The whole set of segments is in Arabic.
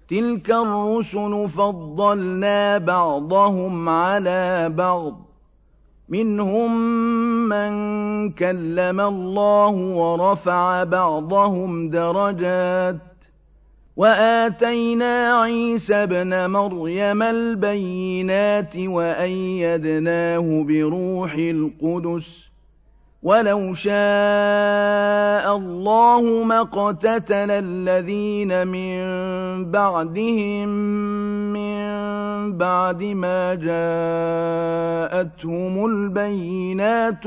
تِلْكَ الرُّسُلُ فَضَّلْنَا بَعْضَهُمْ عَلَىٰ بَعْضٍ ۖ مِّنْهُم مَّن كَلَّمَ اللَّهُ وَرَفَعَ بَعْضَهُمْ دَرَجَاتٍ ۚ وَآتَيْنَا عِيسَى ابْنَ مَرْيَمَ الْبَيِّنَاتِ وَأَيَّدْنَاهُ بِرُوحِ الْقُدُسِ ۗ وَلَوْ شَاءَ اللَّهُ مَا اقْتَتَلَ الَّذِينَ مِن بَعْدِهِم مِّن بَعْدِ مَا جَاءَتْهُمُ الْبَيِّنَاتُ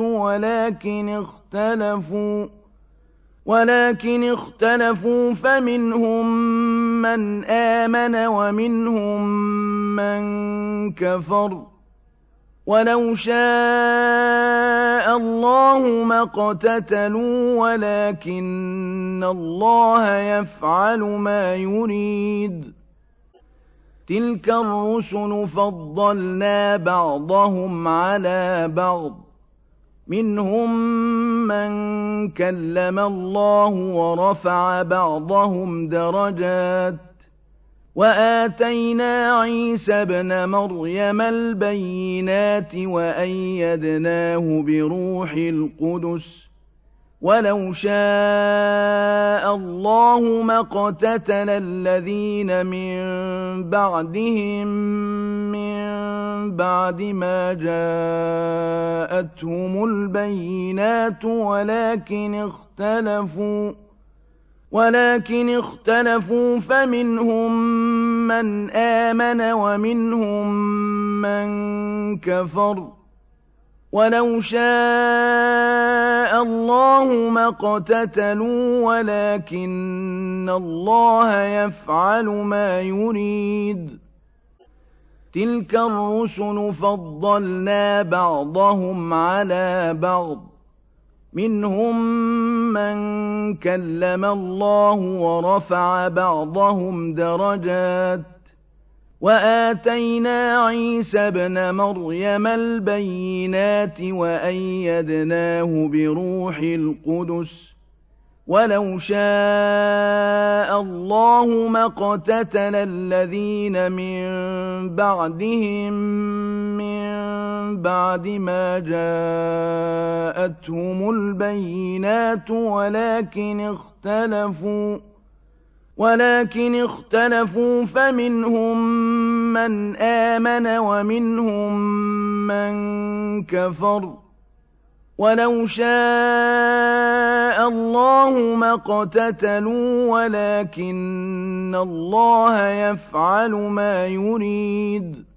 وَلَٰكِنِ اخْتَلَفُوا فَمِنْهُم مَّنْ آمَنَ وَمِنْهُم مَّن كَفَرَ ۚ وَلَوْ شَاءَ اللَّهُ مَا اقْتَتَلُوا وَلَٰكِنَّ اللَّهَ يَفْعَلُ مَا يُرِيدُ تِلْكَ الرُّسُلُ فَضَّلْنَا بَعْضَهُمْ عَلَىٰ بَعْضٍ ۖ مِّنْهُم مَّن كَلَّمَ اللَّهُ وَرَفَعَ بَعْضَهُمْ دَرَجَاتٍ ۚ وَآتَيْنَا عِيسَى ابْنَ مَرْيَمَ الْبَيِّنَاتِ وَأَيَّدْنَاهُ بِرُوحِ الْقُدُسِ ۗ وَلَوْ شَاءَ اللَّهُ مَا اقْتَتَلَ الَّذِينَ مِن بَعْدِهِم مِّن بَعْدِ مَا جَاءَتْهُمُ الْبَيِّنَاتُ وَلَٰكِنِ اخْتَلَفُوا فَمِنْهُم مَّنْ آمَنَ وَمِنْهُم مَّن كَفَرَ ۚ وَلَوْ شَاءَ اللَّهُ مَا اقْتَتَلُوا وَلَٰكِنَّ اللَّهَ يَفْعَلُ مَا يُرِيدُ تِلْكَ الرُّسُلُ فَضَّلْنَا بَعْضَهُمْ عَلَىٰ بَعْضٍ ۖ مِّنْهُم مَّن كَلَّمَ اللَّهُ وَرَفَعَ بَعْضَهُمْ دَرَجَاتٍ ۚ وَآتَيْنَا عِيسَى ابْنَ مَرْيَمَ الْبَيِّنَاتِ وَأَيَّدْنَاهُ بِرُوحِ الْقُدُسِ ۗ وَلَوْ شَاءَ اللَّهُ مَا اقْتَتَلَ الَّذِينَ مِن بَعْدِهِم مِّن بَعْدِ مَا جَاءَتْهُمُ الْبَيِّنَاتُ وَلَٰكِنِ اخْتَلَفُوا فَمِنْهُم مَّنْ آمَنَ وَمِنْهُم مَّن كَفَرَ ۚ وَلَوْ شَاءَ اللَّهُ مَا اقْتَتَلُوا وَلَٰكِنَّ اللَّهَ يَفْعَلُ مَا يُرِيدُ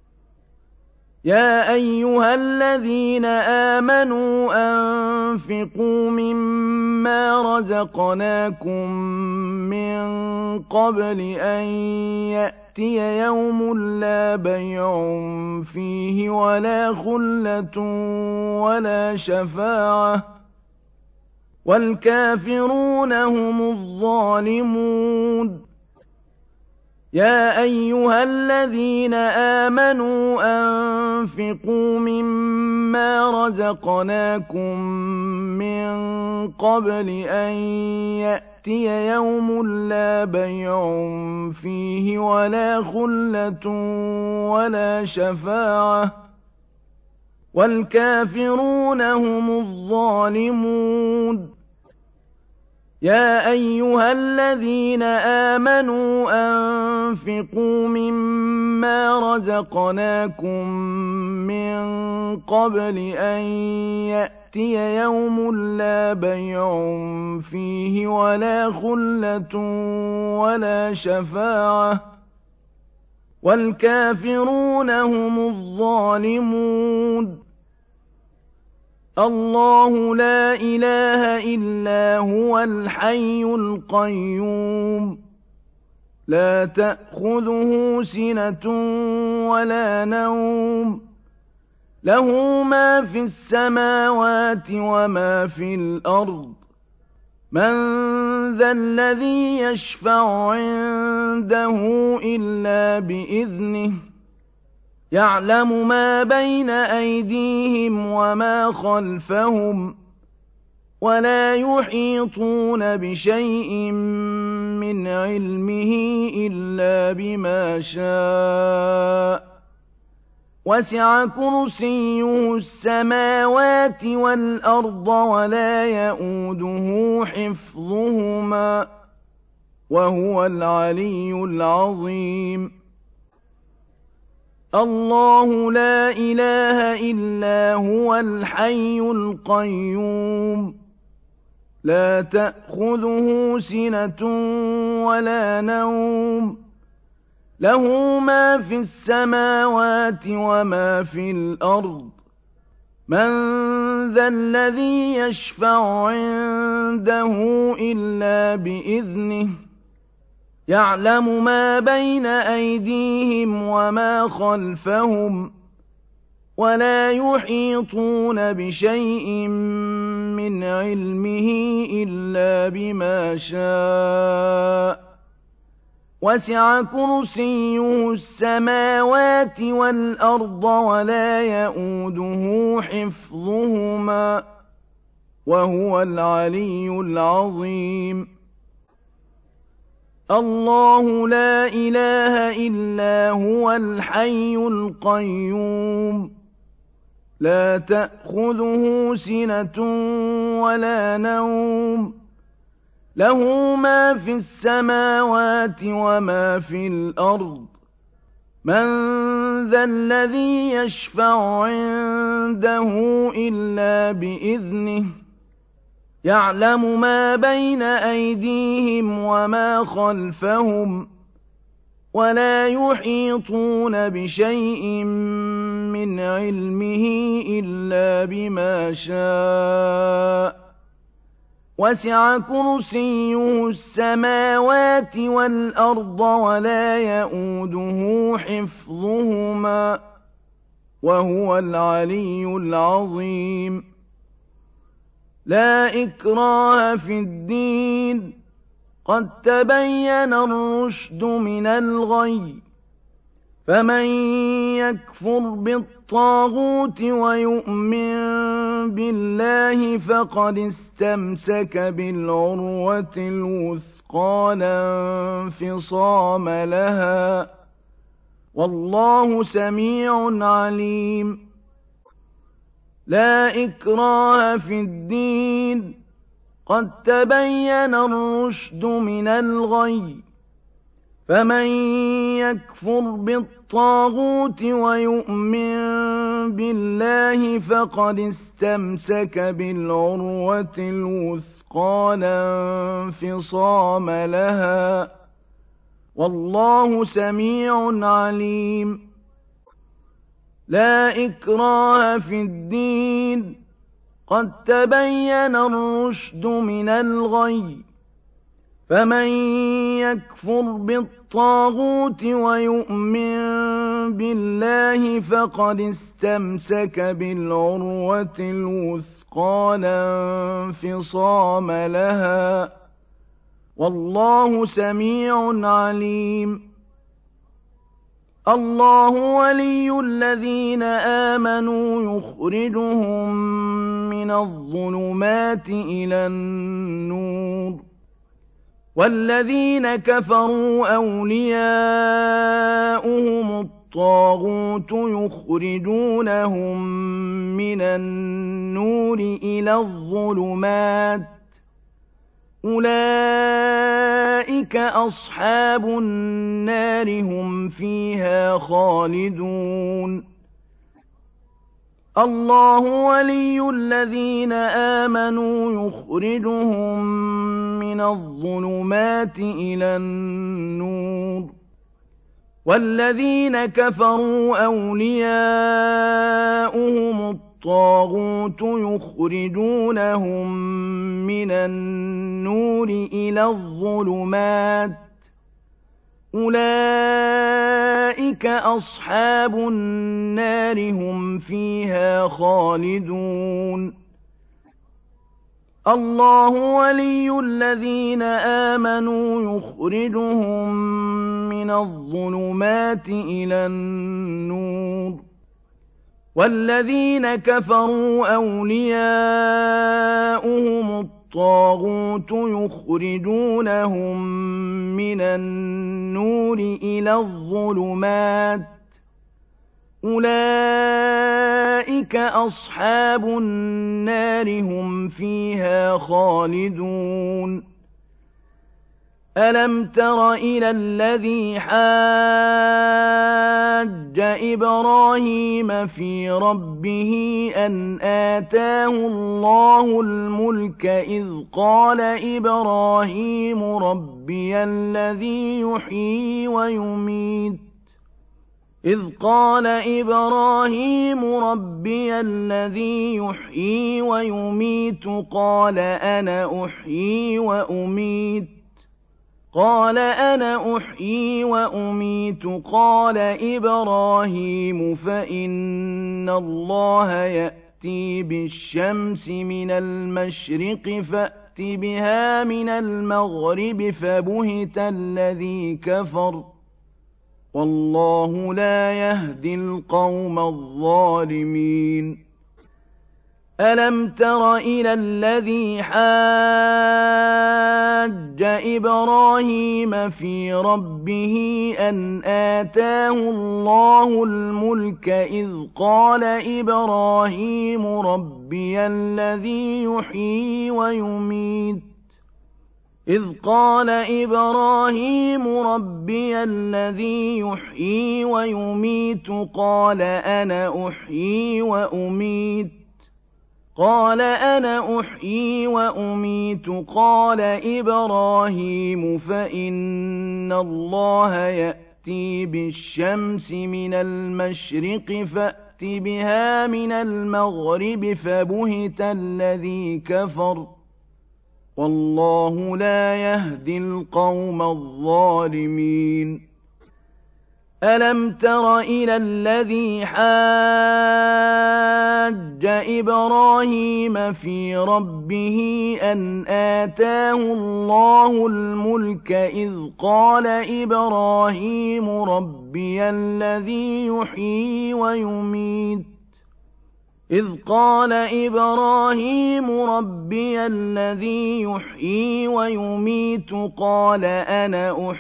يَا أَيُّهَا الَّذِينَ آمَنُوا أَنفِقُوا مِمَّا رَزَقْنَاكُم مِّن قَبْلِ أَن يَأْتِيَ يَوْمٌ لَّا بَيْعٌ فِيهِ وَلَا خُلَّةٌ وَلَا شَفَاعَةٌ ۗ وَالْكَافِرُونَ هُمُ الظَّالِمُونَ يَا أَيُّهَا الَّذِينَ آمَنُوا أَنفِقُوا مِمَّا رَزَقْنَاكُم مِّن قَبْلِ أَن يَأْتِيَ يَوْمٌ لَّا بَيْعٌ فِيهِ وَلَا خُلَّةٌ وَلَا شَفَاعَةٌ ۗ وَالْكَافِرُونَ هُمُ الظَّالِمُونَ يَا أَيُّهَا الَّذِينَ آمَنُوا أَنفِقُوا مِمَّا رَزَقْنَاكُم مِّن قَبْلِ أَن يَأْتِيَ يَوْمٌ لَّا بَيْعٌ فِيهِ وَلَا خُلَّةٌ وَلَا شَفَاعَةٌ ۗ وَالْكَافِرُونَ هُمُ الظَّالِمُونَ اللَّهُ لَا إِلَٰهَ إِلَّا هُوَ الْحَيُّ الْقَيُّومُ لَا تَأْخُذُهُ سِنَةٌ وَلَا نَوْمٌ لَّهُ مَا فِي السَّمَاوَاتِ وَمَا فِي الْأَرْضِ مَن ذَا الَّذِي يَشْفَعُ عِندَهُ إِلَّا بِإِذْنِهِ يَعْلَمُ مَا بَيْنَ أَيْدِيهِمْ وَمَا خَلْفَهُمْ وَلَا يُحِيطُونَ بِشَيْءٍ مِّنْ عِلْمِهِ إِلَّا إلا بما شاء وسع كرسيه السماوات والأرض ولا يئوده حفظهما وهو العلي العظيم الله لا إله إلا هو الحي القيوم لا تأخذه سنة ولا نوم له ما في السماوات وما في الأرض من ذا الذي يشفع عنده إلا بإذنه يعلم ما بين أيديهم وما خلفهم ولا يحيطون بشيء من علمه إلا بما شاء وسع كرسيه السماوات والأرض ولا يئوده حفظهما وهو العلي العظيم الله لا إله إلا هو الحي القيوم لا تأخذه سنة ولا نوم له ما في السماوات وما في الأرض من ذا الذي يشفع عنده إلا بإذنه يعلم ما بين أيديهم وما خلفهم ولا يحيطون بشيء من علمه إلا بما شاء وسع كرسيه السماوات والأرض ولا يئوده حفظهما وهو العلي العظيم لا إكراه في الدين قد تبين الرشد من الغي فمن يكفر بالطاغوت ويؤمن بالله فقد استمسك بالعروة الوثقى لا انفصام لها والله سميع عليم لا إكراه في الدين قد تبين الرشد من الغي فمن يكفر بالطاغوت ويؤمن بالله فقد استمسك بالعروة الوثقى لا انفصام لها والله سميع عليم لا إكراه في الدين قد تبين الرشد من الغي فمن يكفر بالطاغوت ويؤمن بالله فقد استمسك بالعروة الوثقى لا انفصام لها والله سميع عليم الله ولي الذين آمنوا يخرجهم من الظلمات إلى النور والذين كفروا أولياؤهم الطاغوت يخرجونهم من النور إلى الظلمات أولئك أصحاب النار هم فيها خالدون الله ولي الذين آمنوا يخرجهم من الظلمات إلى النور والذين كفروا أولياؤهم الطاغوت يخرجونهم من النور إلى الظلمات أولئك أصحاب النار هم فيها خالدون الله ولي الذين آمنوا يخرجهم من الظلمات إلى النور والذين كفروا أولياؤهم الطاغوت يخرجونهم من النور النور إلى الظلمات أولئك أصحاب النار هم فيها خالدون ألم تر إلى الذي حاج إبراهيم في ربه أن آتاه الله الملك إذ قال إبراهيم ربي الذي يحيي ويميت قال أنا أحيي وأميت قال إبراهيم فإن الله يأتي بالشمس من المشرق فأت بها من المغرب فبهت الذي كفر والله لا يهدي القوم الظالمين ألم تر إلى الذي حاج إبراهيم في ربه أن آتاه الله الملك إذ قال إبراهيم ربي الذي يحيي ويميت قال أنا أحيي وأميت قال إبراهيم فإن الله يأتي بالشمس من المشرق فأت بها من المغرب فبهت الذي كفر والله لا يهدي القوم الظالمين ألم تر إلى الذي حاج إبراهيم في ربه أن آتاه الله الملك إذ قال إبراهيم ربي الذي يحيي ويميت قال أنا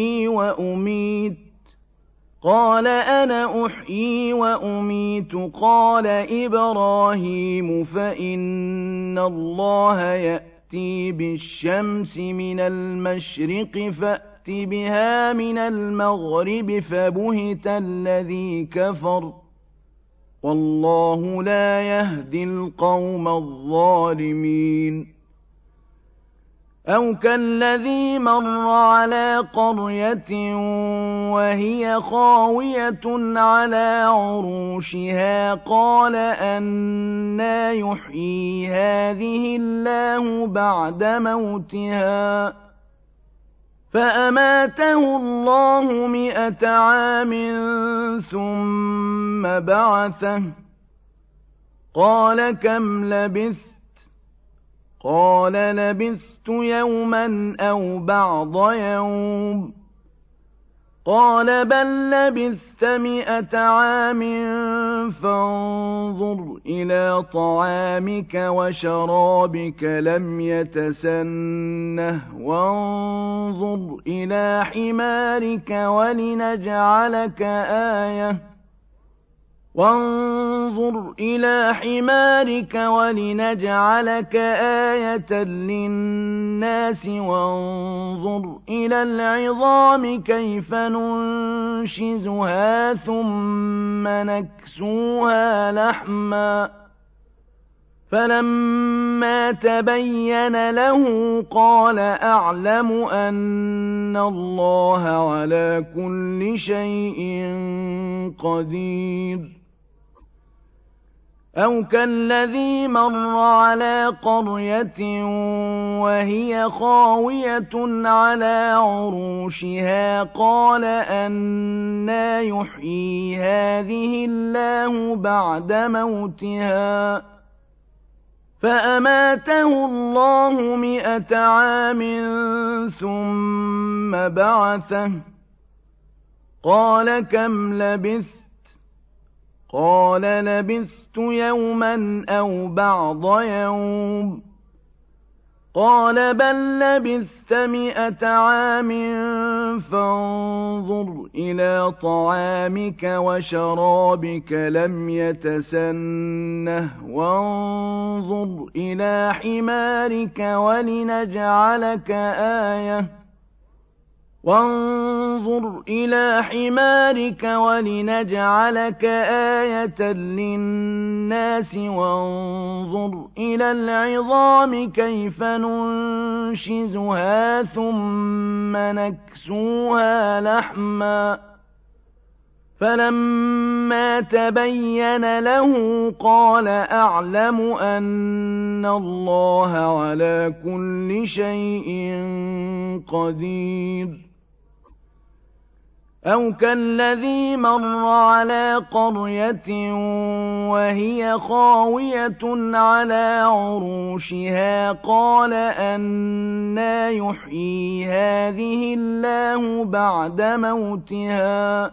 أحيي وأميت قال إبراهيم فإن الله يأتي بالشمس من المشرق فأت بها من المغرب فبهت الذي كفر والله لا يهدي القوم الظالمين أو كالذي مر على قرية وهي خاوية على عروشها قال أنى يحيي هذه الله بعد موتها فأماته الله 100 عام ثم بعثه قال كم لبثت قال لبثت يوما أو بعض يوم قال بل لبثت 100 عام فانظر إلى طعامك وشرابك لم يتسنه وانظر إلى حمارك ولنجعلك آية للناس وانظر إلى العظام كيف ننشزها ثم نكسوها لحما فلما تبين له قال أعلم أن الله على كل شيء قدير أو كالذي مر على قرية وهي خاوية على عروشها قال أنى يحيي هذه الله بعد موتها فأماته الله 100 عام ثم بعثه قال كم لبثت قال لبثت يوما أو بعض يوم قال بل لبثت 100 عام فانظر إلى طعامك وشرابك لم يتسنه وانظر إلى حمارك ولنجعلك آية للناس وانظر إلى العظام كيف ننشزها ثم نكسوها لحما فلما تبين له قال أعلم أن الله على كل شيء قدير أو كالذي مر على قرية وهي خاوية على عروشها قال أنى يحيي هذه الله بعد موتها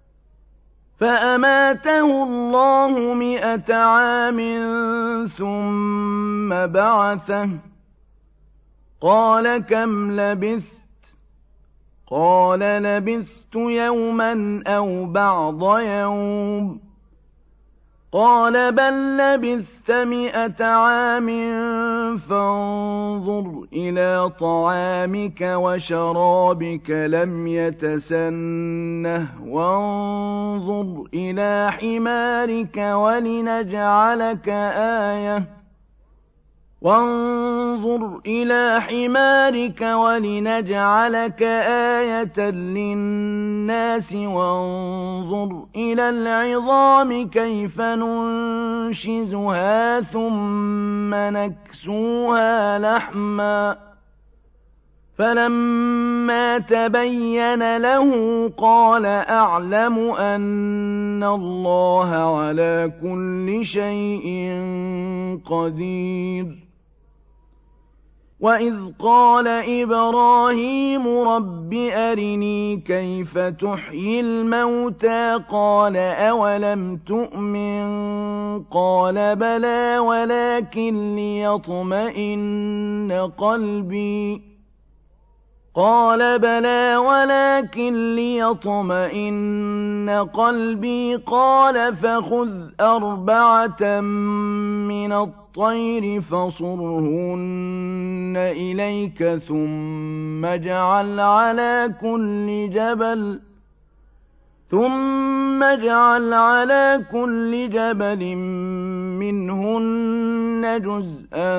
فأماته الله 100 عام ثم بعثه قال كم لبثت قال لبثت يوما أو بعض يوم قال بل لبثت 100 عام فانظر إلى طعامك وشرابك لم يتسنه وانظر إلى حمارك ولنجعلك آية للناس وانظر إلى العظام كيف ننشزها ثم نكسوها لحما فلما تبين له قال أعلم أن الله على كل شيء قدير وإذ قال إبراهيم رب أرني كيف تحيي الموتى قال أولم تؤمن قال بلى ولكن ليطمئن قلبي قال فخذ 4 من الطير فصرهن إليك ثم اجعل على كل جبل منهن جزءا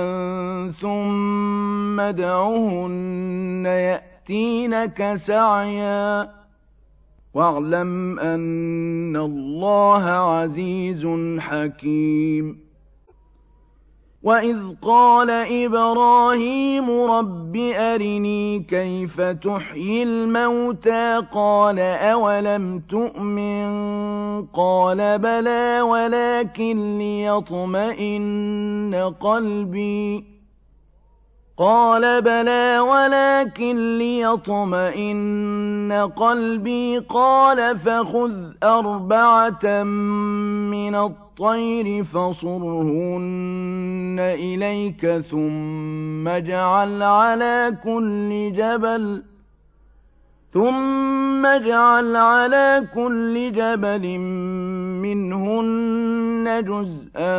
ثم ادعهن يأتينك سعيا واعلم أن الله عزيز حكيم وإذ قال إبراهيم رب أرني كيف تحيي الموتى قال أولم تؤمن قال بلى ولكن ليطمئن قلبي قال فخذ 4 من الطير فصرهن إليك ثم اجعل على كل جبل منهن جزءا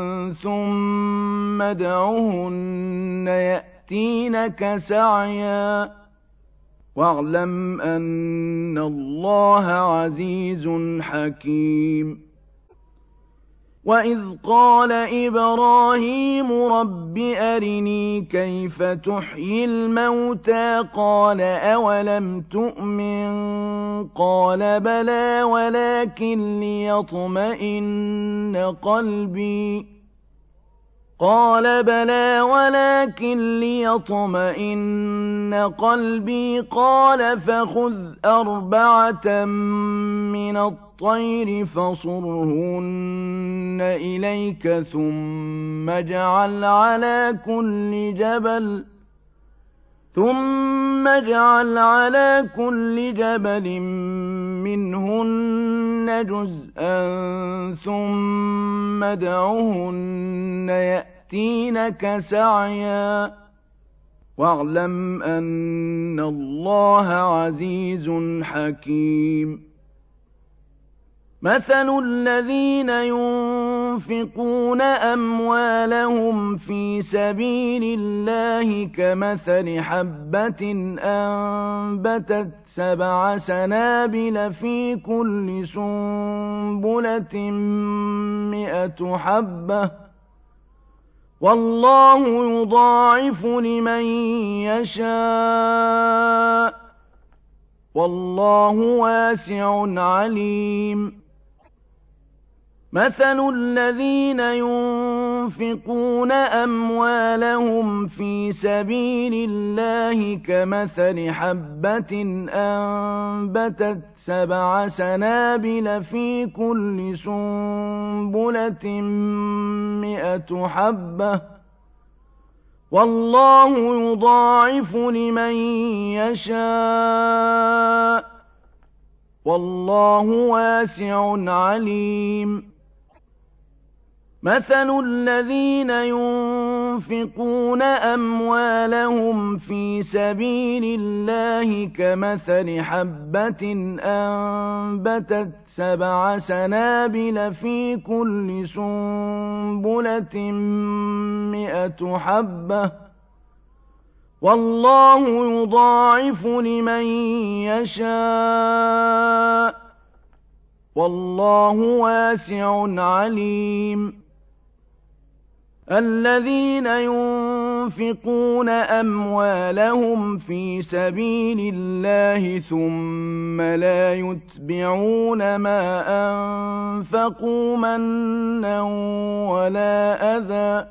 ثم ادعهن يأتينك سعيا واعلم أن الله عزيز حكيم وإذ قال إبراهيم رب أرني كيف تحيي الموتى قال أولم تؤمن قال بلى ولكن ليطمئن قلبي قال فخذ 4 من الطير فصرهن إليك ثم اجعل على كل جبل منهن جزءا ثم ادعهن يأتينك سعيا واعلم أن الله عزيز حكيم مثل الذين ينفقون أموالهم في سبيل الله كمثل حبة أنبتت 7 سنابل في كل سنبلة 100 حبة والله يضاعف لمن يشاء والله واسع عليم مثل الذين ينفقون أموالهم في سبيل الله كمثل حبة أنبتت 7 سنابل في كل سنبلة 100 حبة والله يضاعف لمن يشاء والله واسع عليم مثل الذين ينفقون أموالهم في سبيل الله كمثل حبة أنبتت 7 سنابل في كل سنبلة 100 حبة والله يضاعف لمن يشاء والله واسع عليم الذين ينفقون أموالهم في سبيل الله ثم لا يتبعون ما أنفقوا منا ولا أذى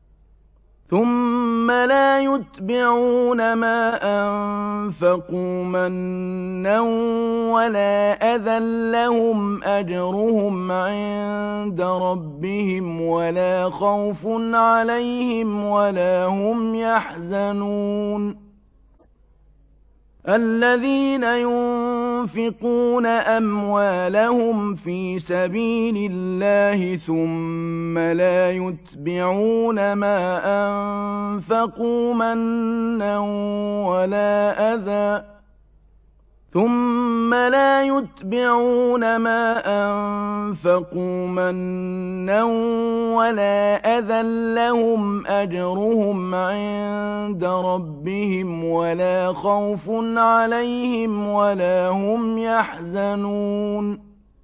لهم أجرهم عند ربهم ولا خوف عليهم ولا هم يحزنون الذين ينفقون أموالهم في سبيل الله ثم لا يتبعون ما أنفقوا منا ولا أذى لهم أجرهم عند ربهم ولا خوف عليهم ولا هم يحزنون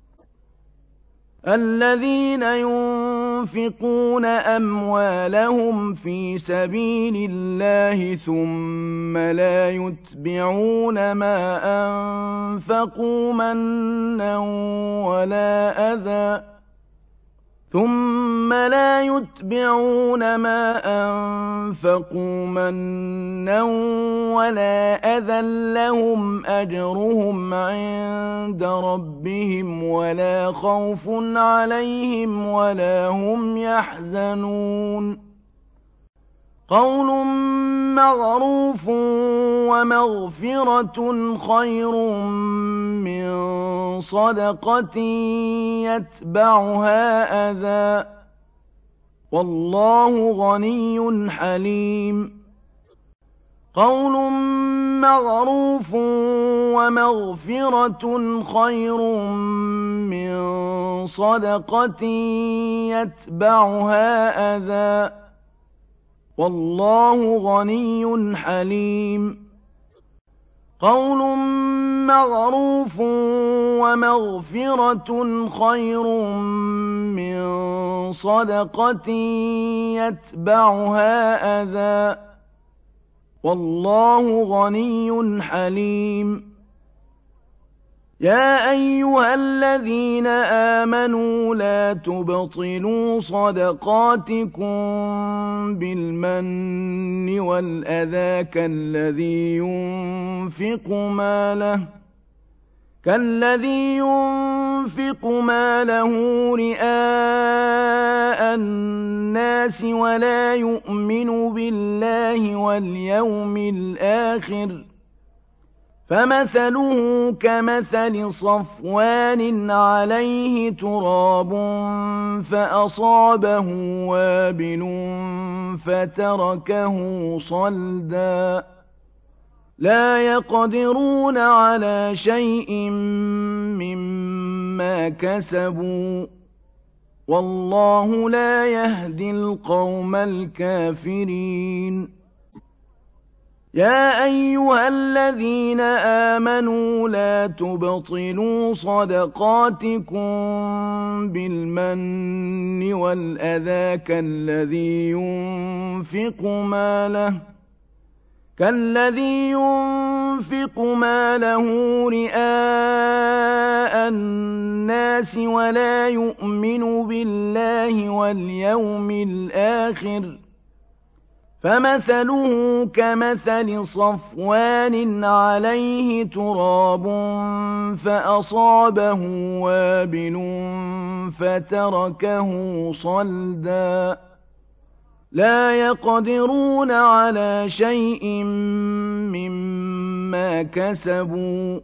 الذين ينفقون أموالهم في سبيل الله ثم لا يتبعون ما أنفقوا منا ولا أذى لهم أجرهم عند ربهم ولا خوف عليهم ولا هم يحزنون قول معروف ومغفرة خير من صدقة يتبعها أذى والله غني حليم قول معروف ومغفرة خير من صدقة يتبعها أذى والله غني حليم قول معروف ومغفرة خير من صدقة يتبعها أذى والله غني حليم يا أيها الذين آمنوا لا تبطلوا صدقاتكم بالمن والأذى كالذي ينفق ماله رئاء الناس ولا يؤمن بالله واليوم الآخر فمثله كمثل صفوان عليه تراب فأصابه وابل فتركه صلدا لا يقدرون على شيء مما كسبوا والله لا يهدي القوم الكافرين يا أيها الذين آمنوا لا تبطلوا صدقاتكم بالمن والأذى كالذي ينفق ماله رئاء الناس ولا يؤمن بالله واليوم الآخر فمثله كمثل صفوان عليه تراب فأصابه وابل فتركه صلدا لا يقدرون على شيء مما كسبوا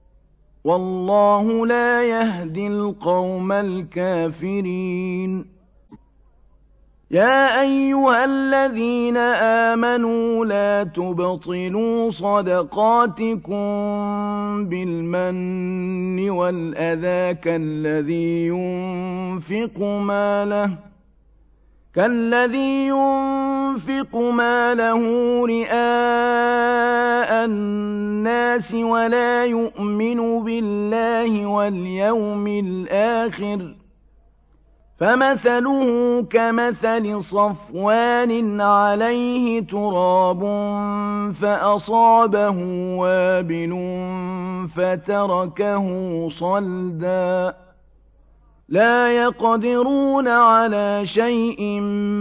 والله لا يهدي القوم الكافرين يا أيها الذين آمنوا لا تبطلوا صدقاتكم بالمن والأذى كالذي ينفق ماله رئاء الناس ولا يؤمن بالله واليوم الآخر فمثله كمثل صفوان عليه تراب فأصابه وابل فتركه صلدا لا يقدرون على شيء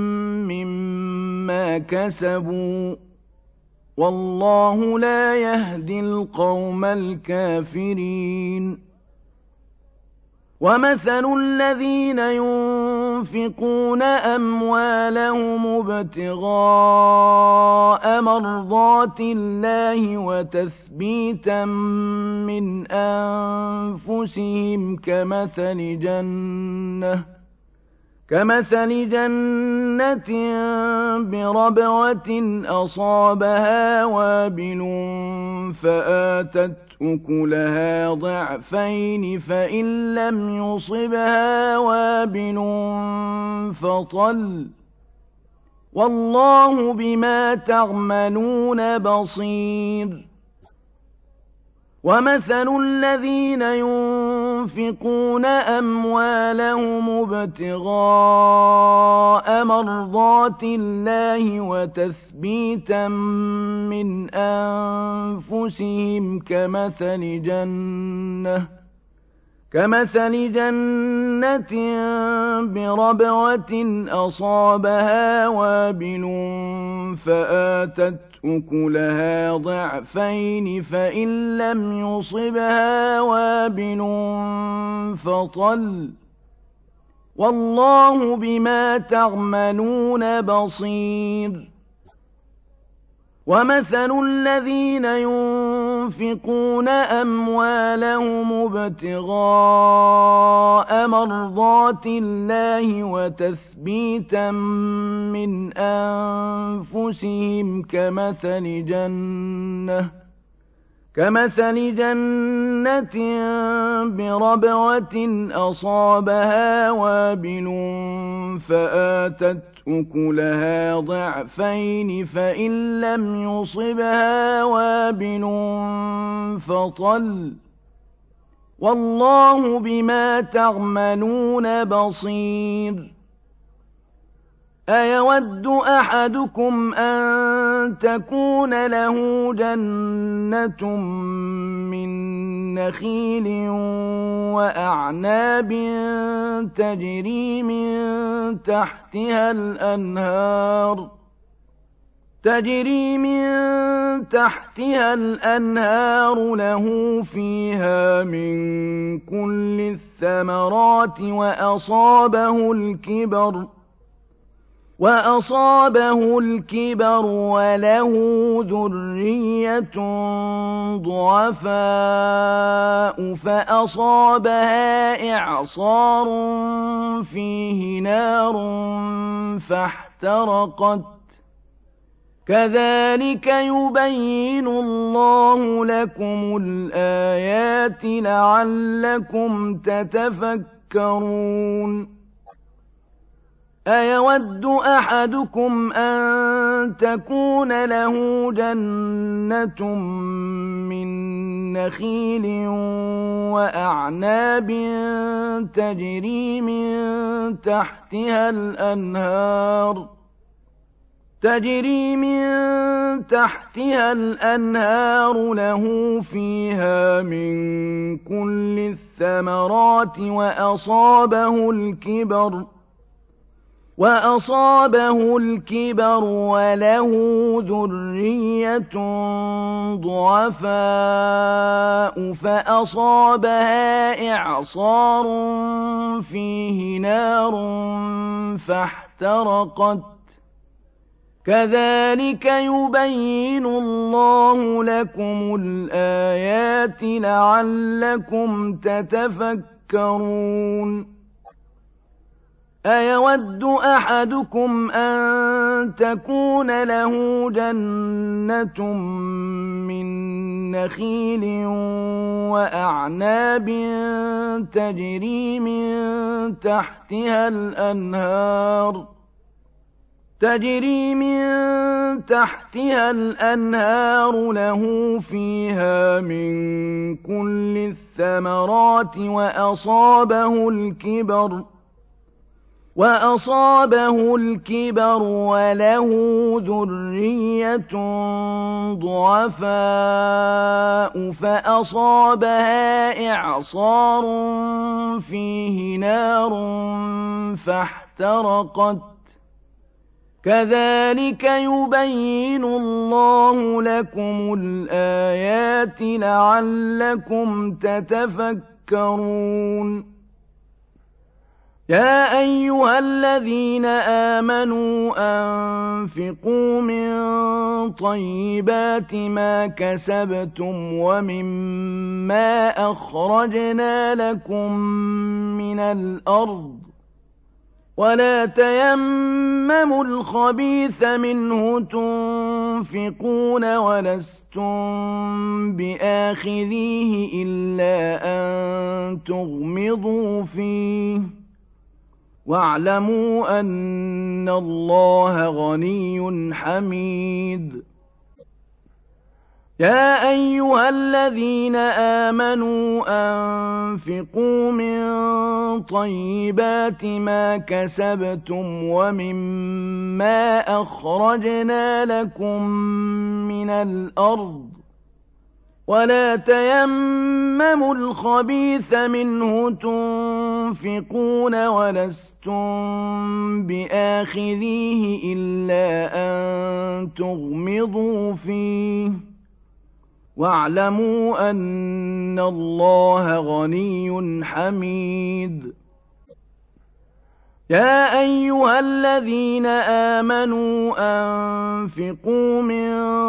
مما كسبوا والله لا يهدي القوم الكافرين ومثل الذين ينفقون أموالهم ابتغاء مرضات الله وتثبيتا من أنفسهم كمثل جنة بربوة أصابها وابل فآتت أكلها ضعفين فإن لم يصبها وابل فطل والله بما تعملون بصير ومثل الذين ينفقون أموالهم ابتغاء مرضات الله وتثبيتا من أنفسهم كمثل جنة بربوة أصابها وابل فآتت أكلها ضعفين فإن لم يصبها وابل فطل والله بما تعملون بصير ومثل الذين ينفقون أموالهم ابتغاء مرضات الله وتثبيتا من أنفسهم كمثل جنة بربوة أصابها وابل فآتت أكلها ضعفين فإن لم يصبها وابل فطل والله بما تعملون بصير أيود أحدكم أن تكون له جنة من نخيل وأعناب تجري من تحتها الأنهار له فيها من كل الثمرات وأصابه الكبر وله ذرية ضعفاء فأصابها إعصار فيه نار فاحترقت كذلك يبين الله لكم الآيات لعلكم تتفكرون أيود أحدكم أن تكون له جنة من نخيل وأعناب تجري من تحتها الأنهار له فيها من كل الثمرات وأصابه الكبر وله ذرية ضعفاء فأصابها إعصار فيه نار فاحترقت كذلك يبين الله لكم الآيات لعلكم تتفكرون أيود أحدكم أن تكون له جنة من نخيل وأعناب تجري من تحتها الأنهار له فيها من كل الثمرات وأصابه الكبر وله ذرية ضعفاء فأصابها إعصار فيه نار فاحترقت كذلك يبين الله لكم الآيات لعلكم تتفكرون يا أيها الذين آمنوا أنفقوا من طيبات ما كسبتم ومما أخرجنا لكم من الأرض ولا تيمموا الخبيث منه تنفقون ولستم بآخذيه إلا أن تغمضوا فيه واعلموا أن الله غني حميد يا أيها الذين آمنوا أنفقوا من طيبات ما كسبتم ومما أخرجنا لكم من الأرض ولا تيمموا الخبيث منه تنفقون ولستم بآخذيه إلا أن تغمضوا فيه واعلموا أن الله غني حميد يا أيها الذين آمنوا أنفقوا من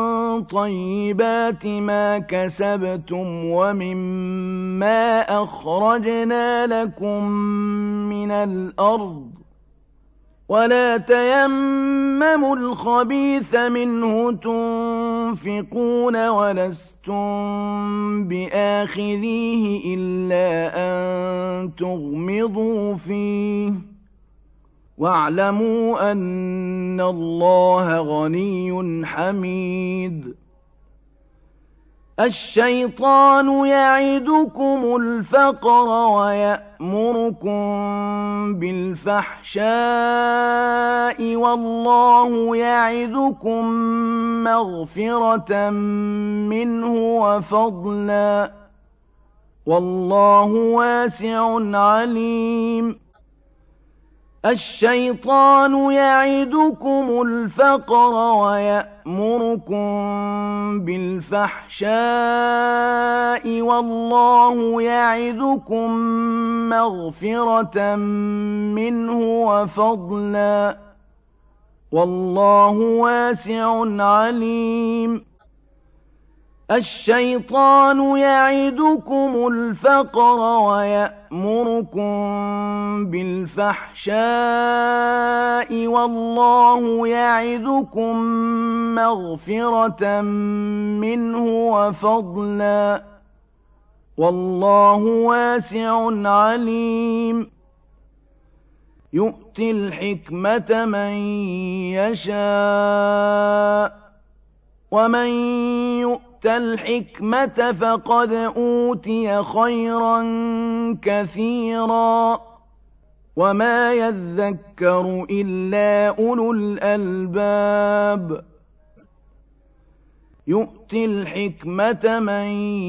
طيبات ما كسبتم ومما أخرجنا لكم من الأرض ولا تيمموا الخبيث منه تنفقون ولستم بآخذيه إلا أن تغمضوا فيه واعلموا أن الله غني حميد الشيطان يعدكم الفقر ويأمركم بالفحشاء والله يعدكم مغفرة منه وفضلا والله واسع عليم الشيطان يعدكم الفقر ويأمركم بالفحشاء والله يعدكم مغفرة منه وفضلا والله واسع عليم الشيطان يعدكم الفقر ويأمركم بالفحشاء والله يعدكم مغفرة منه وفضلا والله واسع عليم يؤتي الحكمة من يشاء ومن يؤت الحكمة فقد أوتي خيرا كثيرا وما يذكر إلا أولو الألباب يؤتي الحكمة من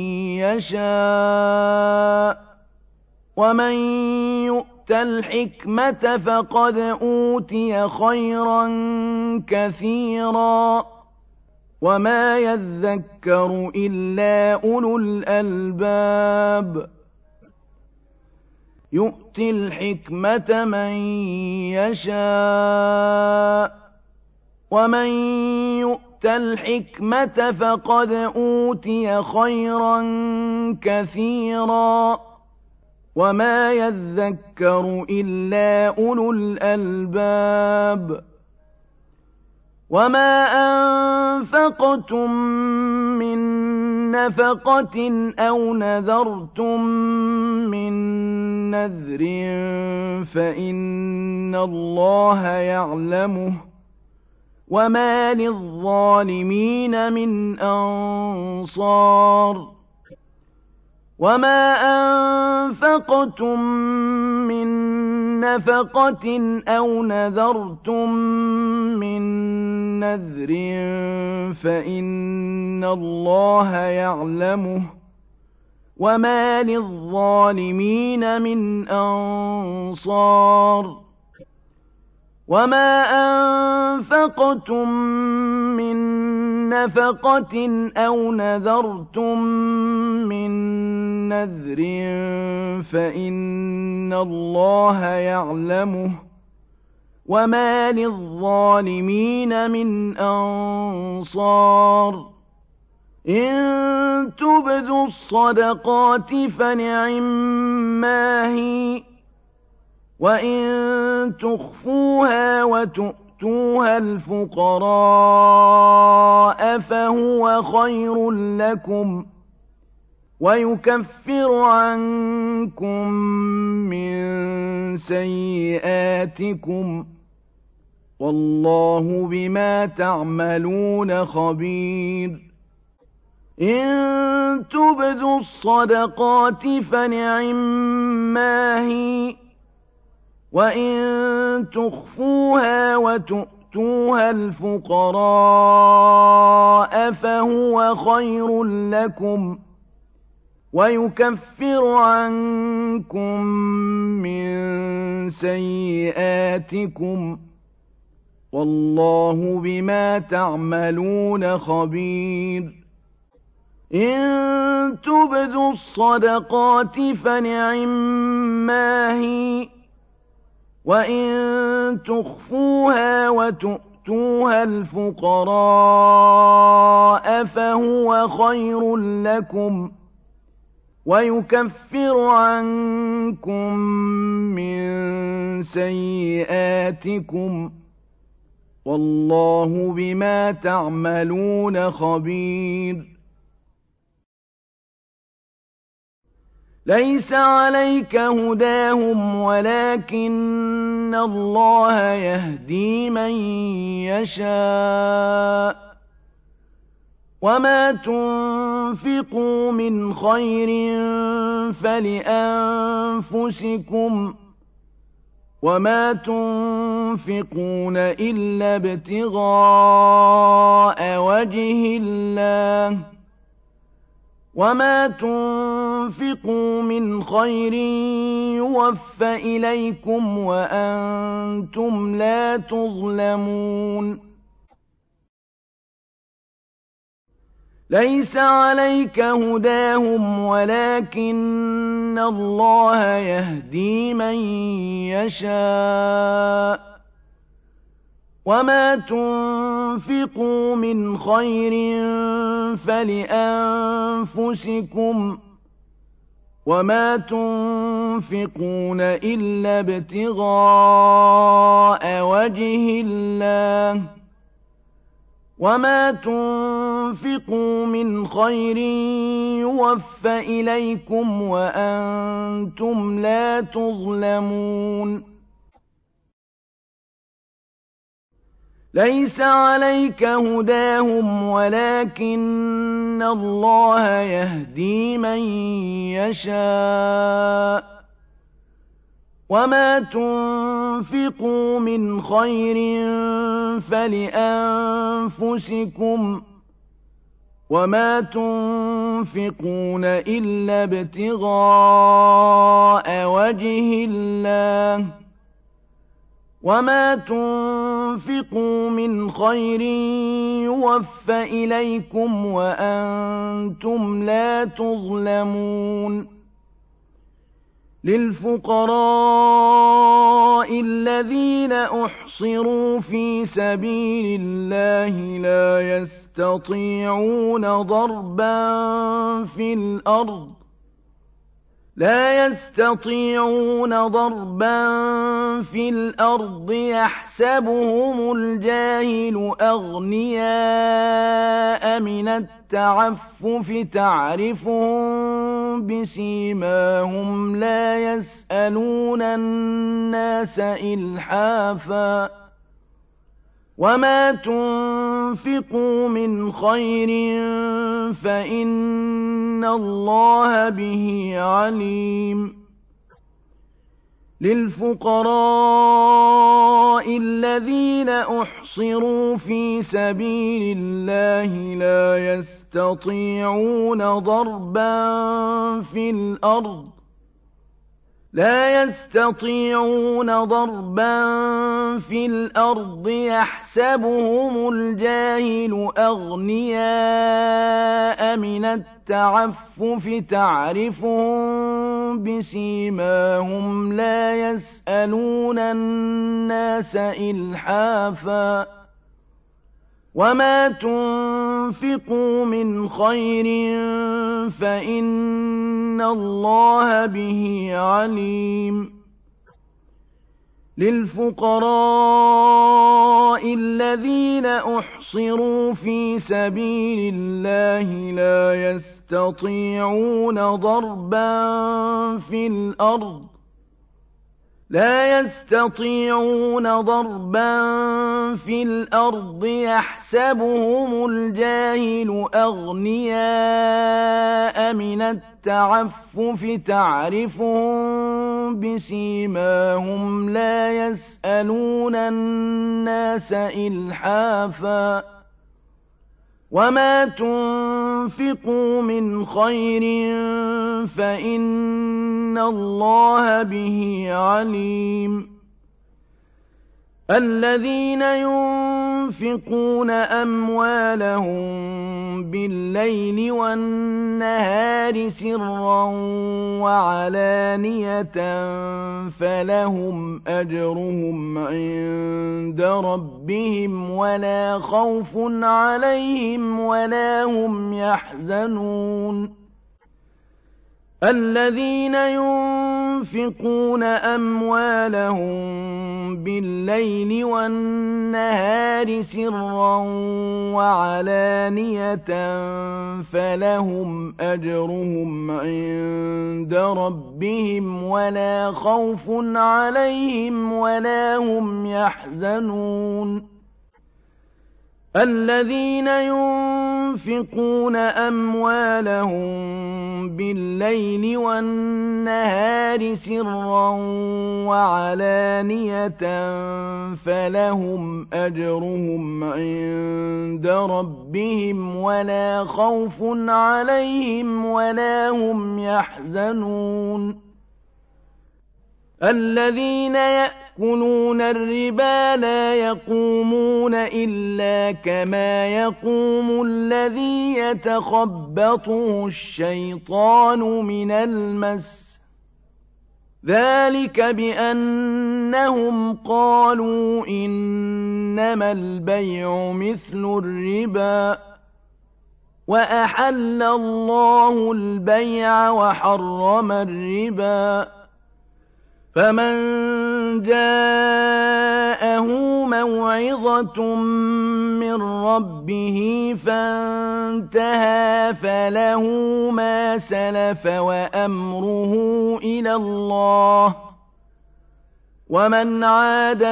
يشاء ومن يؤت الحكمة فقد أوتي خيرا كثيرا وما يذكر إلا أولو الألباب يؤتي الحكمة من يشاء ومن يؤت الحكمة فقد أوتي خيرا كثيرا وما يذكر إلا أولو الألباب وما أنفقتم من نفقة أو نذرتم من نذر فإن الله يعلمه وما للظالمين من أنصار وما أنفقتم من نفقة أو نذرتم من نذر فإن الله يعلمه وما للظالمين من أنصار وما أنفقتم من نفقة أو نذرتم من نذر فإن الله يعلمه وما للظالمين من أنصار إن تبدوا الصدقات فنعما هي وإن تخفوها وتؤتوها الفقراء فهو خير لكم ويكفر عنكم من سيئاتكم والله بما تعملون خبير إن تبدوا الصدقات فنعما هي وإن تخفوها وتؤتوها الفقراء فهو خير لكم ويكفر عنكم من سيئاتكم والله بما تعملون خبير إن تبدوا الصدقات فنعما هي وإن تخفوها وتؤتوها الفقراء فهو خير لكم ويكفر عنكم من سيئاتكم والله بما تعملون خبير ليس عليك هداهم ولكن الله يهدي من يشاء وما تنفقوا من خير فلأنفسكم وما تنفقون إلا ابتغاء وجه الله وما تنفقوا من خير يوفى إليكم وأنتم لا تظلمون ليس عليك هداهم ولكن الله يهدي من يشاء وما تنفقوا من خير فلأنفسكم وما تنفقون إلا ابتغاء وجه الله وما تنفقوا من خير يوف إليكم وأنتم لا تظلمون ليس عليك هداهم ولكن الله يهدي من يشاء وما تنفقوا من خير فلأنفسكم وما تنفقون إلا ابتغاء وجه الله وما تنفقوا من خير يوف إليكم وأنتم لا تظلمون للفقراء الذين أحصروا في سبيل الله لا يستطيعون ضربا في الأرض يحسبهم الجاهل أغنياء من التعفف تعرفهم بسيماهم لا يسألون الناس إلحافا وما تنفقوا من خير فإن الله به عليم للفقراء الذين أحصروا في سبيل الله لا يستطيعون ضربا في الأرض يحسبهم الجاهل أغنياء من التعفف تعرفهم بسيماهم لا يسألون الناس إلحافا وما تنفقوا من خير فإن الله به عليم للفقراء الذين أحصروا في سبيل الله لا يستطيعون ضربا في الأرض يحسبهم الجاهل أغنياء من التعفف تعرفهم بسيماهم لا يسألون الناس إلحافا وما تنفقوا من خير فإن الله به عليم الذين ينفقون أموالهم بالليل والنهار سرا وعلانية فلهم أجرهم عند ربهم ولا خوف عليهم ولا هم يحزنون الذين ينفقون أموالهم بالليل والنهار سرا وعلانية فلهم أجرهم عند ربهم ولا خوف عليهم ولا هم يحزنون الذين ينفقون أموالهم بالليل والنهار سرا وعلانية فلهم أجرهم عند ربهم ولا خوف عليهم ولا هم يحزنون الذين يأكلون الربا لا يقومون إلا كما يقوم الذي يتخبطه الشيطان من المس ذلك بأنهم قالوا إنما البيع مثل الربا وأحل الله البيع وحرم الربا فمن جاءه موعظة من ربه فانتهى فله ما سلف وأمره إلى الله ومن عاد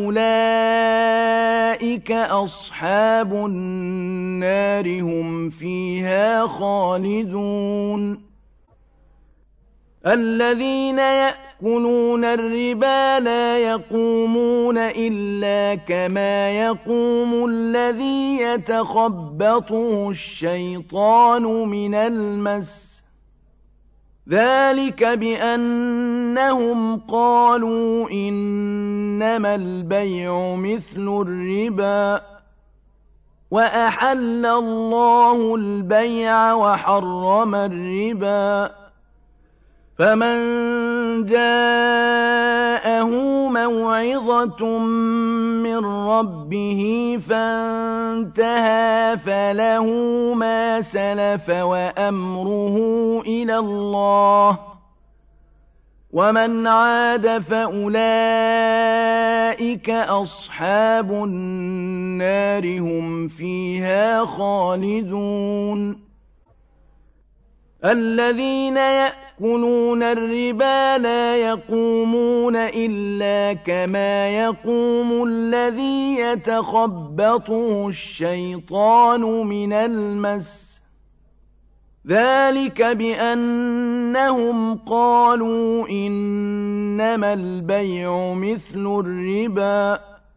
فأولئك أصحاب النار هم فيها خالدون الذين يأكلون الربا لا يقومون إلا كما يقوم الذي يتخبطه الشيطان من المس ذلك بأنهم قالوا إنما البيع مثل الربا وأحل الله البيع وحرم الربا فمن جاءه موعظة من ربه فانتهى فله ما سلف وأمره إلى الله ومن عاد فأولئك أصحاب النار هم فيها خالدون الذين يأكلون الربا لا يقومون إلا كما يقوم الذي يتخبطه الشيطان من المس ذلك بأنهم قالوا إنما البيع مثل الربا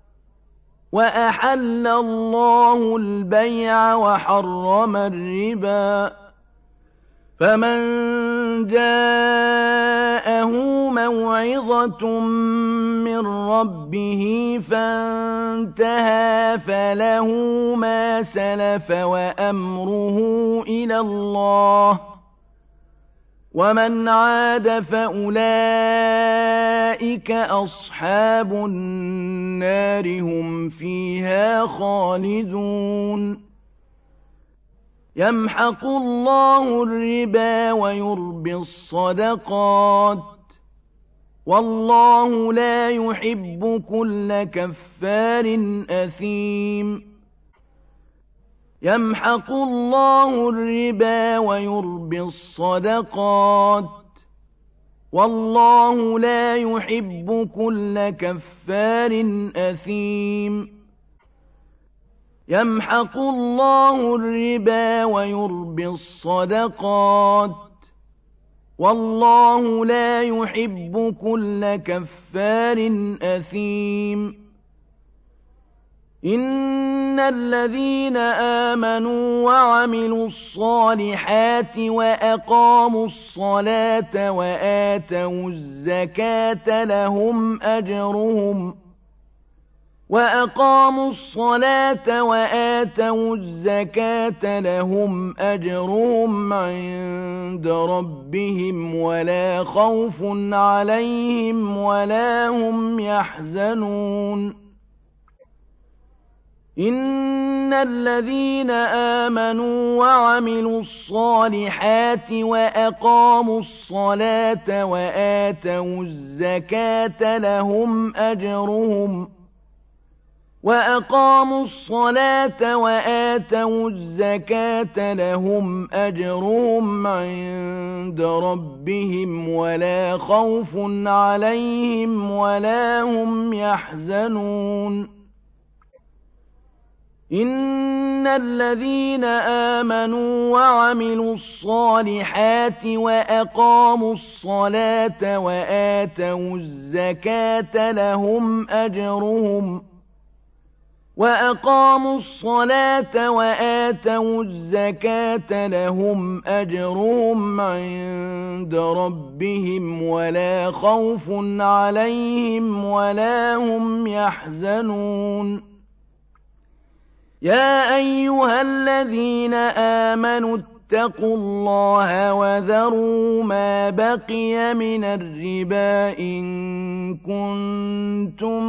وأحل الله البيع وحرم الربا فمن جاءه موعظة من ربه فانتهى فله ما سلف وأمره إلى الله ومن عاد فأولئك أصحاب النار هم فيها خالدون يمحق الله الربا ويربي الصدقات والله لا يحب كل كفار أثيم يمحق الله الربا ويربي الصدقات والله لا يحب كل كفار أثيم يمحق الله الربا ويربي الصدقات والله لا يحب كل كفار أثيم إن الذين آمنوا وعملوا الصالحات وأقاموا الصلاة وآتوا الزكاة لهم أجرهم وأقاموا الصلاة وآتوا الزكاة لهم أجرهم عند ربهم ولا خوف عليهم ولا هم يحزنون إن الذين آمنوا وعملوا الصالحات وأقاموا الصلاة وآتوا الزكاة لهم أجرهم وأقاموا الصلاة وآتوا الزكاة لهم أجرهم عند ربهم ولا خوف عليهم ولا هم يحزنون إن الذين آمنوا وعملوا الصالحات وأقاموا الصلاة وآتوا الزكاة لهم أجرهم وأقاموا الصلاة وآتوا الزكاة لهم أجرهم عند ربهم ولا خوف عليهم ولا هم يحزنون يا أيها الذين آمنوا اتقوا الله وذروا ما بقي من الربا إن كنتم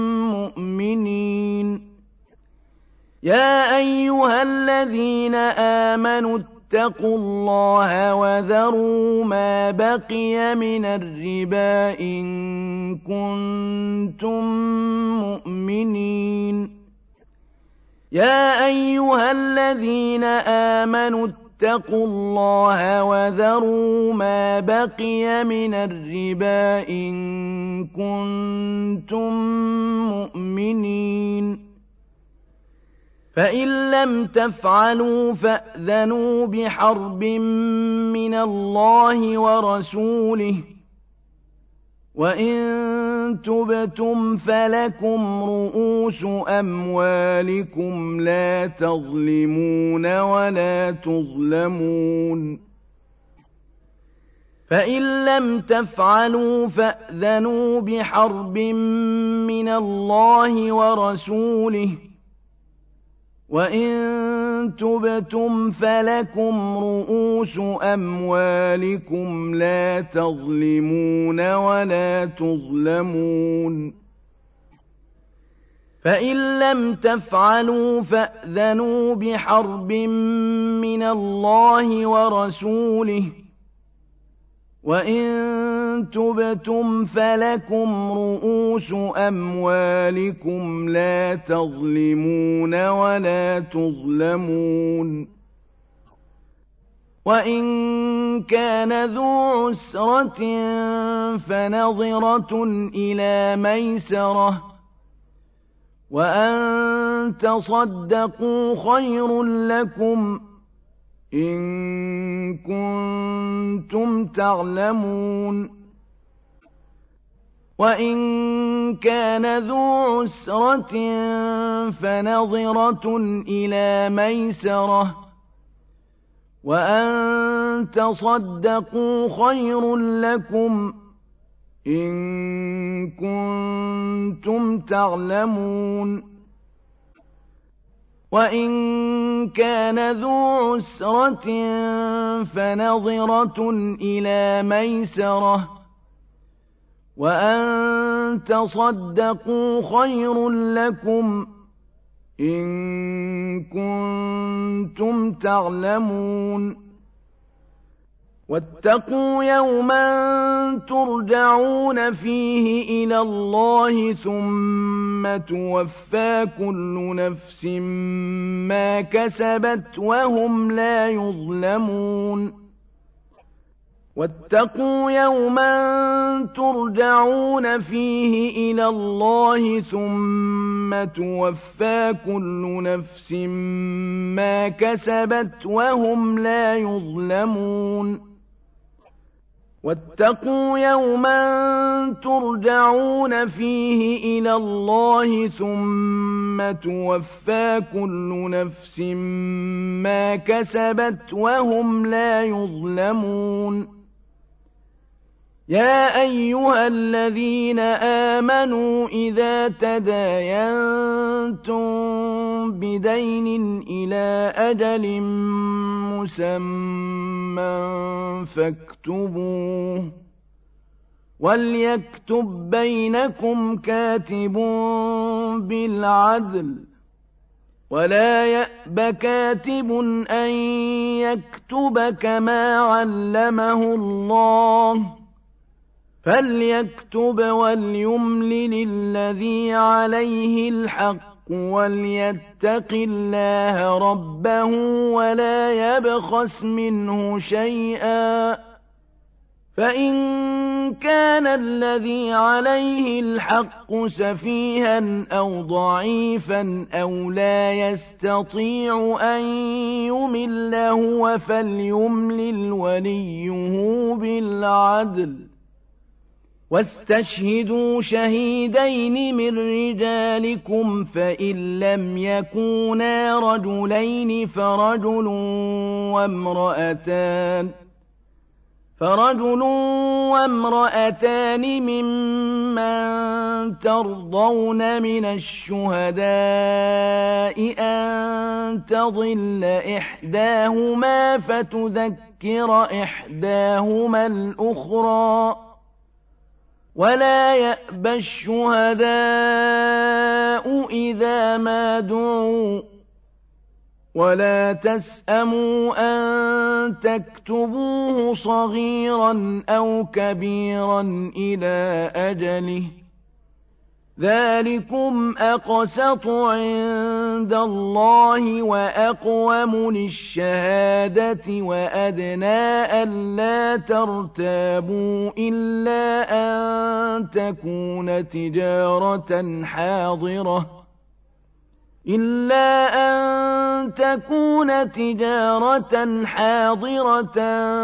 مؤمنين يا أيها الذين آمنوا اتقوا الله وذروا ما بقي من الربا إن كنتم مؤمنين يا أيها الذين آمنوا اتقوا الله وذروا ما بقي من الربا إن كنتم مؤمنين فإن لم تفعلوا فأذنوا بحرب من الله ورسوله وإن تبتم فلكم رؤوس أموالكم لا تظلمون ولا تظلمون فإن لم تفعلوا فأذنوا بحرب من الله ورسوله وإن تبتم فلكم رؤوس أموالكم لا تظلمون ولا تظلمون فإن لم تفعلوا فأذنوا بحرب من الله ورسوله وإن تبتم فلكم رؤوس أموالكم لا تظلمون ولا تظلمون وإن كان ذو عسرة فنظرة إلى ميسرة وأن تصدقوا خير لكم إن كنتم تعلمون وإن كان ذو عسرة فنظرة إلى ميسرة وأن تصدقوا خير لكم إن كنتم تعلمون وإن كان ذو عسرة فنظرة إلى ميسرة وأن تصدقوا خير لكم إن كنتم تعلمون واتقوا يوما ترجعون فيه إلى الله ثم توفى كل نفس ما كسبت وهم لا يظلمون واتقوا يوما ترجعون فيه إلى الله ثم توفى كل نفس ما كسبت وهم لا يظلمون واتقوا يوما ترجعون فيه إلى الله ثم توفى كل نفس ما كسبت وهم لا يظلمون يا أيها الذين آمنوا إذا تداينتم بدين إلى أجل مسمى فاكتبوه وليكتب بينكم كاتب بالعدل ولا يأب كاتب أن يكتب كما علمه الله فليكتب وليملل الذي عليه الحق وليتق الله ربه ولا يبخس منه شيئا فإن كان الذي عليه الحق سفيها أو ضعيفا أو لا يستطيع أن يمل هو فليملل وليه بالعدل واستشهدوا شهيدين من رجالكم فإن لم يكونا رجلين فرجل وامرأتان فرجل وامرأتان ممن ترضون من الشهداء أن تضل إحداهما فتذكر إحداهما الأخرى ولا يأبى الشهداء إذا ما دعوا ولا تسأموا أن تكتبوه صغيرا أو كبيرا إلى أجله ذلكم أقسط عند الله وأقوم للشهادة وأدنى ألا ترتابوا إلا أن تكون تجارة حاضرة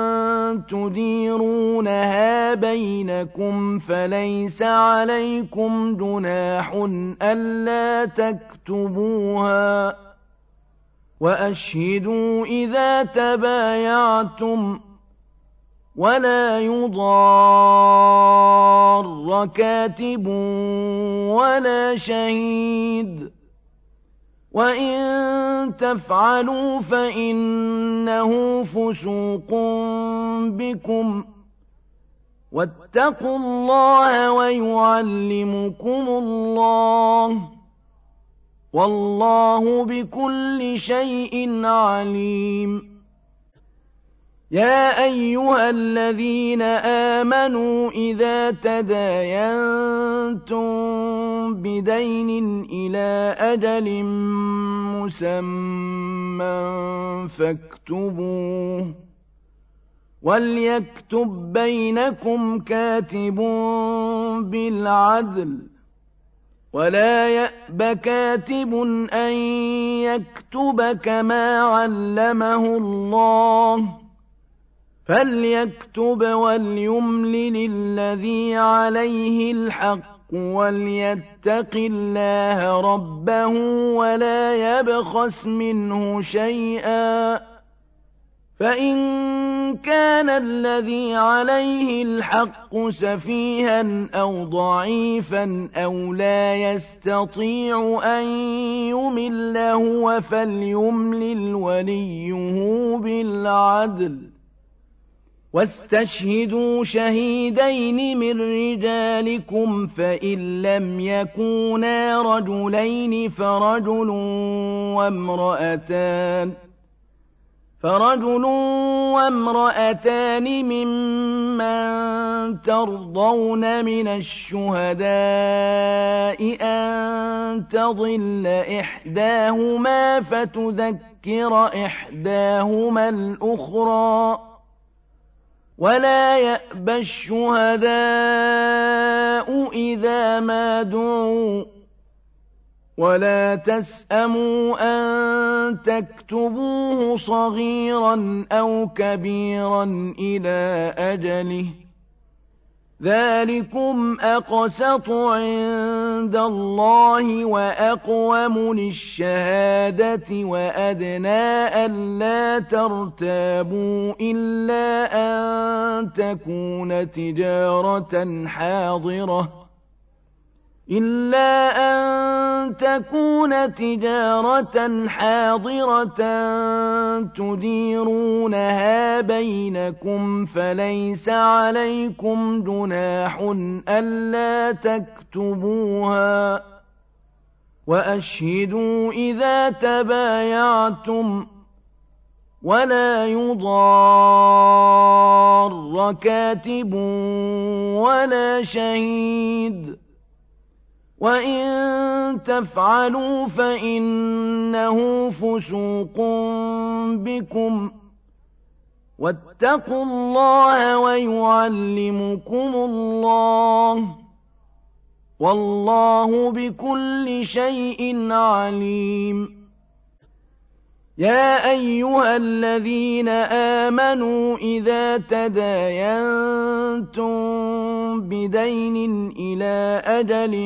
تديرونها بينكم فليس عليكم جناح ألا تكتبوها وأشهدوا إذا تبايعتم ولا يضار كاتب ولا شهيد وإن تفعلوا فإنه فسوق بكم واتقوا الله ويعلمكم الله والله بكل شيء عليم يا أيها الذين آمنوا إذا تداينتم بدين إلى أجل مسمى فاكتبوه وليكتب بينكم كاتب بالعدل ولا يأب كاتب أن يكتب كما علمه الله فليكتب وليملل الذي عليه الحق وليتق الله ربه ولا يبخس منه شيئا فإن كان الذي عليه الحق سفيها أو ضعيفا أو لا يستطيع أن يمل هو فليملل وليه بالعدل واستشهدوا شهيدين من رجالكم فإن لم يكونا رجلين فرجل وامرأتان ممن ترضون من الشهداء أن تضل إحداهما فتذكر إحداهما الأخرى ولا يأبى الشهداء إذا ما دعوا ولا تسأموا أن تكتبوه صغيرا أو كبيرا إلى أجله ذلكم أقسط عند الله وأقوم للشهادة وأدنى ألا ترتابوا إلا أن تكون تجارة حاضرة تديرونها بينكم فليس عليكم جناح ألا تكتبوها وأشهدوا إذا تبايعتم ولا يضار كاتب ولا شهيد وإن تفعلوا فإنه فسوق بكم واتقوا الله ويعلمكم الله والله بكل شيء عليم يا أيها الذين آمنوا إذا تداينتم بدين إلى أجل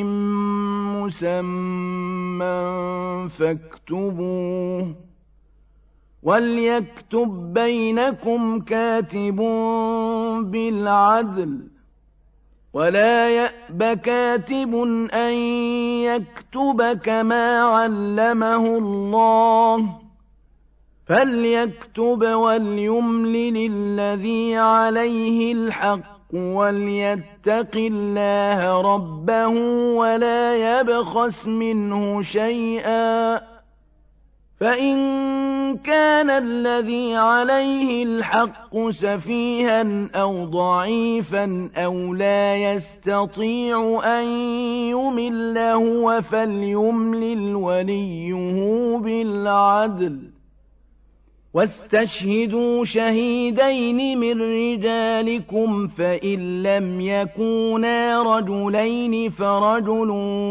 مسمى فاكتبوه وَلْيَكْتُب بَّيْنَكُمْ كَاتِبٌ بِالْعَدْلِ وَلَا يَأْبَ كَاتِبٌ أَن يَكْتُبَ كَمَا عَلَّمَهُ اللَّهُ فَلْيَكْتُبْ وَلْيُمْلِلِ الَّذِي عَلَيْهِ الْحَقُّ وَلْيَتَّقِ اللَّهَ رَبَّهُ وَلَا يَبْخَسْ مِنْهُ شَيْئًا فَإِن كَانَ الَّذِي عَلَيْهِ الْحَقُّ سَفِيهًا أَوْ ضَعِيفًا أَوْ لَا يَسْتَطِيعُ أَن يُمِلَّ هُوَ فَلْيُمْلِلْ وَلِيُّهُ بِالْعَدْلِ وَاسْتَشْهِدُوا شَهِيدَيْنِ مِن رِّجَالِكُمْ فَإِن لَّمْ يَكُونَا رَجُلَيْنِ فَرَجُلٌ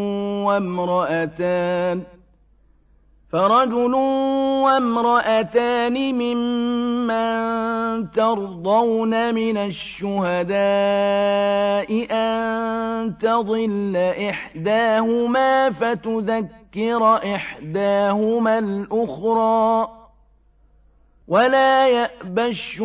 وَامْرَأَتَانِ مِمَّن تَرْضَوْنَ مِنَ الشُّهَدَاءِ أَن تَضِلَّ إِحْدَاهُمَا فَتُذَكِّرَ إِحْدَاهُمَا الْأُخْرَىٰ وَلَا يَأْبَ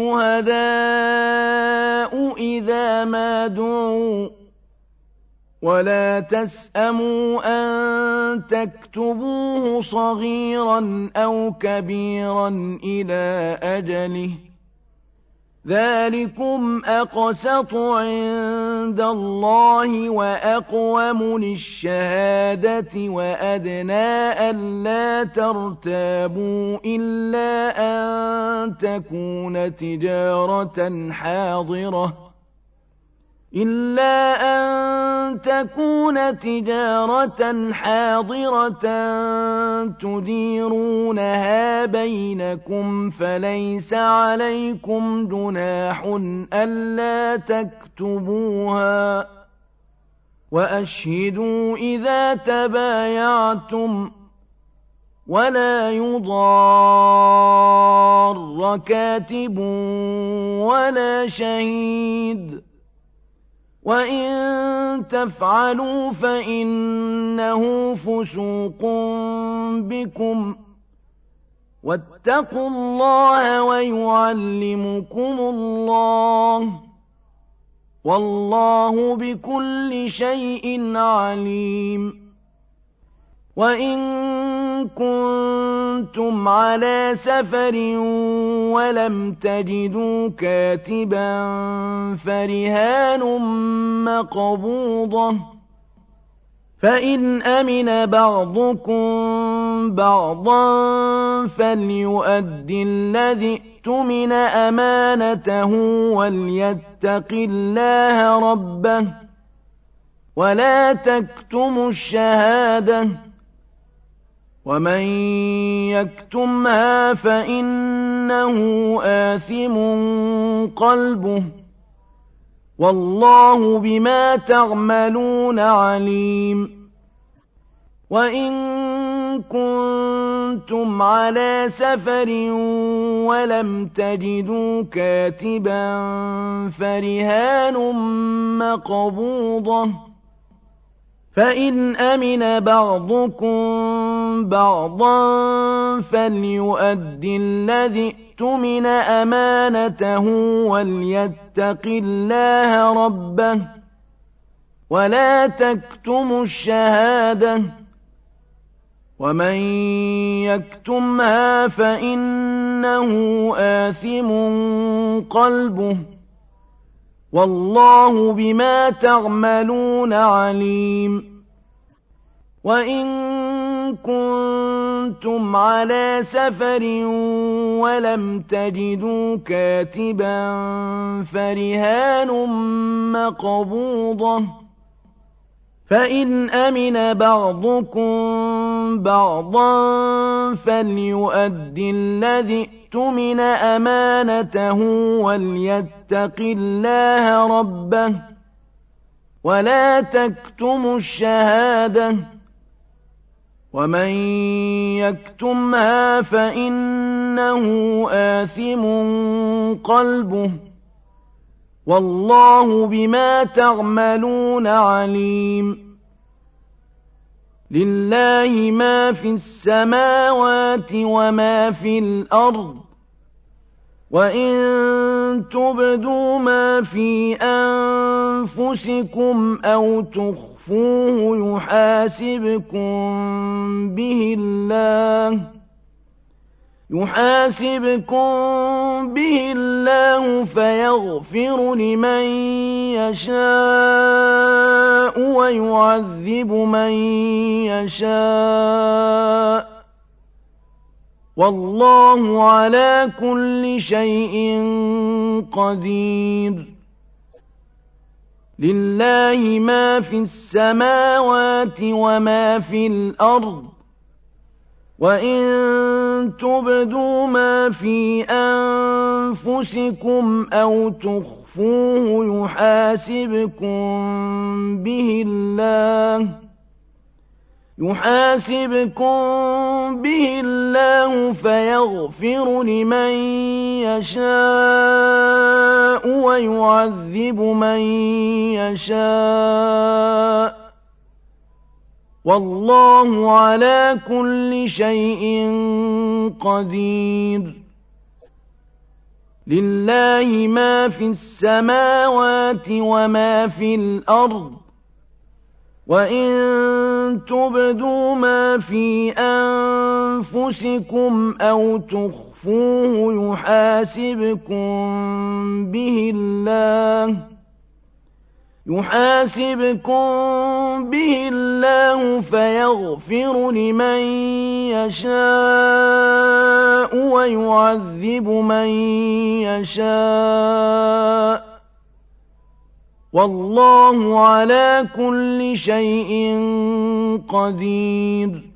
الشُّهَدَاءُ إِذَا مَا دُعُوا وَلَا تَسْأَمُوا أَن تَكْتُبُوهُ صَغِيرًا أَوْ كَبِيرًا إِلَىٰ أَجَلِهِ ذَٰلِكُمْ أَقْسَطُ عِندَ اللَّهِ وَأَقْوَمُ لِلشَّهَادَةِ وَأَدْنَىٰ أَلَّا تَرْتَابُوا إِلَّا أَن تَكُونَ تِجَارَةً حَاضِرَةً تُدِيرُونَهَا بَيْنَكُمْ فَلَيْسَ عَلَيْكُمْ جُنَاحٌ أَلَّا تَكْتُبُوهَا وَأَشْهِدُوا إِذَا تَبَايَعْتُمْ وَلَا يُضَارَّ كَاتِبٌ وَلَا شَهِيدٌ وَإِن تَفْعَلُوا فَإِنَّهُ فُسُوقٌ بِكُمْ وَاتَّقُوا اللَّهَ وَيُعَلِّمُكُمُ اللَّهُ وَاللَّهُ بِكُلِّ شَيْءٍ عَلِيمٌ وَإِن كُنتُمْ عَلَىٰ سَفَرٍ وَلَمْ تَجِدُوا كَاتِبًا فَرِهَانٌ مَّقْبُوضَةٌ فَإِنْ أَمِنَ بَعْضُكُم بَعْضًا فَلْيُؤَدِّ الَّذِي اؤْتُمِنَ أَمَانَتَهُ وَلْيَتَّقِ اللَّهَ رَبَّهُ وَلَا تَكْتُمُوا الشَّهَادَةَ وَمَن يَكْتُمْهَا فَإِنَّهُ آثِمٌ قَلْبُهُ وَاللَّهُ بِمَا تَعْمَلُونَ عَلِيمٌ وَإِن كُنتُمْ عَلَىٰ سَفَرٍ وَلَمْ تَجِدُوا كَاتِبًا فَرِهَانٌ مَّقْبُوضَةٌ فَإِنْ أَمِنَ بَعْضُكُم بَعْضًا فَلْيُؤَدِّ الَّذِي اؤْتُمِنَ أَمَانَتَهُ وَلْيَتَّقِ اللَّهَ رَبَّهُ وَلَا تَكْتُمُوا الشَّهَادَةَ وَمَن يَكْتُمْهَا فَإِنَّهُ آثِمٌ قَلْبُهُ وَاللَّهُ بِمَا تَعْمَلُونَ عَلِيمٌ وَإِن كُنتُمْ عَلَىٰ سَفَرٍ وَلَمْ تَجِدُوا كَاتِبًا فَرِهَانٌ مَّقْبُوضَةٌ فَإِنْ أَمِنَ بَعْضُكُم بَعْضًا فَلْيُؤَدِّ الَّذِي اؤْتُمِنَ أَمَانَتَهُ وَلْيَتَّقِ اللَّهَ رَبَّهُ وَلَا تَكْتُمُوا الشَّهَادَةَ وَمَن يَكْتُمْهَا فَإِنَّهُ آثِمٌ قَلْبُهُ وَاللَّهُ بِمَا تَعْمَلُونَ عَلِيمٌ لله ما في السماوات وما في الأرض وإن تبدوا ما في أنفسكم أو تخفوه يحاسبكم به الله فيغفر لمن يشاء ويعذب من يشاء والله على كل شيء قدير لله ما في السماوات وما في الأرض وإن تبدوا ما في أنفسكم أو تخفوه يحاسبكم به الله فيغفر لمن يشاء ويعذب من يشاء والله على كل شيء قدير لله ما في السماوات وما في الأرض وإن تبدوا ما في أنفسكم أو تخفوه يحاسبكم به الله فيغفر لمن يشاء ويعذب من يشاء والله على كل شيء قدير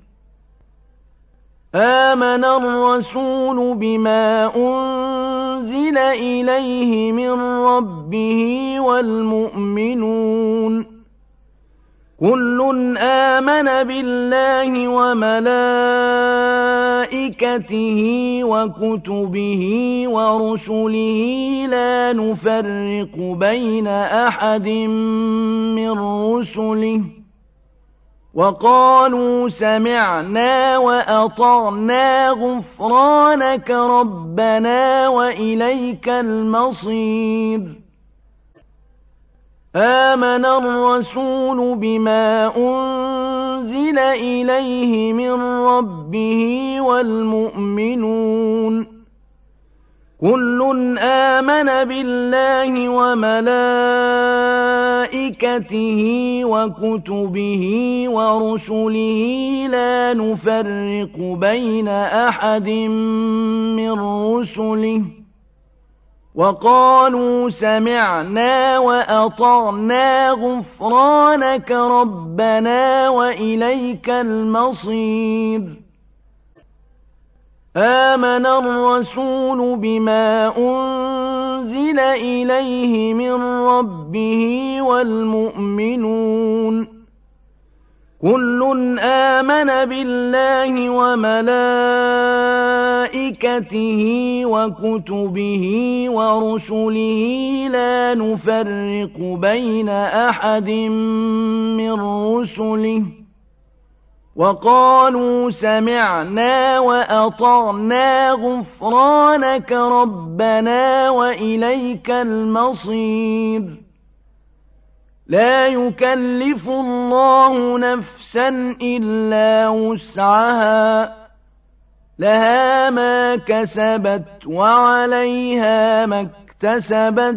آمن الرسول بما أنزل إليه من ربه والمؤمنون كل آمن بالله وملائكته وكتبه ورسله لا نفرق بين أحد من رسله وقالوا سمعنا وأطعنا غفرانك ربنا وإليك المصير آمن الرسول بما أنزل إليه من ربه والمؤمنون كل آمن بالله وملائكته وكتبه ورسله لا نفرق بين أحد من رسله وقالوا سمعنا وأطعنا غفرانك ربنا وإليك المصير آمن الرسول بما أنزل إليه من ربه والمؤمنون كل آمن بالله وملائكته وكتبه ورسله لا نفرق بين أحد من رسله وقالوا سمعنا وأطعنا غفرانك ربنا وإليك المصير لا يكلف الله نفسا إلا وسعها لها ما كسبت وعليها ما اكتسبت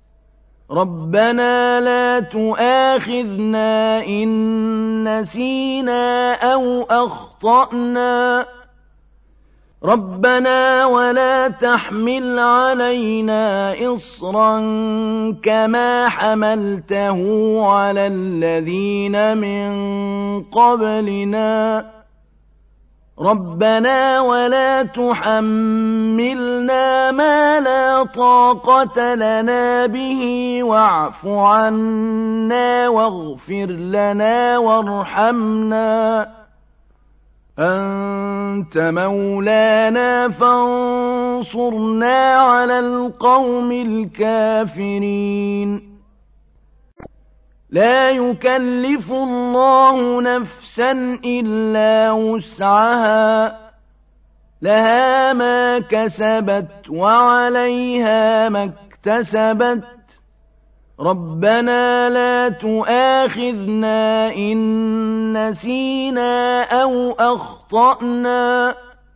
ربنا لا تؤاخذنا إن نسينا أو أخطأنا ربنا ولا تحمل علينا إصرا كما حملته على الذين من قبلنا ربنا ولا تحملنا ما لا طاقة لنا به واعف عنا واغفر لنا وارحمنا أنت مولانا فانصرنا على القوم الكافرين لا يكلف الله نفسا إلا وسعها لها ما كسبت وعليها ما اكتسبت ربنا لا تؤاخذنا إن نسينا أو أخطأنا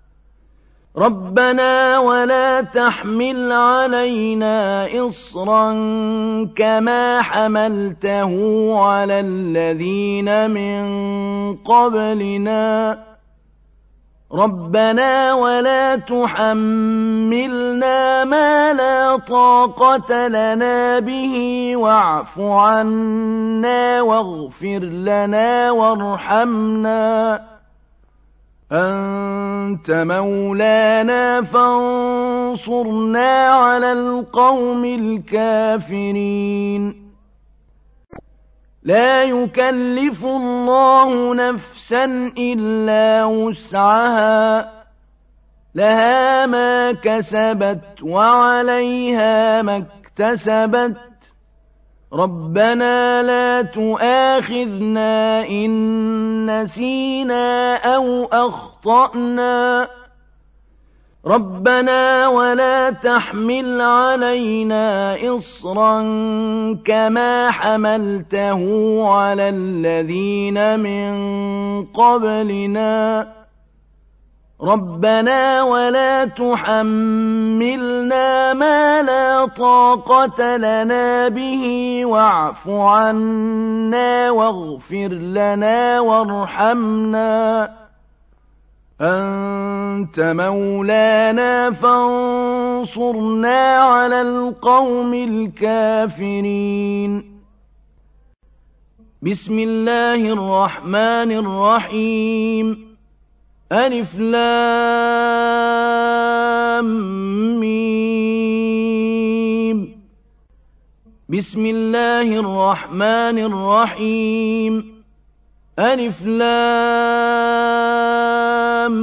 ربنا ولا تحمل علينا إصرا كما حملته على الذين من قبلنا ربنا ولا تحملنا ما لا طاقة لنا به واعف عنا واغفر لنا وارحمنا أنت مولانا فانصرنا على القوم الكافرين لا يكلف الله نفسا إلا وسعها لها ما كسبت وعليها ما اكتسبت ربنا لا تؤاخذنا إن نسينا أو أخطأنا ربنا ولا تحمل علينا إصرا كما حملته على الذين من قبلنا ربنا ولا تحملنا ما لا طاقة لنا به واعف عنا واغفر لنا وارحمنا أنت مولانا فانصرنا على القوم الكافرين بسم الله الرحمن الرحيم ألف لام ميم بسم الله الرحمن الرحيم ألف لام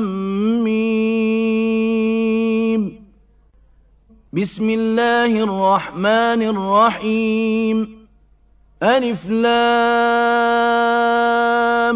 ميم بسم الله الرحمن الرحيم ألف لام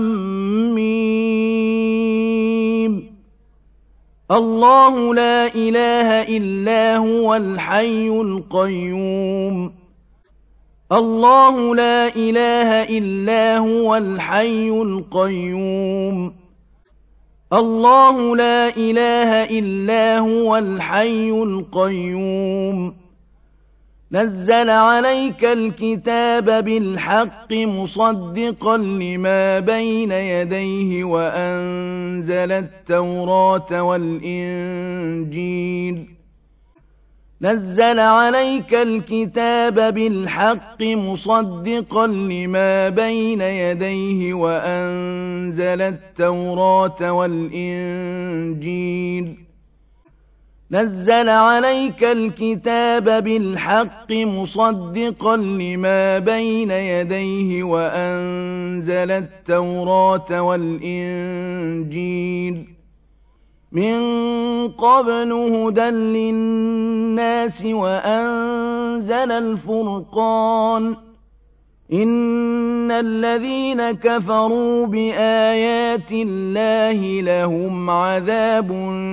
ميم الله لا إله إلا هو الحي القيوم الله لا إله إلا هو الحي القيوم الله لا إله إلا هو الحي القيوم نزل عليك الكتاب بالحق مصدقا لما بين يديه وأنزل التوراة والإنجيل نزل عليك الكتاب بالحق مصدقا لما بين يديه وأنزل التوراة والإنجيل نزل عليك الكتاب بالحق مصدقا لما بين يديه وأنزل التوراة والإنجيل من قبل هدى للناس وأنزل الفرقان إن الذين كفروا بآيات الله لهم عذاب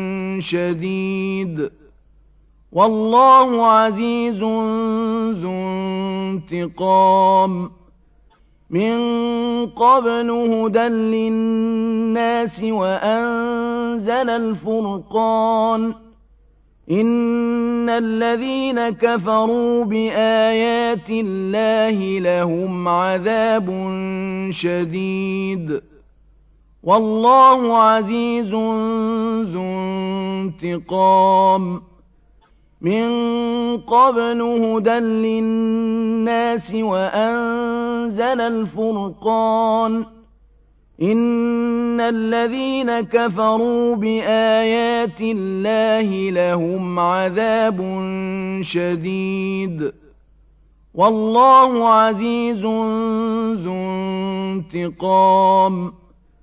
شديد والله عزيز ذو انتقام من قبل هدى للناس وأنزل الفرقان إن الذين كفروا بآيات الله لهم عذاب شديد والله عزيز ذو انتقام من قبل هدى للناس وأنزل الفرقان إن الذين كفروا بآيات الله لهم عذاب شديد والله عزيز ذو انتقام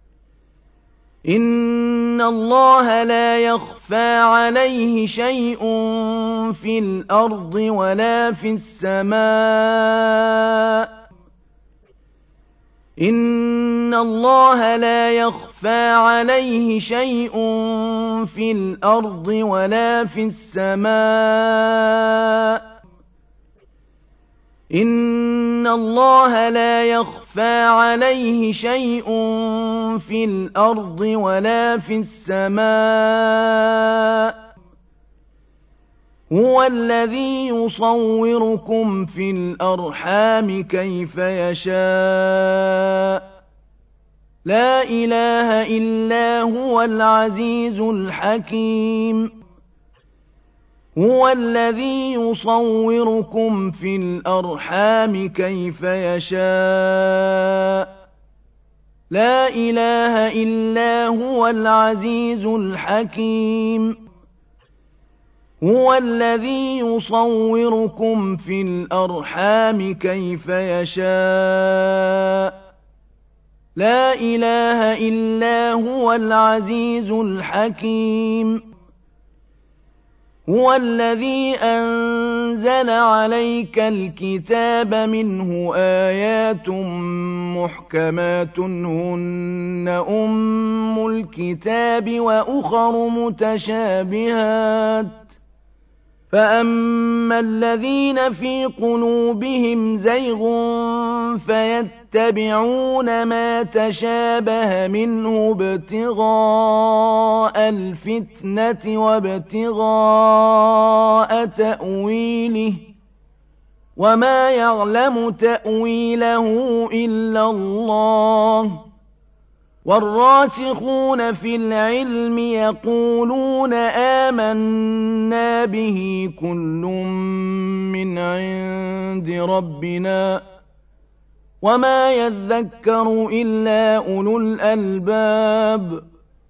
إن الله لا يخفى عليه شيء في الأرض ولا في السماء إن الله لا يخفى عليه شيء في الأرض ولا في السماء إن الله لا يخفى عليه شيء في الأرض ولا في السماء هو الذي يصوركم في الأرحام كيف يشاء لا إله إلا هو العزيز الحكيم هو الذي يصوركم في الأرحام كيف يشاء لا إله إلا هو العزيز الحكيم هو الذي يصوركم في الأرحام كيف يشاء لا إله إلا هو العزيز الحكيم هو الذي أنزل عليك الكتاب منه آيات محكمات هن أم الكتاب وأخر متشابهات فأما الذين في قلوبهم زيغ فيتبعون ما تشابه منه ابتغاء الفتنة وابتغاء تأويله وما يعلم تأويله إلا الله والراسخون في العلم يقولون آمنا به كل من عند ربنا وما يذكر إلا أولو الألباب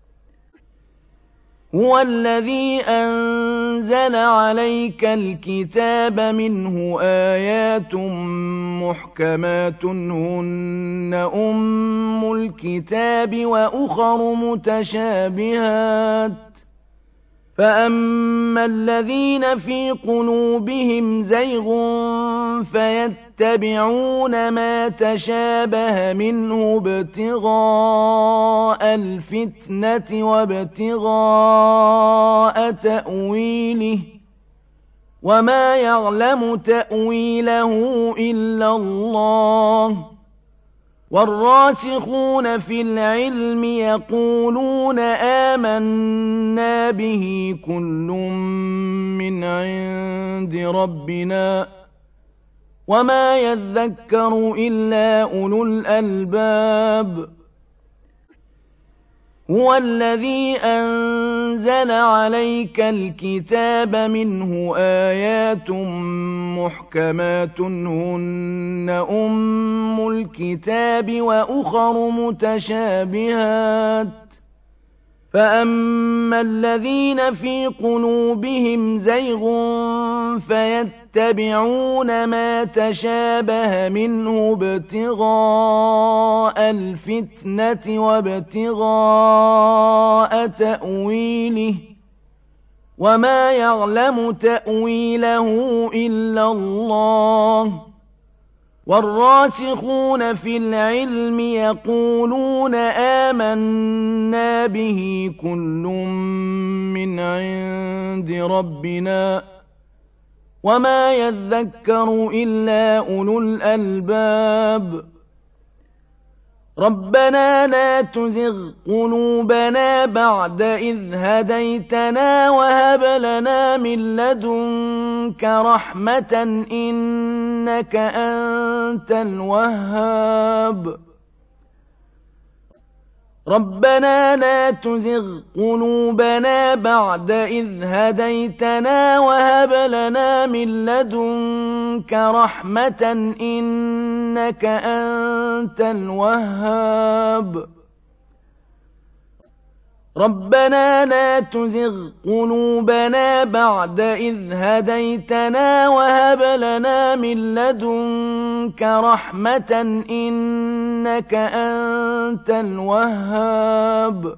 هو الذي أنزل عليك الكتاب منه آيات محكمات هن أم الكتاب وأخر متشابهات فأما الذين في قلوبهم زيغ فيتبعون ما تشابه منه ابتغاء الفتنة وابتغاء تأويله وما يعلم تأويله إلا الله والراسخون في العلم يقولون آمنا به كل من عند ربنا وما يذكر إلا أولو الألباب هو الذي أنزل عليك الكتاب منه آيات محكمات هن أم الكتاب وأخر متشابهات فأما الذين في قلوبهم زيغ فيتبعون ما تشابه منه ابتغاء الفتنة وابتغاء تأويله وما يعلم تأويله إلا الله والراسخون في العلم يقولون آمنا به كل من عند ربنا وما يذكر إلا أولو الألباب ربنا لا تزغ قلوبنا بعد إذ هديتنا وهب لنا من لدنك رحمة إنك أنت الوهاب ربنا لا تزغ قلوبنا بعد إذ هديتنا وهب لنا من لدنك رحمة إنك أنت الوهاب ربنا لا تزغ قلوبنا بعد إذ هديتنا وهب لنا من لدنك رحمة إنك أنت الوهاب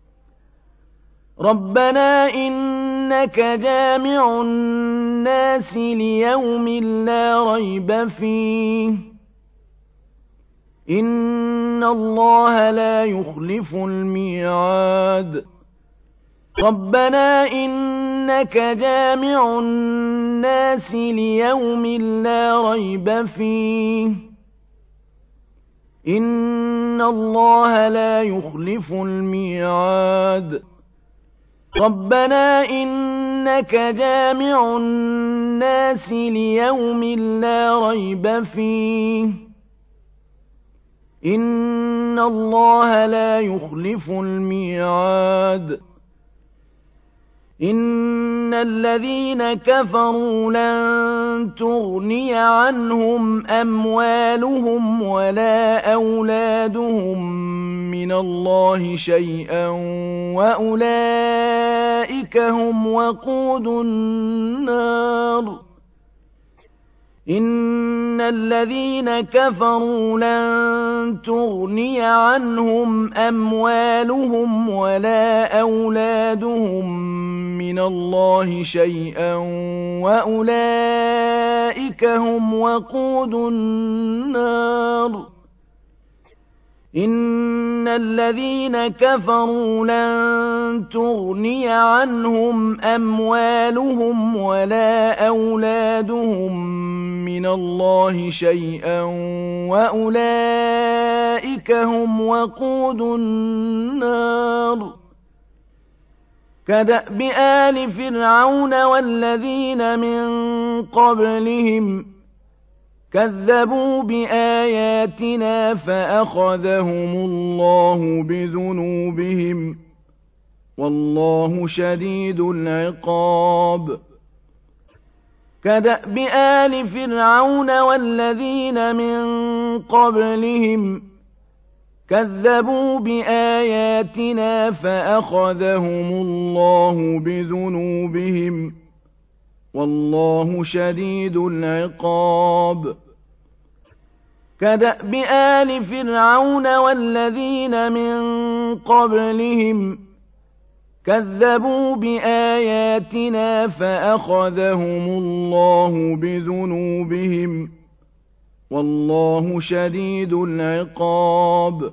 ربنا إنك جامع الناس ليوم لا ريب فيه إِنَّ اللَّهَ لَا يُخْلِفُ الْمِيعَادَ رَبَّنَا إِنَّكَ جَامِعُ النَّاسِ لِيَوْمٍ لَّا رَيْبَ فِيهِ إِنَّ اللَّهَ لَا يُخْلِفُ الْمِيعَادَ رَبَّنَا إِنَّكَ جَامِعُ النَّاسِ لِيَوْمٍ لَّا رَيْبَ فِيهِ إِنَّ اللَّهَ لَا يُخْلِفُ الْمِيعَادَ إِنَّ الَّذِينَ كَفَرُوا لَن تُغْنِيَ عَنْهُمْ أَمْوَالُهُمْ وَلَا أَوْلَادُهُم مِّنَ اللَّهِ شَيْئًا وَأُولَٰئِكَ هُمْ وَقُودُ النَّارِ إِنَّ الَّذِينَ كَفَرُوا لَن تُغْنِيَ عَنْهُمْ أَمْوَالُهُمْ وَلَا أَوْلَادُهُم مِّنَ اللَّهِ شَيْئًا وَأُولَٰئِكَ هُمْ وَقُودُ النَّارِ إِنَّ الَّذِينَ كَفَرُوا لَن تُغْنِيَ عَنْهُمْ أَمْوَالُهُمْ وَلَا أَوْلَادُهُم مِّنَ اللَّهِ شَيْئًا وَأُولَٰئِكَ هُمْ وَقُودُ النَّارِ كَدَأْبِ آلِ فِرْعَوْنَ وَالَّذِينَ مِن قَبْلِهِمْ كَذَّبُوا بِآيَاتِنَا فَأَخَذَهُمُ اللَّهُ بِذُنُوبِهِمْ وَاللَّهُ شَدِيدُ الْعِقَابِ كَدَأْبِ آلِ فِرْعَوْنَ وَالَّذِينَ مِن قَبْلِهِمْ كَذَّبُوا بِآيَاتِنَا فَأَخَذَهُمُ اللَّهُ بِذُنُوبِهِمْ وَاللَّهُ شَدِيدُ الْعِقَابِ كَدَأْبِ آلِ فِرْعَوْنَ وَالَّذِينَ مِن قَبْلِهِمْ كَذَّبُوا بِآيَاتِنَا فَأَخَذَهُمُ اللَّهُ بِذُنُوبِهِمْ وَاللَّهُ شَدِيدُ الْعِقَابِ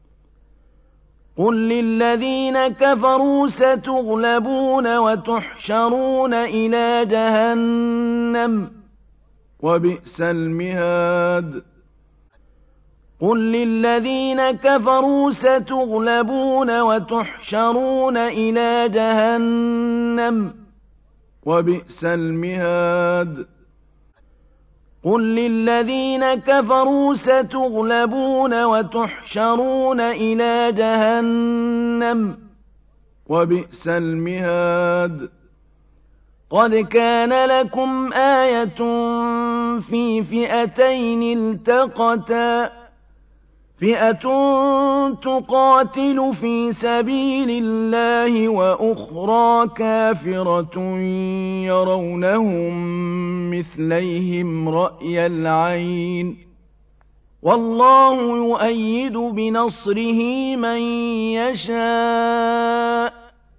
قُل لِّلَّذِينَ كَفَرُوا سَتُغْلَبُونَ وَتُحْشَرُونَ إِلَىٰ جَهَنَّمَ وَبِئْسَ الْمِهَادُ قُل لِّلَّذِينَ كَفَرُوا سَتُغْلَبُونَ وَتُحْشَرُونَ إِلَىٰ جَهَنَّمَ وَبِئْسَ الْمِهَادُ قُل لِّلَّذِينَ كَفَرُوا سَتُغْلَبُونَ وَتُحْشَرُونَ إِلَىٰ جَهَنَّمَ وَبِئْسَ الْمِهَادُ قَدْ كَانَ لَكُمْ آيَةٌ فِي فِئَتَيْنِ الْتَقَتَا فِئَةٌ تُقَاتِلُ فِي سَبِيلِ اللَّهِ وَأُخْرَىٰ كَافِرَةٌ يَرَوْنَهُم مِّثْلَيْهِمْ رَأْيَ الْعَيْنِ وَاللَّهُ يُؤَيِّدُ بِنَصْرِهِ مَن يَشَاءُ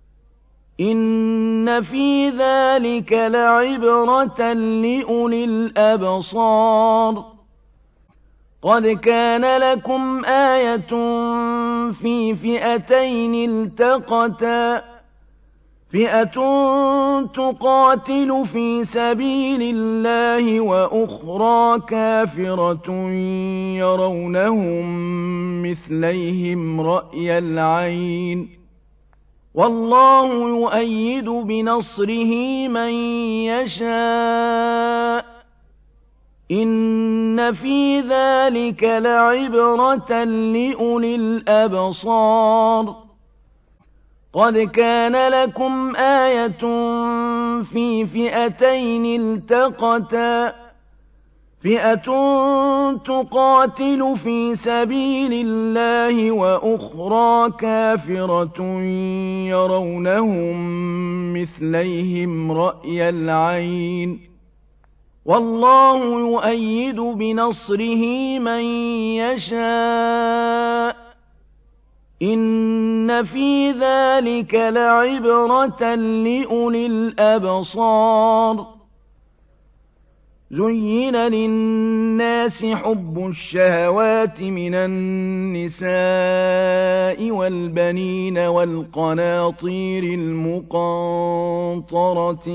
إِنَّ فِي ذَٰلِكَ لَعِبْرَةً لِّأُولِي الْأَبْصَارِ قَدْ كَانَ لَكُمْ آيَةٌ فِي فِئَتَيْنِ الْتَقَتَا فِئَةٌ تُقَاتِلُ فِي سَبِيلِ اللَّهِ وَأُخْرَىٰ كَافِرَةٌ يَرَوْنَهُم مِّثْلَيْهِمْ رَأْيَ الْعَيْنِ وَاللَّهُ يُؤَيِّدُ بِنَصْرِهِ مَن يَشَاءُ إِنَّ فِي ذَٰلِكَ لَعِبْرَةً لِّأُولِي الْأَبْصَارِ قَدْ كَانَ لَكُمْ آيَةٌ فِي فِئَتَيْنِ الْتَقَتَا فِئَةٌ تُقَاتِلُ فِي سَبِيلِ اللَّهِ وَأُخْرَىٰ كَافِرَةٌ يَرَوْنَهُم مِّثْلَيْهِمْ رَأْيَ الْعَيْنِ وَاللَّهُ يُؤَيِّدُ بِنَصْرِهِ مَن يَشَاءُ إِنَّ فِي ذَٰلِكَ لَعِبْرَةً لِّأُولِي الْأَبْصَارِ زين للناس حب الشهوات من النساء والبنين والقناطير المقنطرة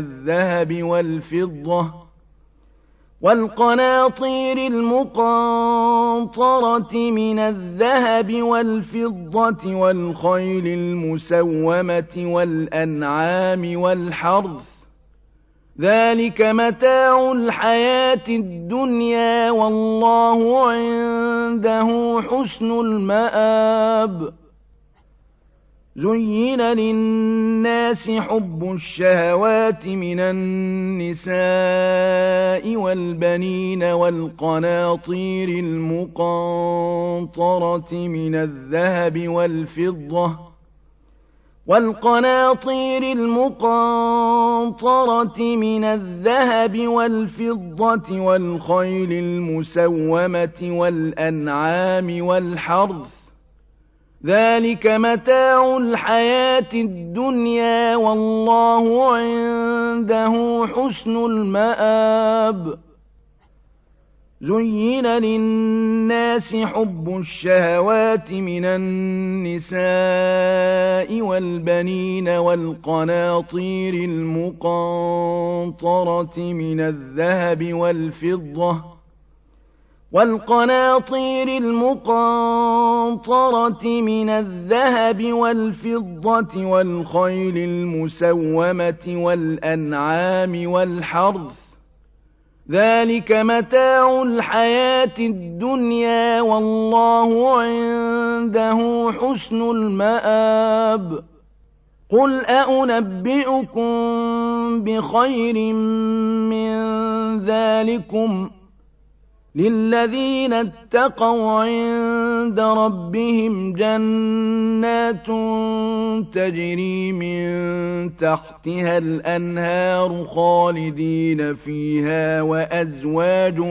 من الذهب والفضة والخيل المسومة والأنعام والحرث ذلك متاع الحياة الدنيا والله عنده حسن المآب زين للناس حب الشهوات من النساء والبنين والقناطير المقنطرة من الذهب والفضة والخيل المسومة والأنعام والحرث ذلك متاع الحياة الدنيا والله عنده حسن المآب زين للناس حب الشهوات من النساء والبنين والقناطير المقنطرة من الذهب والفضة والخيل المسومة والأنعام والحرث ذلك متاع الحياة الدنيا والله عنده حسن المآب قل أنبئكم بخير من ذلكم للذين اتقوا عند ربهم جنات تجري من تحتها الأنهار خالدين فيها وأزواج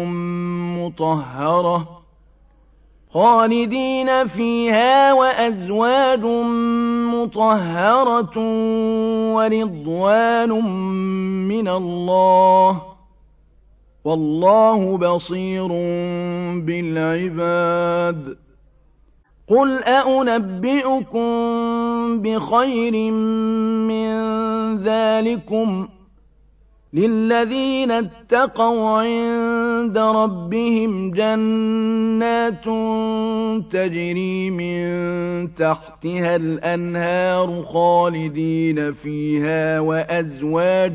مطهرة ورضوان من الله والله بصير بالعباد قل أنبئكم بخير من ذلكم للذين اتقوا عند ربهم جنات تجري من تحتها الأنهار خالدين فيها وأزواج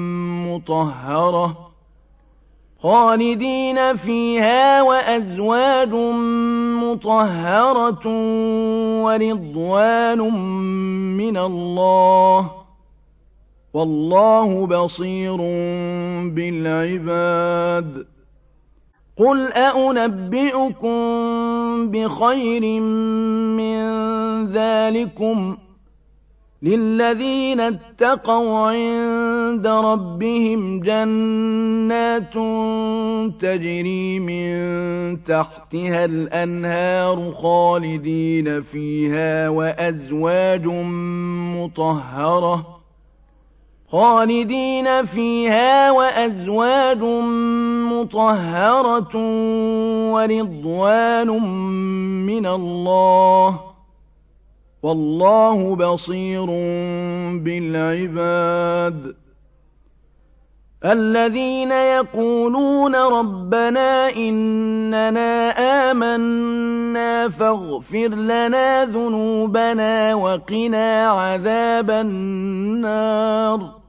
مطهرة ورضوان من الله والله بصير بالعباد قل أنبئكم بخير من ذلكم للذين اتقوا عند ربهم جنات تجري من تحتها الأنهار خالدين فيها وأزواج مطهرة ورضوان من الله والله بصير بالعباد الذين يقولون ربنا إننا آمنا فاغفر لنا ذنوبنا وقنا عذاب النار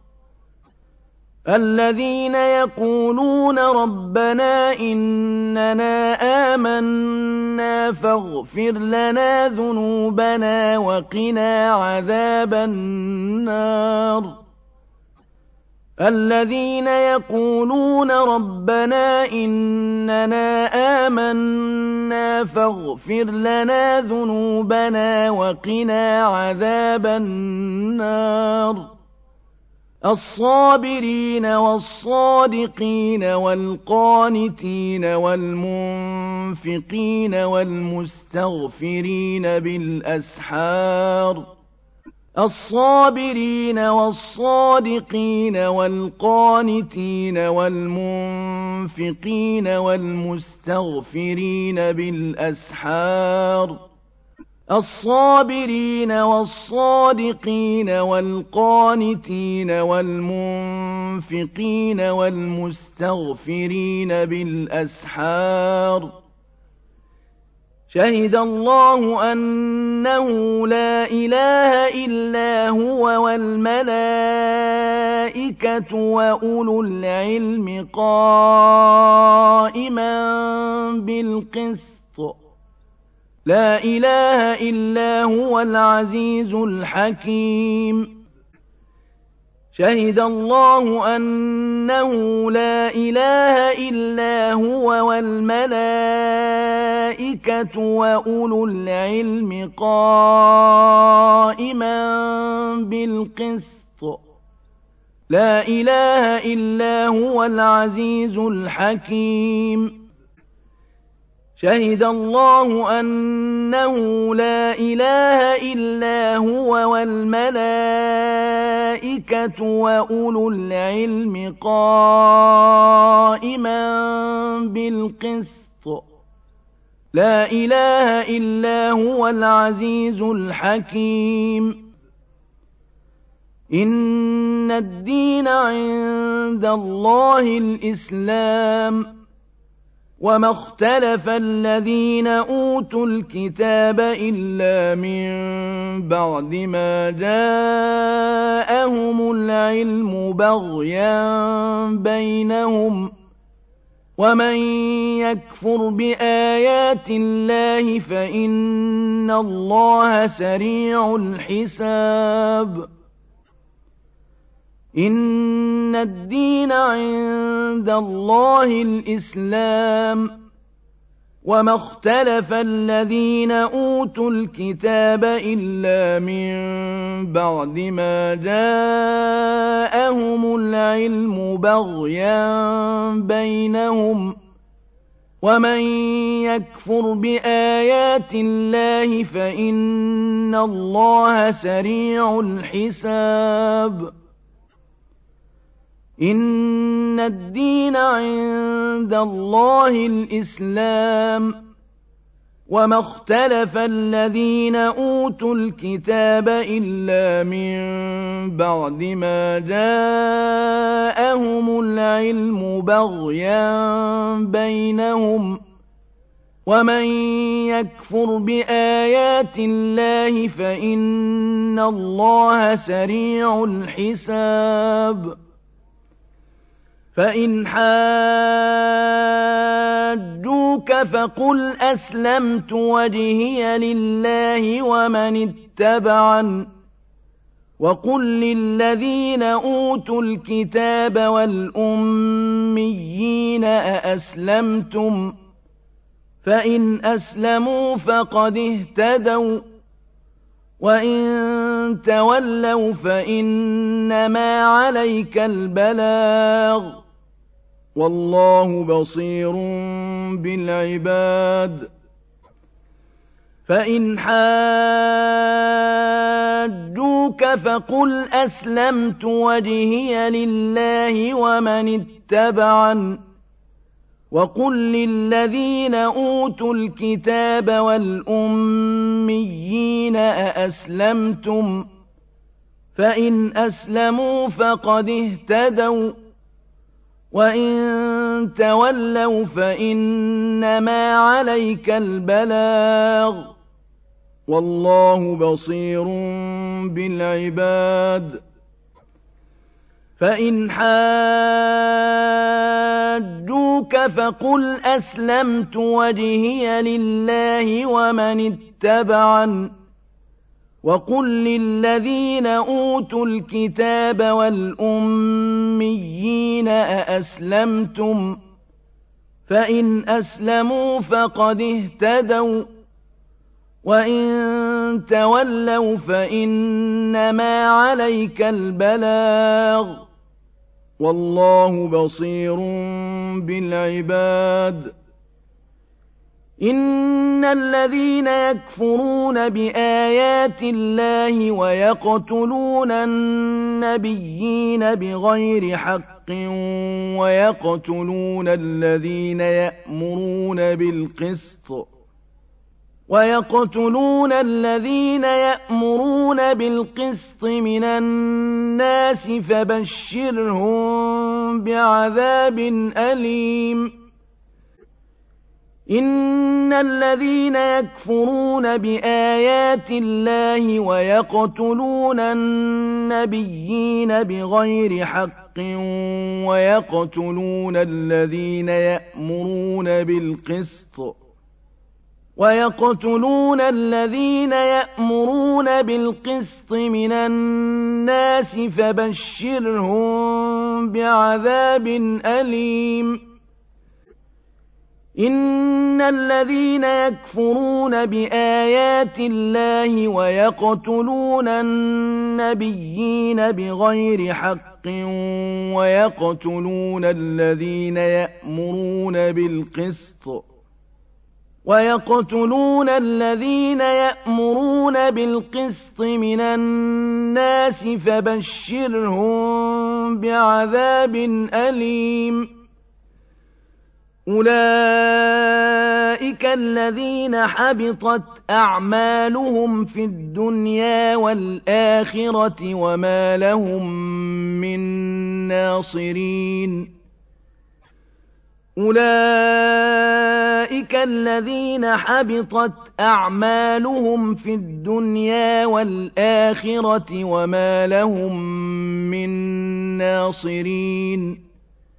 الذين يقولون ربنا إننا آمنا فاغفر لنا ذنوبنا وقنا عذاب النار الذين يقولون ربنا إننا آمنا فاغفر لنا ذنوبنا وقنا عذاب النار الصابرين والصادقين والقانتين والمنفقين والمستغفرين بالأسحار الصابرين والصادقين والقانتين والمنفقين والمستغفرين بالأسحار الصابرين والصادقين والقانتين والمنفقين والمستغفرين بالأسحار شهد الله أنه لا إله إلا هو والملائكة وأولو العلم قائما بالقسط لا إله إلا هو العزيز الحكيم شهد الله أنه لا إله إلا هو والملائكة وأولو العلم قائما بالقسط لا إله إلا هو العزيز الحكيم شهد الله أنه لا إله إلا هو والملائكة وأولو العلم قائما بالقسط لا إله إلا هو العزيز الحكيم إن الدين عند الله الإسلام وما اختلف الذين أوتوا الكتاب إلا من بعد ما جاءهم العلم بغيا بينهم ومن يكفر بآيات الله فإن الله سريع الحساب إن الدين عند الله الإسلام وما اختلف الذين أوتوا الكتاب إلا من بعد ما جاءهم العلم بغيا بينهم ومن يكفر بآيات الله فإن الله سريع الحساب إن الدين عند الله الإسلام وما اختلف الذين أوتوا الكتاب إلا من بعد ما جاءهم العلم بغيا بينهم ومن يكفر بآيات الله فإن الله سريع الحساب فإن حاجوك فقل أسلمت وجهي لله ومن اتبعن وقل للذين أوتوا الكتاب والأميين أأسلمتم فإن أسلموا فقد اهتدوا وإن تولوا فإنما عليك البلاغ والله بصير بالعباد فإن حاجوك فقل أسلمت وجهي لله ومن اتبعن وقل للذين أوتوا الكتاب والأميين أأسلمتم فإن أسلموا فقد اهتدوا وإن تولوا فإنما عليك البلاغ والله بصير بالعباد فإن حاجوك فقل أسلمت وجهي لله ومن اتبعن وقل للذين أوتوا الكتاب والأميين أأسلمتم فإن أسلموا فقد اهتدوا وإن تولوا فإنما عليك البلاغ والله بصير بالعباد إن الذين يكفرون بآيات الله ويقتلون النبيين بغير حق ويقتلون الذين يأمرون بالقسط من الناس فبشرهم بعذاب أليم إن الذين يكفرون بآيات الله ويقتلون النبيين بغير حق ويقتلون الذين يأمرون بالقسط من الناس فبشرهم بعذاب أليم إن الذين يكفرون بآيات الله ويقتلون النبيين بغير حق ويقتلون الذين يأمرون بالقسط من الناس فبشرهم بعذاب أليم أولئك الذين حبطت أعمالهم في الدنيا والآخرة وما لهم من ناصرين أولئك الذين حبطت أعمالهم في الدنيا والآخرة وما لهم من ناصرين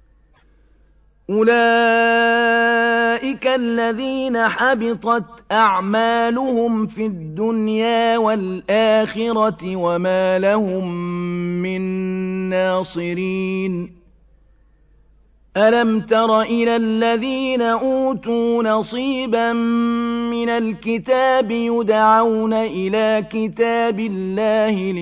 أولئك الذين حبطت أعمالهم في الدنيا والآخرة وما لهم من ناصرين ألم تر إلى الذين أوتوا نصيبا من الكتاب يدعون إلى كتاب الله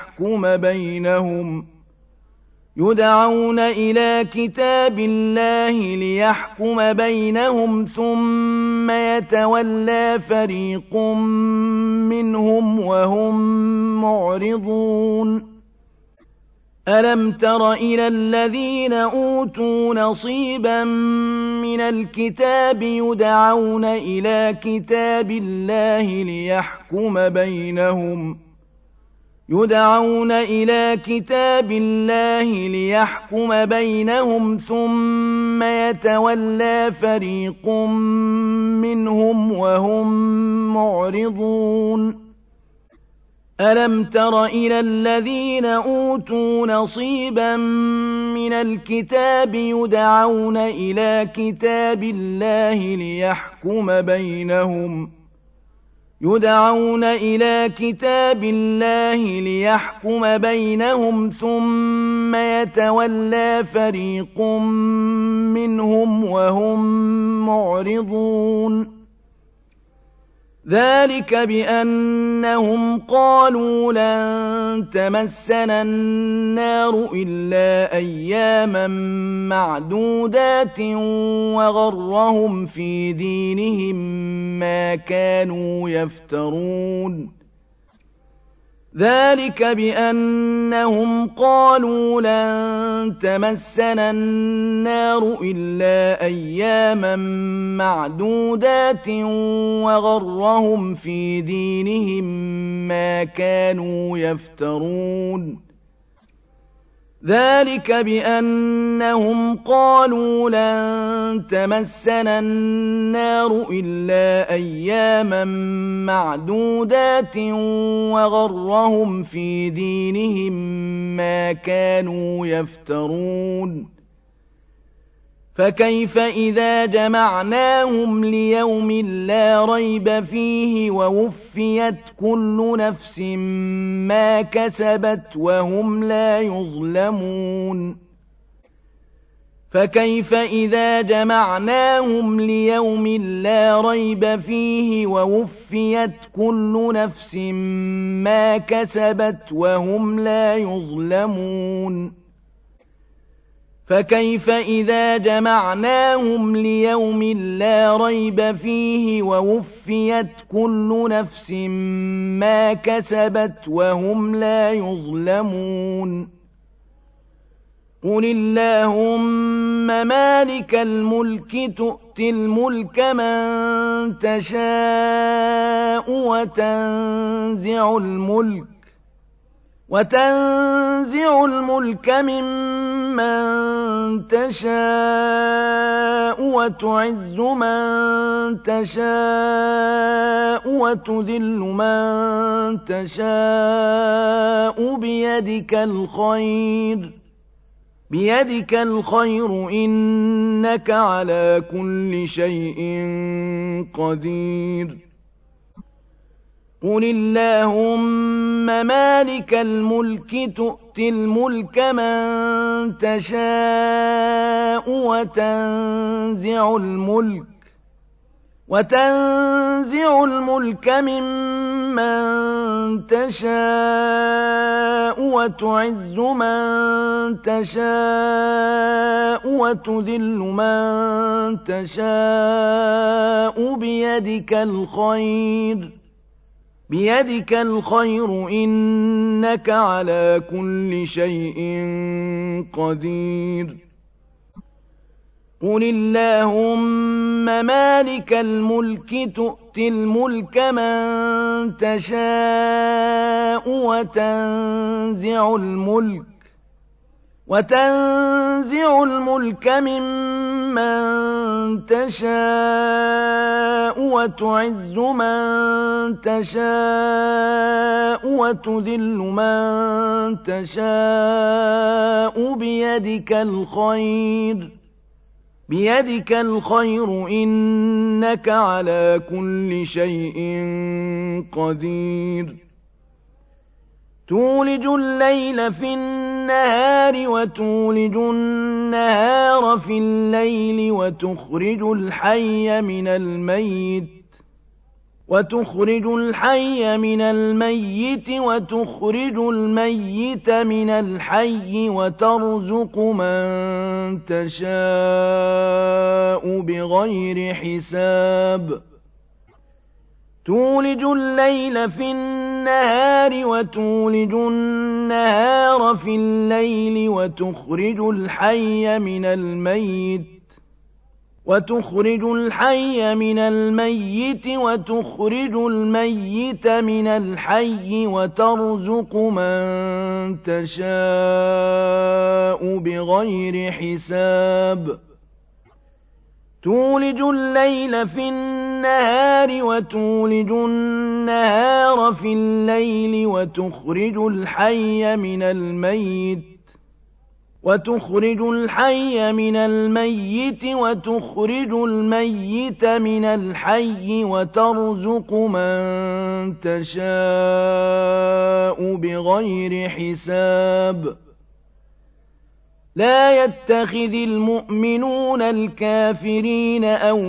ليحكم بينهم ثم يتولى فريق منهم وهم معرضون ألم تر إلى الذين أوتوا نصيبا من الكتاب يدعون إلى كتاب الله ليحكم بينهم ثم يتولى فريق منهم وهم معرضون ألم تر إلى الذين أوتوا نصيبا من الكتاب يدعون إلى كتاب الله ليحكم بينهم ثم يتولى فريق منهم وهم معرضون ذلك بأنهم قالوا لن تمسنا النار إلا أياما معدودات وغرهم في دينهم ما كانوا يفترون ذلك بأنهم قالوا لن تمسنا النار إلا أياما معدودات وغرهم في دينهم ما كانوا يفترون ذلك بأنهم قالوا لن تمسنا النار إلا أياما معدودات وغرهم في دينهم ما كانوا يفترون فكيف إذا جمعناهم ليوم لا ريب فيه ووفيت كل نفس ما كسبت وهم لا يظلمون فكيف إذا جمعناهم ليوم لا ريب فيه ووفيت كل نفس ما كسبت وهم لا يظلمون فكيف إذا جمعناهم ليوم لا ريب فيه ووفيت كل نفس ما كسبت وهم لا يظلمون قل اللهم مالك الملك تؤتي الملك من تشاء وتنزع الملك ممن تشاء وتعز من تشاء وتذل من تشاء بيدك الخير إنك على كل شيء قدير قل اللهم مالك الملك تؤتي الملك من تشاء وتنزع الملك ممن تشاء وتعز من تشاء وتذل من تشاء بيدك الخير إنك على كل شيء قدير قل اللهم مالك الملك تؤتي الملك من تشاء وتنزع الملك ممن تشاء وتعز من تشاء وتذل من تشاء بيدك الخير إنك على كل شيء قدير تولج الليل في النهار وتولج النهار في الليل وتخرج الحي من الميت وتخرج الميت من الحي وترزق من تشاء بغير حساب تولج الليل في النهار وتولج النهار في الليل وتخرج الحي من الميت وتخرج الميت من الحي وترزق من تشاء بغير حساب تولج الليل في النهار وتولج النهار في الليل وتخرج الحي من الميت وتخرج الميت من الحي وترزق من تشاء بغير حساب لا يتخذ المؤمنون الكافرين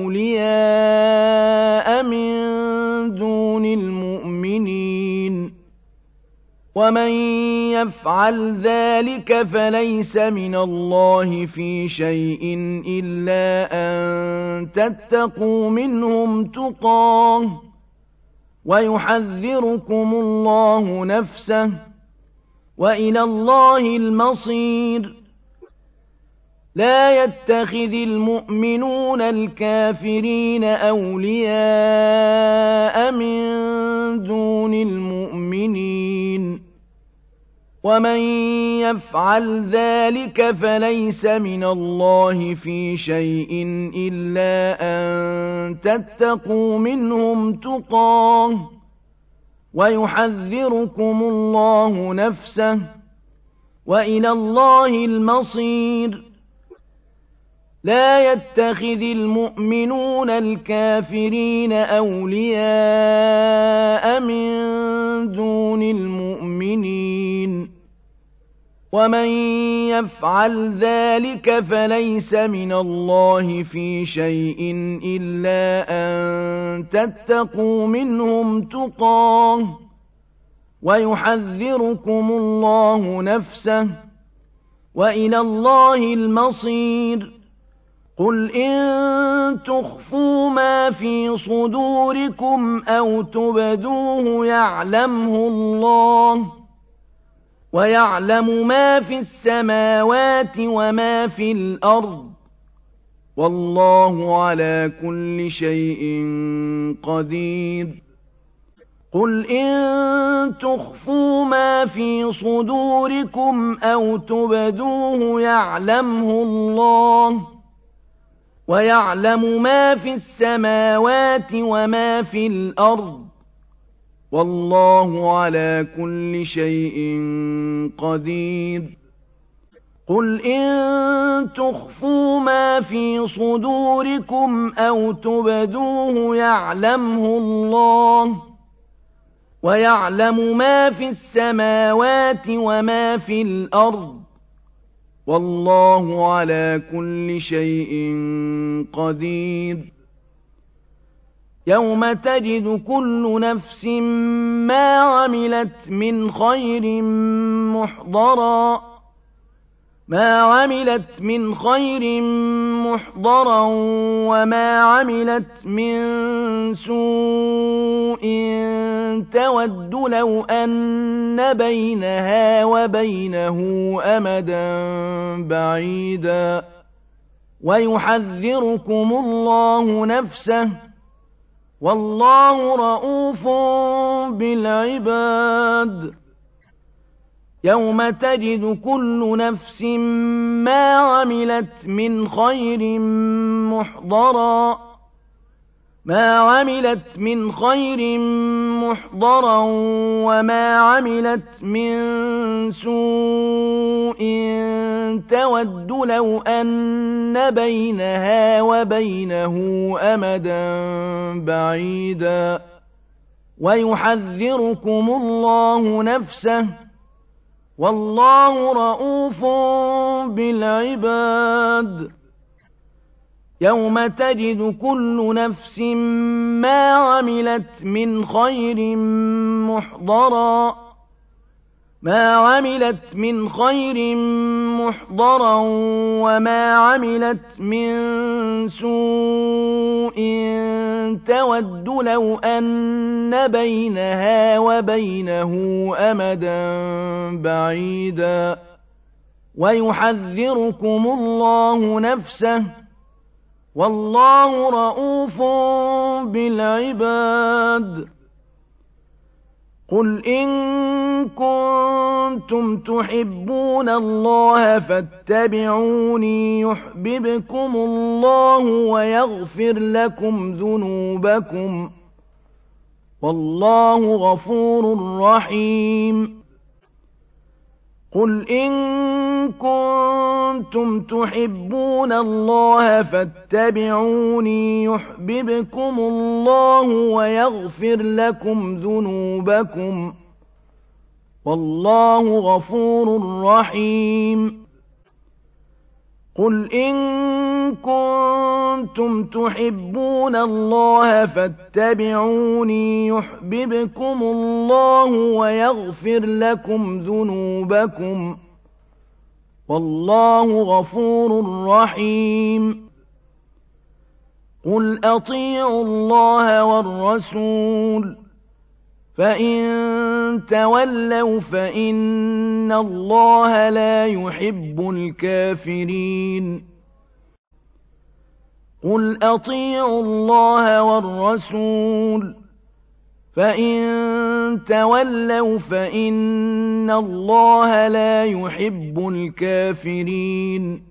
أولياء من دون المؤمنين ومن يفعل ذلك فليس من الله في شيء إلا أن تتقوا منهم تقاه ويحذركم الله نفسه وإلى الله المصير لا يتخذ المؤمنون الكافرين أولياء من دون المؤمنين ومن يفعل ذلك فليس من الله في شيء إلا أن تتقوا منهم تقاه ويحذركم الله نفسه وإلى الله المصير لا يتخذ المؤمنون الكافرين أولياء من دون المؤمنين ومن يفعل ذلك فليس من الله في شيء إلا أن تتقوا منهم تقاه ويحذركم الله نفسه وإلى الله المصير قل إن تخفوا ما في صدوركم أو تبدوه يعلمه الله ويعلم ما في السماوات وما في الأرض والله على كل شيء قدير قل إن تخفوا ما في صدوركم أو تبدوه يعلمه الله ويعلم ما في السماوات وما في الأرض والله على كل شيء قدير قل إن تخفوا ما في صدوركم أو تبدوه يعلمه الله ويعلم ما في السماوات وما في الأرض والله على كل شيء قدير يوم تجد كل نفس ما عملت من خير محضرا وما عملت من سوء تود لو أن بينها وبينه أمدا بعيدا ويحذركم الله نفسه والله رءوف بالعباد يوم تجد كل نفس ما عملت من خير محضرا وما عملت من سوء تود لو أن بينها وبينه أمدا بعيدا ويحذركم الله نفسه والله رءوف بالعباد يوم تجد كل نفس ما عملت من خير محضرا وما عملت من سوء تود لو أن بينها وبينه أمدا بعيدا ويحذركم الله نفسه والله رءوف بالعباد قل إن كنتم تحبون الله فاتبعوني يحببكم الله ويغفر لكم ذنوبكم والله غفور رحيم قل إن كنتم تحبون الله فاتبعوني يحببكم الله ويغفر لكم ذنوبكم والله غفور رحيم قل إن كنتم تحبون الله فاتبعوني يحببكم الله ويغفر لكم ذنوبكم والله غفور رحيم قل أطيعوا الله والرسول فإن تولوا فإن الله لا يحب الكافرين قل أطيعوا الله والرسول فإن تولوا فإن الله لا يحب الكافرين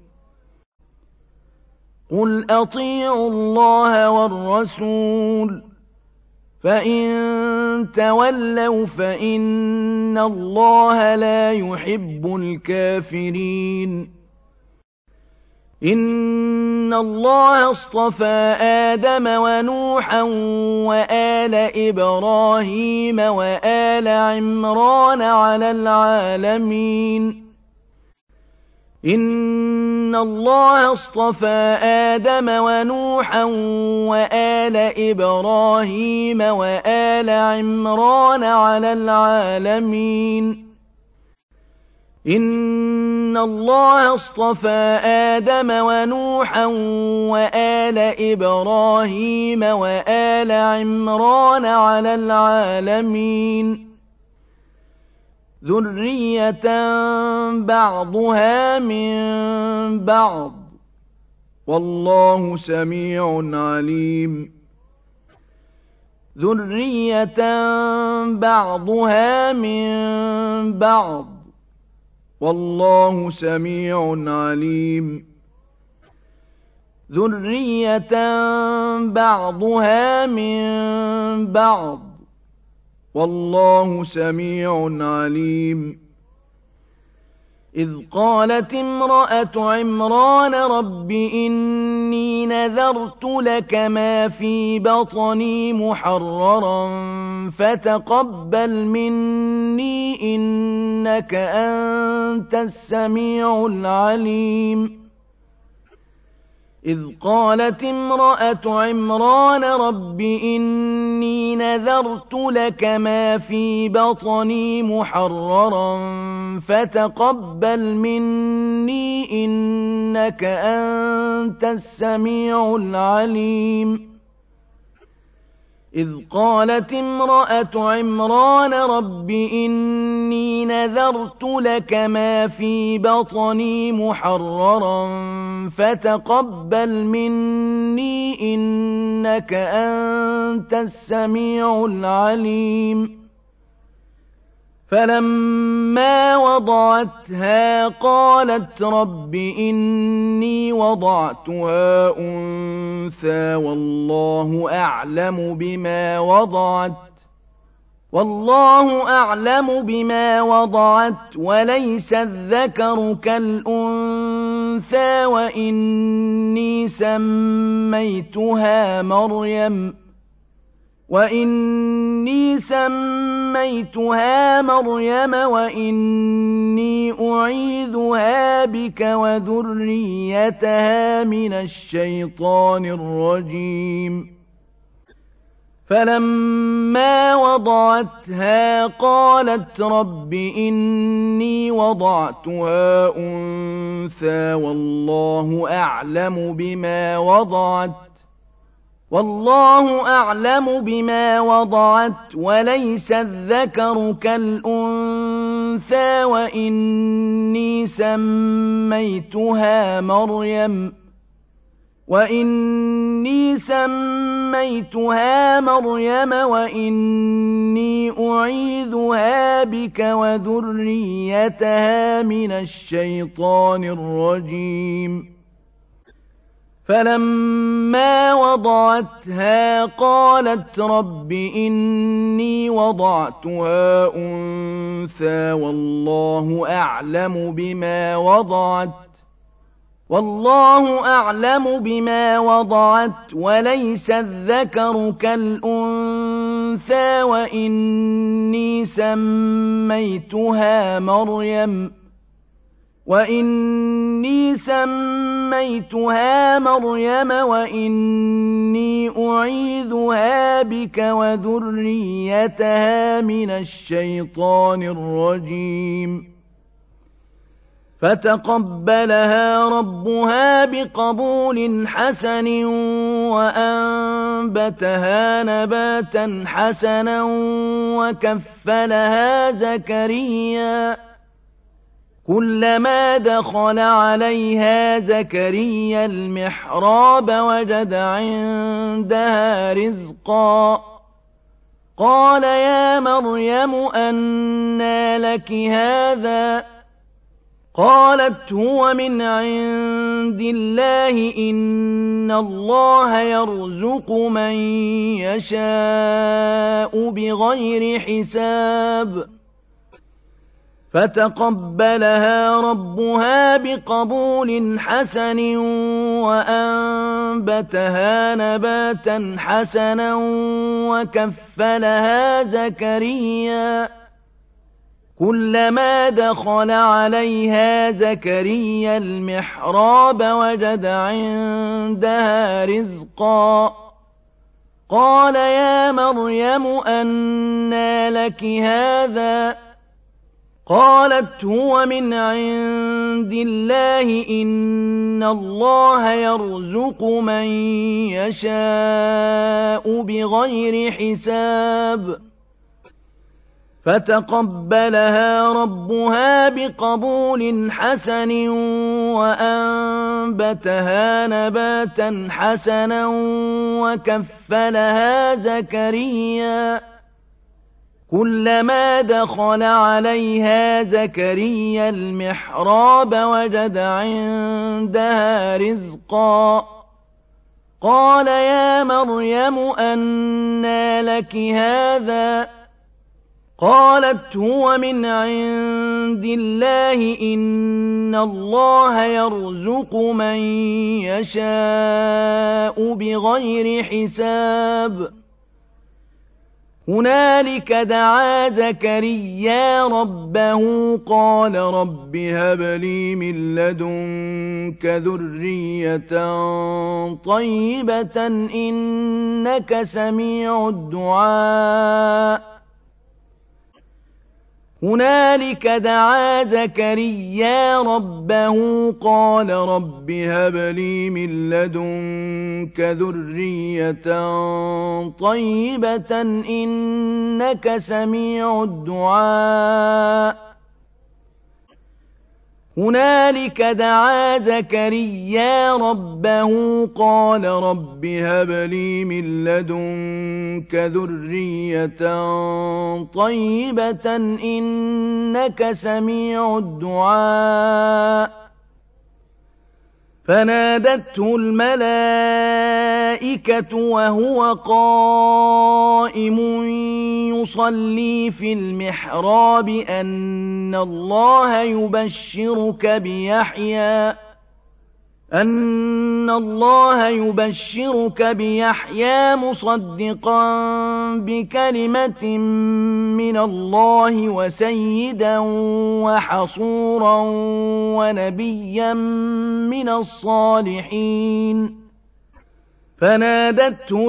قل أطيعوا الله والرسول فإن تولوا فإن الله لا يحب الكافرين إن الله اصطفى آدم ونوحا وآل إبراهيم وآل عمران على العالمين إن الله اصطفى آدم ونوحا وآل إبراهيم وآل عمران على العالمين إن الله اصطفى آدم ونوحا وآل إبراهيم وآل عمران على العالمين ذرية بعضها من بعض والله سميع عليم ذرية بعضها من بعض والله سميع عليم ذرية بعضها من بعض والله سميع عليم إذ قالت امرأة عمران رب إني نذرت لك ما في بطني محررا فتقبل مني إنك أنت السميع العليم إذ قالت امرأة عمران رب إني نذرت لك ما في بطني محررا فتقبل مني إنك أنت السميع العليم إذ قالت امرأة عمران رب إني نذرت لك ما في بطني محررا فتقبل مني إنك أنت السميع العليم فلما وضعتها قالت رب إني وضعتها أنثى والله أعلم بما وضعت وليس الذكر كالأنثى وإني سميتها مريم وإني أعيذها بك وذريتها من الشيطان الرجيم فلما وضعتها قالت رب إني وضعتها أنثى والله أعلم بما وضعت وليس الذكر كالأنثى وإني سميتها مريم وإني أعيذها بك وذريتها من الشيطان الرجيم فلما وضعتها قالت رب إني وضعتها أنثى والله أعلم بما وضعت وليس الذكر كالأنثى وإني سميتها مريم وإني أعيذها بك وذريتها من الشيطان الرجيم فتقبلها ربها بقبول حسن وأنبتها نباتا حسنا وكفلها زكريا كلما دخل عليها زكريا المحراب وجد عندها رزقا قال يا مريم أنى لك هذا قالت هو من عند الله إن الله يرزق من يشاء بغير حساب فتقبلها ربها بقبول حسن وأنبتها نباتا حسنا وكفلها زكريا كلما دخل عليها زكريا المحراب وجد عندها رزقا قال يا مريم أنى لك هذا قالت هو من عند الله إن الله يرزق من يشاء بغير حساب فتقبلها ربها بقبول حسن وأنبتها نباتا حسنا وكفلها زكريا كلما دخل عليها زكريا المحراب وجد عندها رزقا قال يا مريم أنى لك هذا قالت هو من عند الله إن الله يرزق من يشاء بغير حساب هنالك دعا زكريا ربه قال رب هب لي من لدنك ذرية طيبة إنك سميع الدعاء هنالك دعا زكريا ربه قال رب هب لي من لدنك ذرية طيبة إنك سميع الدعاء هنالك دعا زكريا ربه قال رب هب لي من لدنك ذرية طيبة إنك سميع الدعاء فنادته الملائكة وهو قائم يصلي في المحراب أن الله يبشرك بيحيى مصدقا بكلمة من الله وسيدا وحصورا ونبيا من الصالحين فنادته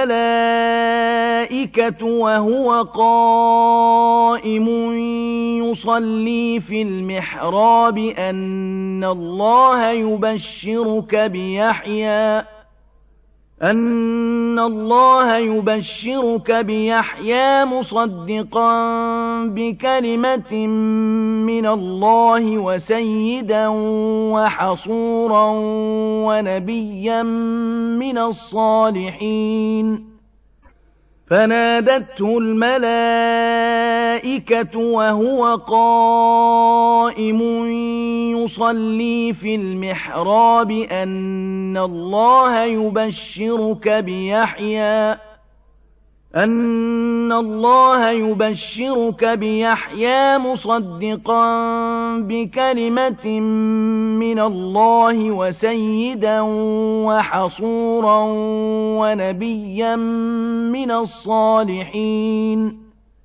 الملائكة وهو قائم يصلي في المحراب أن الله يبشرك بيحيى مصدقا بكلمة من الله وسيدا وحصورا ونبيا من الصالحين فنادته الملائكة وهو قائم يصلي في المحراب أن الله يبشرك بيحيى مصدقا بكلمة من الله وسيدا وحصورا ونبيا من الصالحين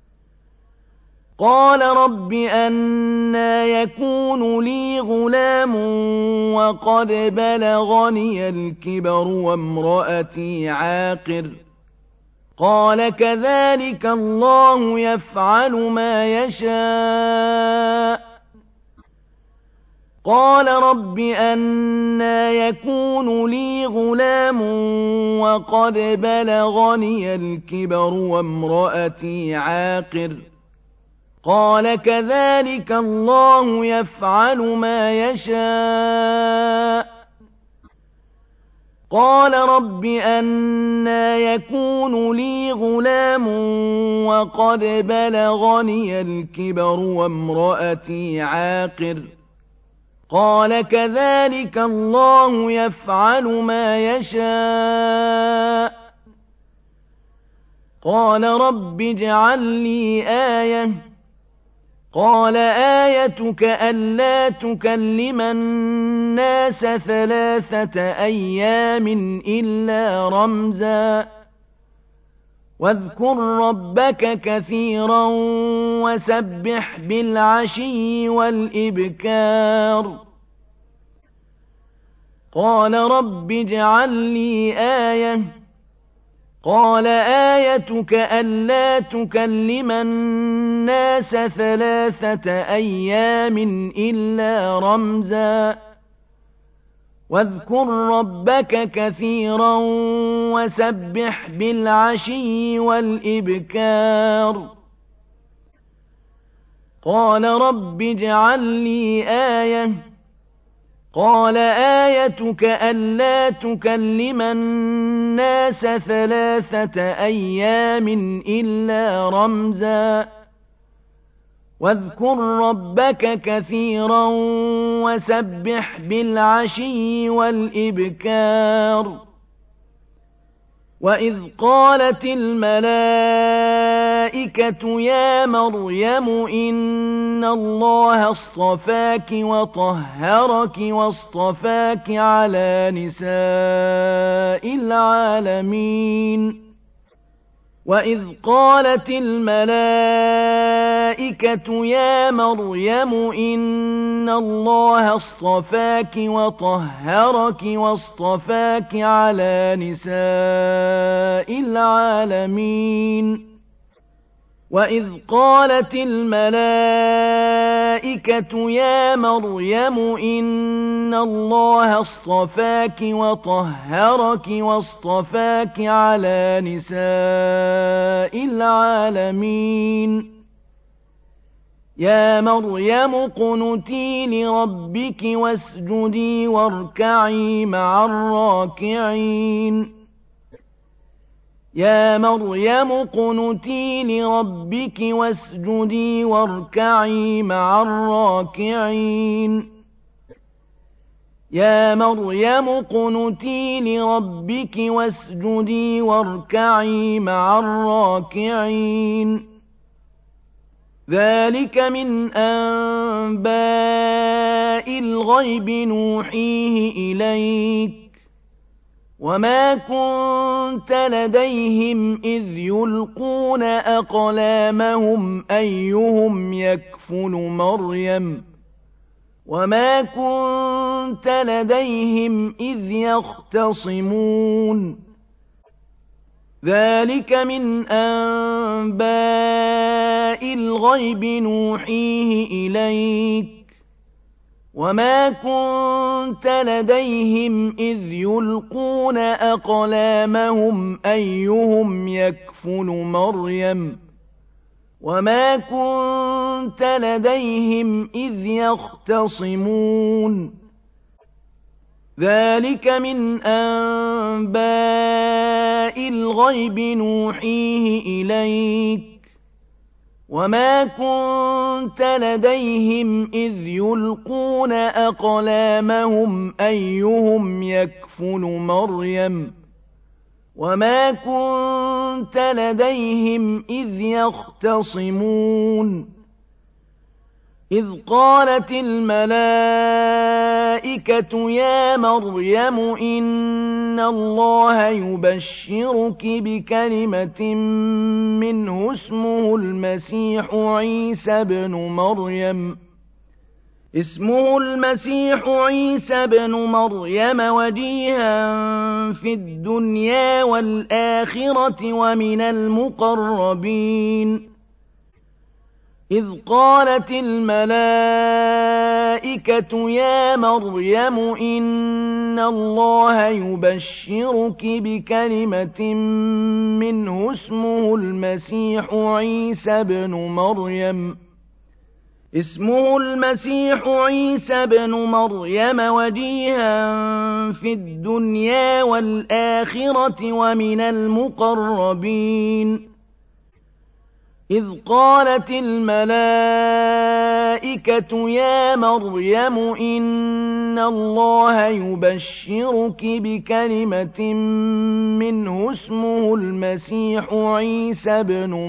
قال رب أنى يكون لي غلام وقد بلغني الكبر وامرأتي عاقر قال كذلك الله يفعل ما يشاء قال رب أنى يكون لي غلام وقد بلغني الكبر وامرأتي عاقر قال كذلك الله يفعل ما يشاء قال رب أنى يكون لي غلام وقد بلغني الكبر وامرأتي عاقر قال كذلك الله يفعل ما يشاء قال رب اجعل لي آية قال آيتك ألا تكلم الناس 3 أيام إلا رمزا واذكر ربك كثيرا وسبح بالعشي والإبكار قال رب اجعل لي آية قال آيتك ألا تكلم الناس 3 أيام إلا رمزا واذكر ربك كثيرا وسبح بالعشي والإبكار قال رب اجعل لي آية قال آيتك ألا تكلم الناس 3 أيام إلا رمزا واذكر ربك كثيرا وسبح بالعشي والإبكار وإذ قالت الملائكة يا مريم إن الله اصطفاك وطهرك واصطفاك على نساء العالمين وإذ قالت الملائكة يا مريم إن الله اصطفاك وطهرك واصطفاك على نساء العالمين وإذ قالت الملائكة يا مريم إن الله اصطفاك وطهرك واصطفاك على نساء العالمين يا مريم اقنتي لربك واسجدي واركعي مع الراكعين يا مريم اقنتي لربك واسجدي واركعي مع الراكعين يا مريم اقنتي لربك واسجدي واركعي مع الراكعين ذلك من أنباء الغيب نوحيه إليك وما كنت لديهم إذ يلقون أقلامهم أيهم يكفل مريم وما كنت لديهم إذ يختصمون ذلك من أنباء الغيب نوحيه إليك وما كنت لديهم إذ يلقون أقلامهم أيهم يكفل مريم وما كنت لديهم إذ يختصمون ذلك من أنباء الغيب نوحيه إليك وما كنت لديهم إذ يلقون أقلامهم أيهم يكفل مريم وما كنت لديهم إذ يختصمون إذ قالت الملائكة يا مريم إن الله يبشرك بكلمة منه اسمه المسيح عيسى بن مريم وجيها في الدنيا والآخرة ومن المقربين إذ قالت الملائكة يا مريم إن الله يبشرك بكلمة منه اسمه المسيح عيسى بن مريم وجيها في الدنيا والآخرة ومن المقربين إذ قالت الملائكة يا مريم إن الله يبشرك بكلمة منه اسمه المسيح عيسى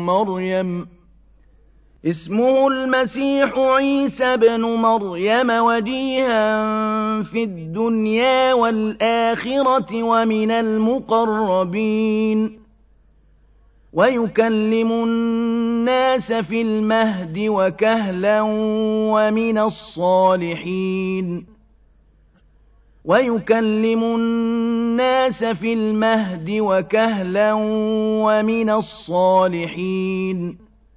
بن مريم وجيها في الدنيا والآخرة ومن المقربين ويكلم الناس في المهد وكهلا ومن الصالحين ويكلم الناس في المهد وكهلا ومن الصالحين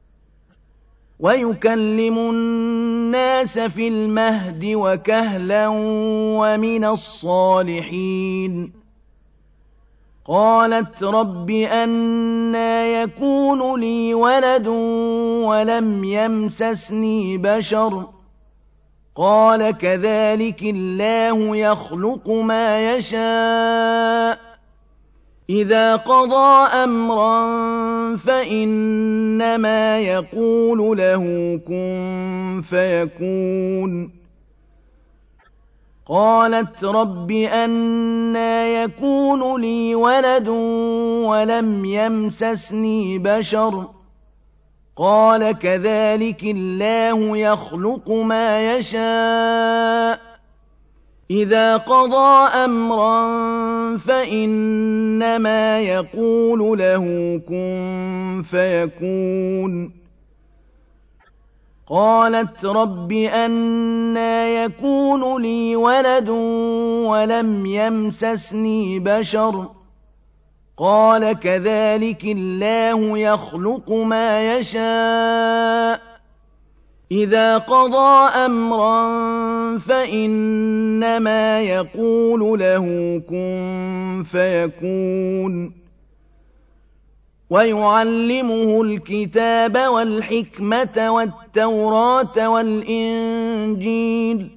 ويكلم الناس في المهد وكهلا ومن الصالحين قالت رب أنى يكون لي ولد ولم يمسسني بشر قال كذلك الله يخلق ما يشاء إذا قضى أمرا فإنما يقول له كن فيكون قالت رب أنى يكون لي ولد ولم يمسسني بشر قال كذلك الله يخلق ما يشاء إذا قضى أمرا فإنما يقول له كن فيكون قالت رب أنى يكون لي ولد ولم يمسسني بشر قال كذلك الله يخلق ما يشاء إذا قضى أمرا فإنما يقول له كن فيكون ويعلمه الكتاب والحكمة والتوراة والإنجيل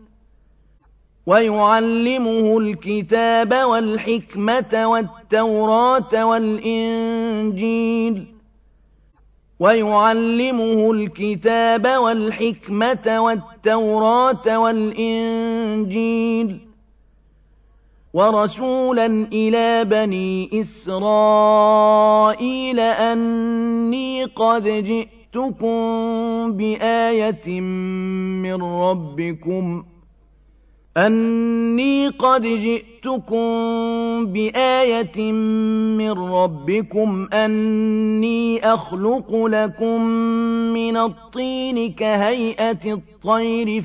ويعلمه الكتاب والحكمة والتوراة والإنجيل ويعلمه الكتاب والحكمة والتوراة والإنجيل ورسولا إلى بني إسرائيل أني قد جئتكم بآية من ربكم أني أخلق لكم من الطين كهيئة الطير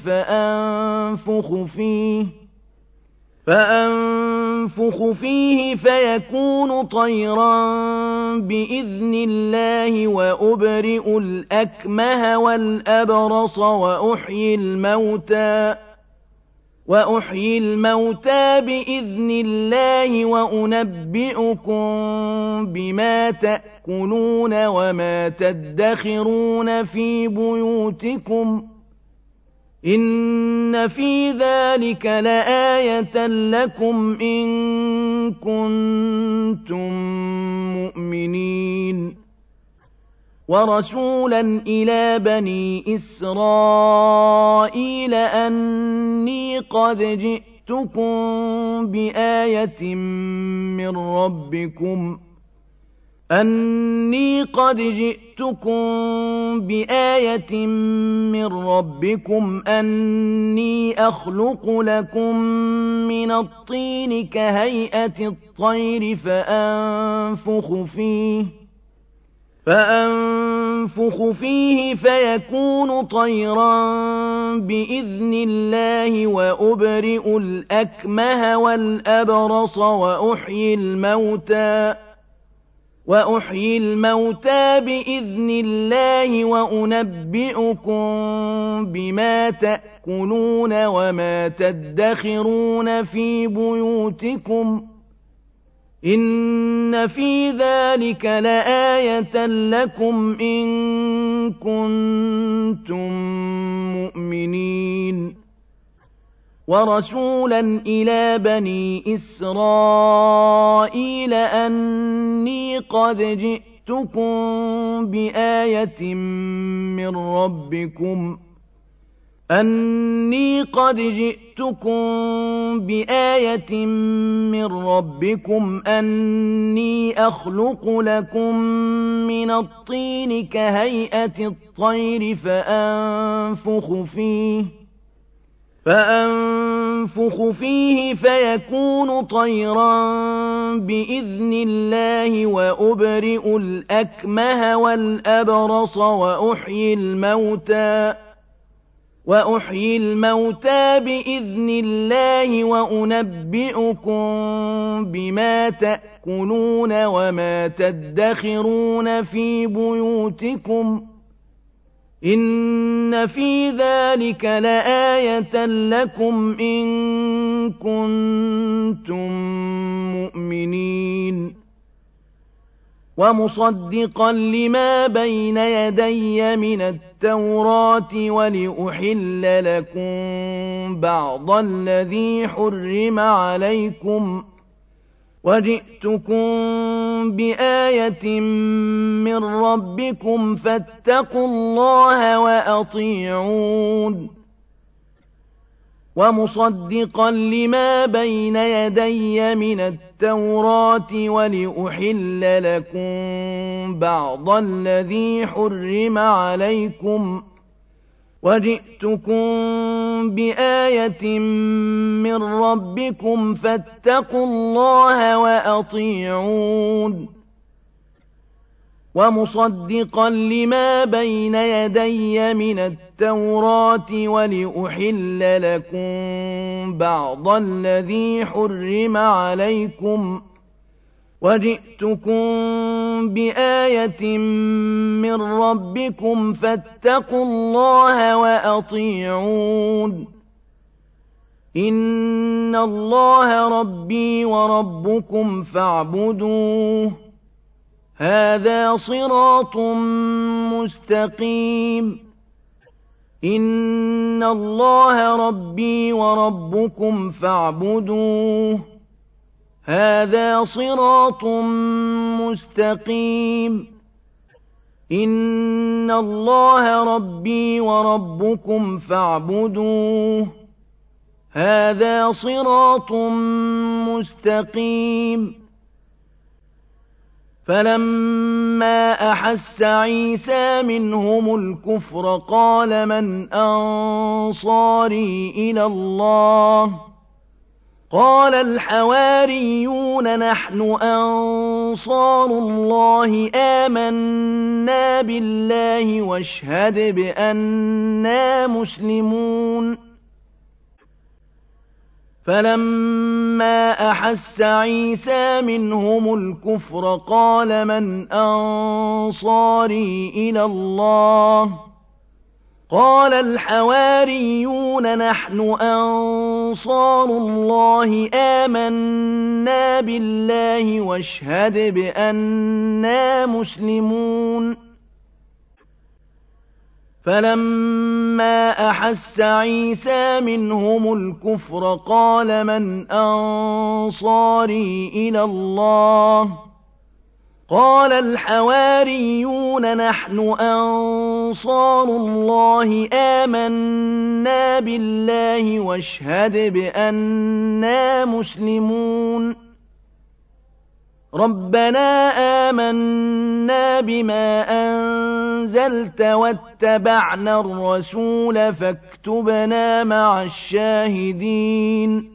فأنفخ فيه فيكون طيرا بإذن الله وأبرئ الأكمه والأبرص وأحيي الموتى بإذن الله وأنبئكم بما تأكلون وما تدخرون في بيوتكم إن في ذلك لآية لكم إن كنتم مؤمنين ورسولا إلى بني إسرائيل أني قد جئتكم بآية من ربكم أني أخلق لكم من الطين كهيئة الطير فأنفخ فيه فيكون طيرا بإذن الله وأبرئ الأكمه والأبرص وأحيي الموتى بإذن الله وأنبئكم بما تأكلون وما تدخرون في بيوتكم إن في ذلك لآية لكم إن كنتم مؤمنين ورسولا إلى بني إسرائيل أني قد جئتكم بآية من ربكم أني أخلق لكم من الطين كهيئة الطير فأنفخ فيه فيكون طيرا بإذن الله وأبرئ الأكمه والأبرص وأحيي الموتى بإذن الله وأنبئكم بما تأكلون وما تدخرون في بيوتكم إن في ذلك لآية لكم إن كنتم مؤمنين ومصدقا لما بين يدي من التوراة ولأحل لكم بعض الذي حرم عليكم وجئتكم بآية من ربكم فاتقوا الله وأطيعون ومصدقا لما بين يدي من التوراة ولأحل لكم بعض الذي حرم عليكم وجئتكم بآية من ربكم فاتقوا الله وأطيعون ومصدقا لما بين يدي من التوراة ولأحل لكم بعض الذي حرم عليكم وجئتكم بآية من ربكم فاتقوا الله وأطيعون إن الله ربي وربكم فاعبدوه هذا صراط مستقيم إن الله ربي وربكم فاعبدوه هذا صراط مستقيم إن الله ربي وربكم فاعبدوه هذا صراط مستقيم فلما أحس عيسى منهم الكفر قال من أنصاري إلى الله قال الحواريون نحن أنصار الله آمنا بالله واشهد بأننا مسلمون فلما أحس عيسى منهم الكفر قال من أنصاري إلى الله قال الحواريون نحن أنصار الله آمنا بالله واشهد بأننا مسلمون فلما أحس عيسى منهم الكفر قال من أنصاري إلى الله قال الحواريون نحن أنصار الله آمنا بالله واشهد بأننا مسلمون ربنا آمنا بما أنزلت واتبعنا الرسول فاكتبنا مع الشاهدين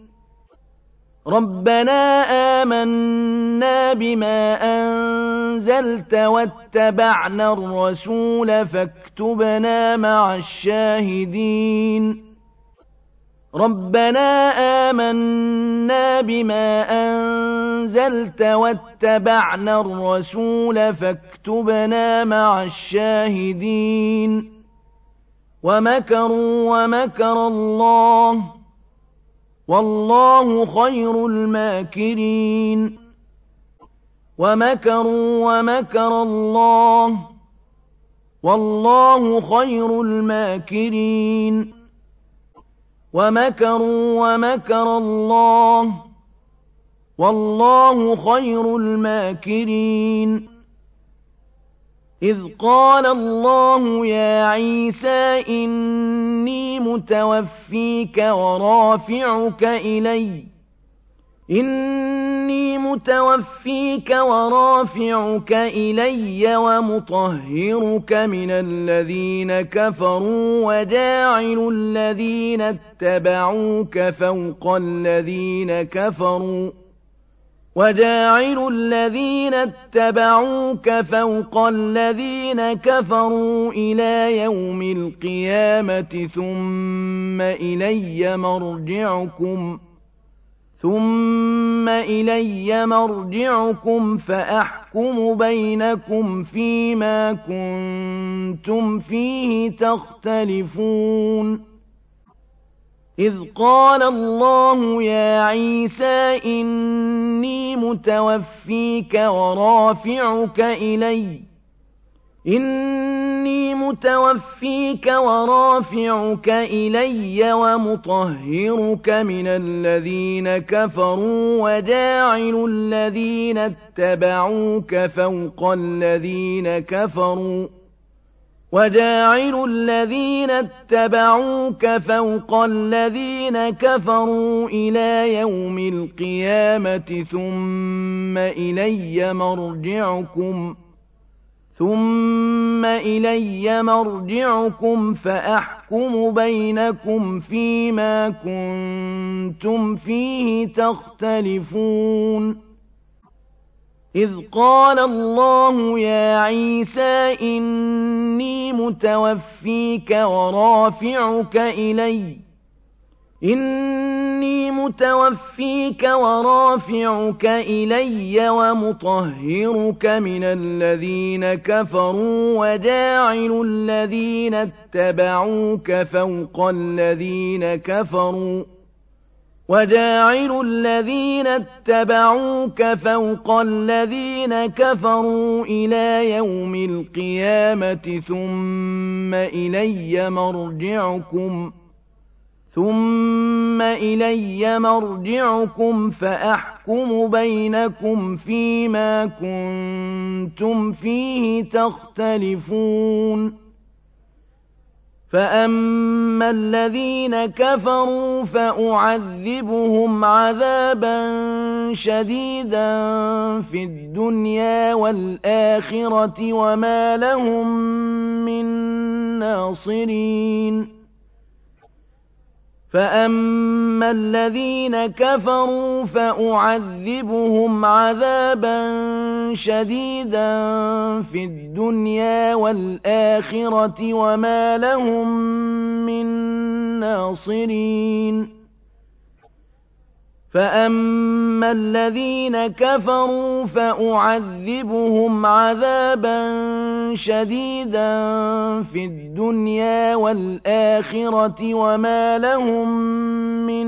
ربنا آمنا بما أنزلت واتبعنا الرسول فاكتبنا مع الشاهدين ربنا آمنا بما أنزلت واتبعنا الرسول فاكتبنا مع الشاهدين ومكروا ومكر الله والله خير الماكرين ومكروا ومكر الله والله خير الماكرين ومكروا ومكر الله والله خير الماكرين إذ قال الله يا عيسى إني متوفيك ورافعك إلي ومطهرك من الذين كفروا وجاعل الذين اتبعوك فوق الذين كفروا وجاعل الذين اتبعوك فوق الذين كفروا إلى يوم القيامة ثم إلي مرجعكم فأحكم بينكم فيما كنتم فيه تختلفون إذ قال الله يا عيسى إني متوفيك ورافعك إلي ومطهرك من الذين كفروا وجاعل الذين اتبعوك فوق الذين كفروا إلى يوم القيامة ثم إلي مرجعكم فأحكم بينكم فيما كنتم فيه تختلفون إذ قال الله يا عيسى إني متوفيك ورافعك إلي ومطهرك من الذين كفروا وجاعل الذين اتبعوك فوق الذين كفروا إلى يوم القيامة ثم إلي مرجعكم فأحكم بينكم فيما كنتم فيه تختلفون فأما الذين كفروا فأعذبهم عذابا شديدا في الدنيا والآخرة وما لهم من ناصرين فأما الذين كفروا فأعذبهم عذابا شديدا في الدنيا والآخرة وما لهم من ناصرين فأما الذين كفروا فأعذبهم عذابا شديدا في الدنيا والآخرة وما لهم من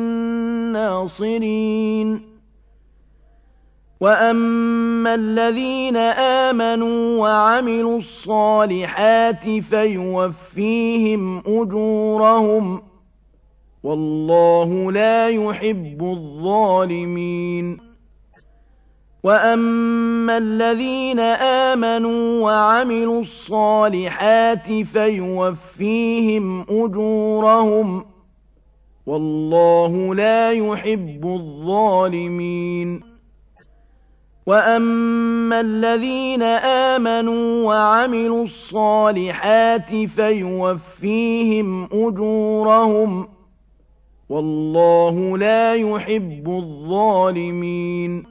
ناصرين وأما الذين آمنوا وعملوا الصالحات فيوفيهم أجورهم والله لا يحب الظالمين وأما الذين آمنوا وعملوا الصالحات فيوفيهم أجورهم والله لا يحب الظالمين وأما الذين آمنوا وعملوا الصالحات فيوفيهم أجورهم والله لا يحب الظالمين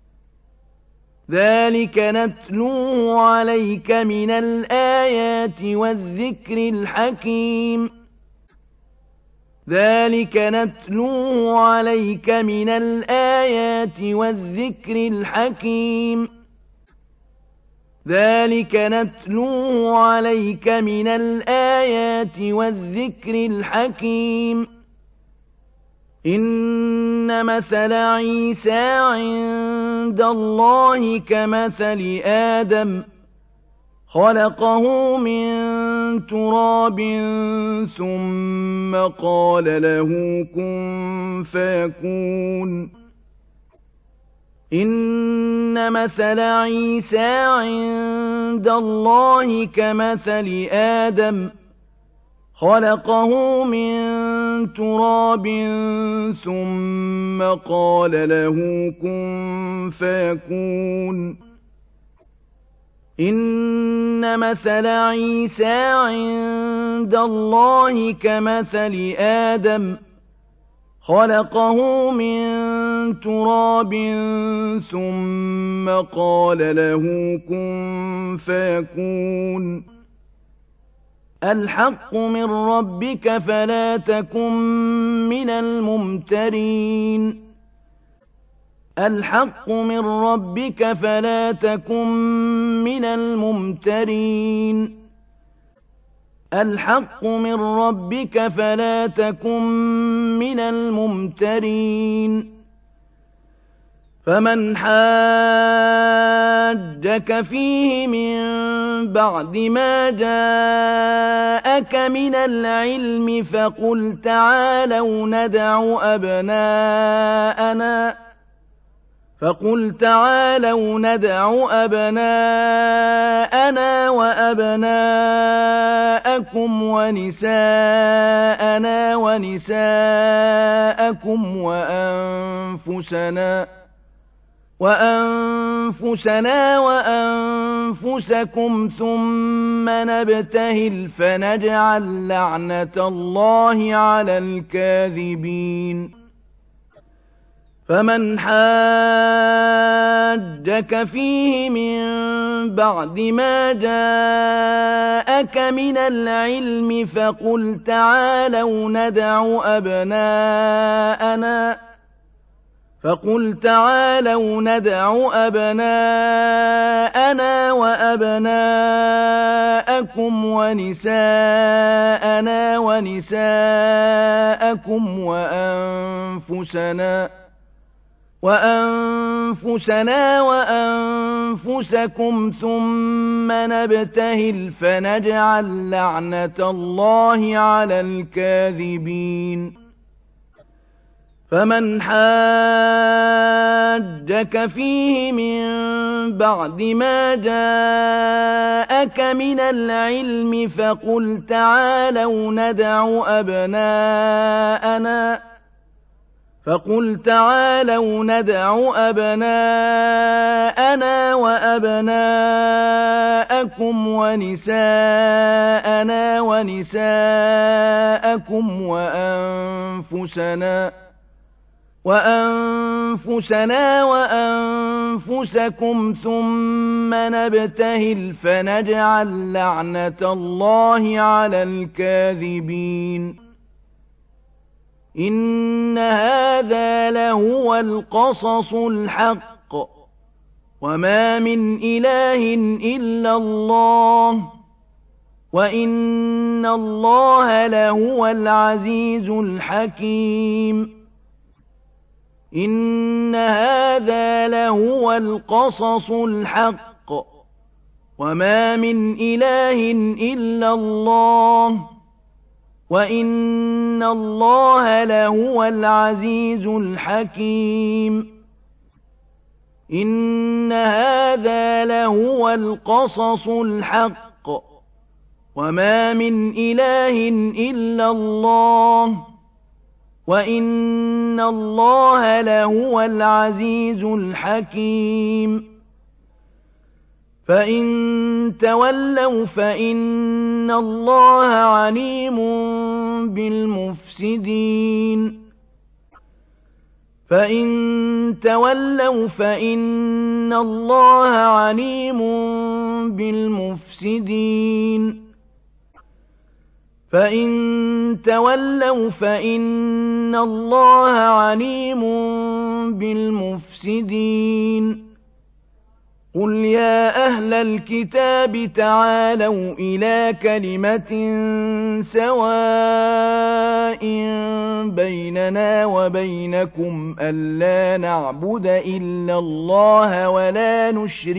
ذلك نتلوه عليك من الآيات والذكر الحكيم إن مثل عيسى عند الله كمثل آدم خلقه من تراب ثم قال له كن فيكون إن مثل عيسى عند الله كمثل آدم خلقه من تراب ثم قال له كن فيكون إن مثل عيسى عند الله كمثل آدم خلقه من تراب ثم قال له كن فيكون الحق من ربك فلا تكن من الممترين الحق من ربك فلا تكن من الممترين الحق من ربك فلا تكن من الممترين فمن حاجك فيه من بعد ما جاءك من العلم فقل تعالوا ندع أبناءنا وأبناءكم ونساءنا ونساءكم وأنفسنا وأنفسكم ثم نبتهل فنجعل لعنة الله على الكاذبين فمن حاجك فيه من بعد ما جاءك من العلم فقل تعالوا ندع أبناءنا وأبناءكم ونساءنا ونساءكم وأنفسنا وأنفسكم ثم نبتهل فنجعل لعنة الله على الكاذبين فمن حاجك فيه من بعد ما جاءك من العلم فقل تعالوا ندع أبناءنا وأبناءكم ونساءنا ونساءكم وأنفسنا وأنفسكم ثم نبتهل فنجعل لعنة الله على الكاذبين إن هذا لهو القصص الحق وما من إله إلا الله وإن الله لهو العزيز الحكيم إن هذا لهو القصص الحق وما من إله إلا الله وإن الله لهو العزيز الحكيم إن هذا لهو القصص الحق وما من إله إلا الله وإن الله لهو العزيز الحكيم فإن تولوا فإن الله عليم بالمفسدين فإن تولوا فإن الله عليم بالمفسدين فإن تولوا فإن الله عليم بالمفسدين قل يا أهل الكتاب تعالوا إلى كلمة سواء بيننا وبينكم ألا نعبد إلا الله ولا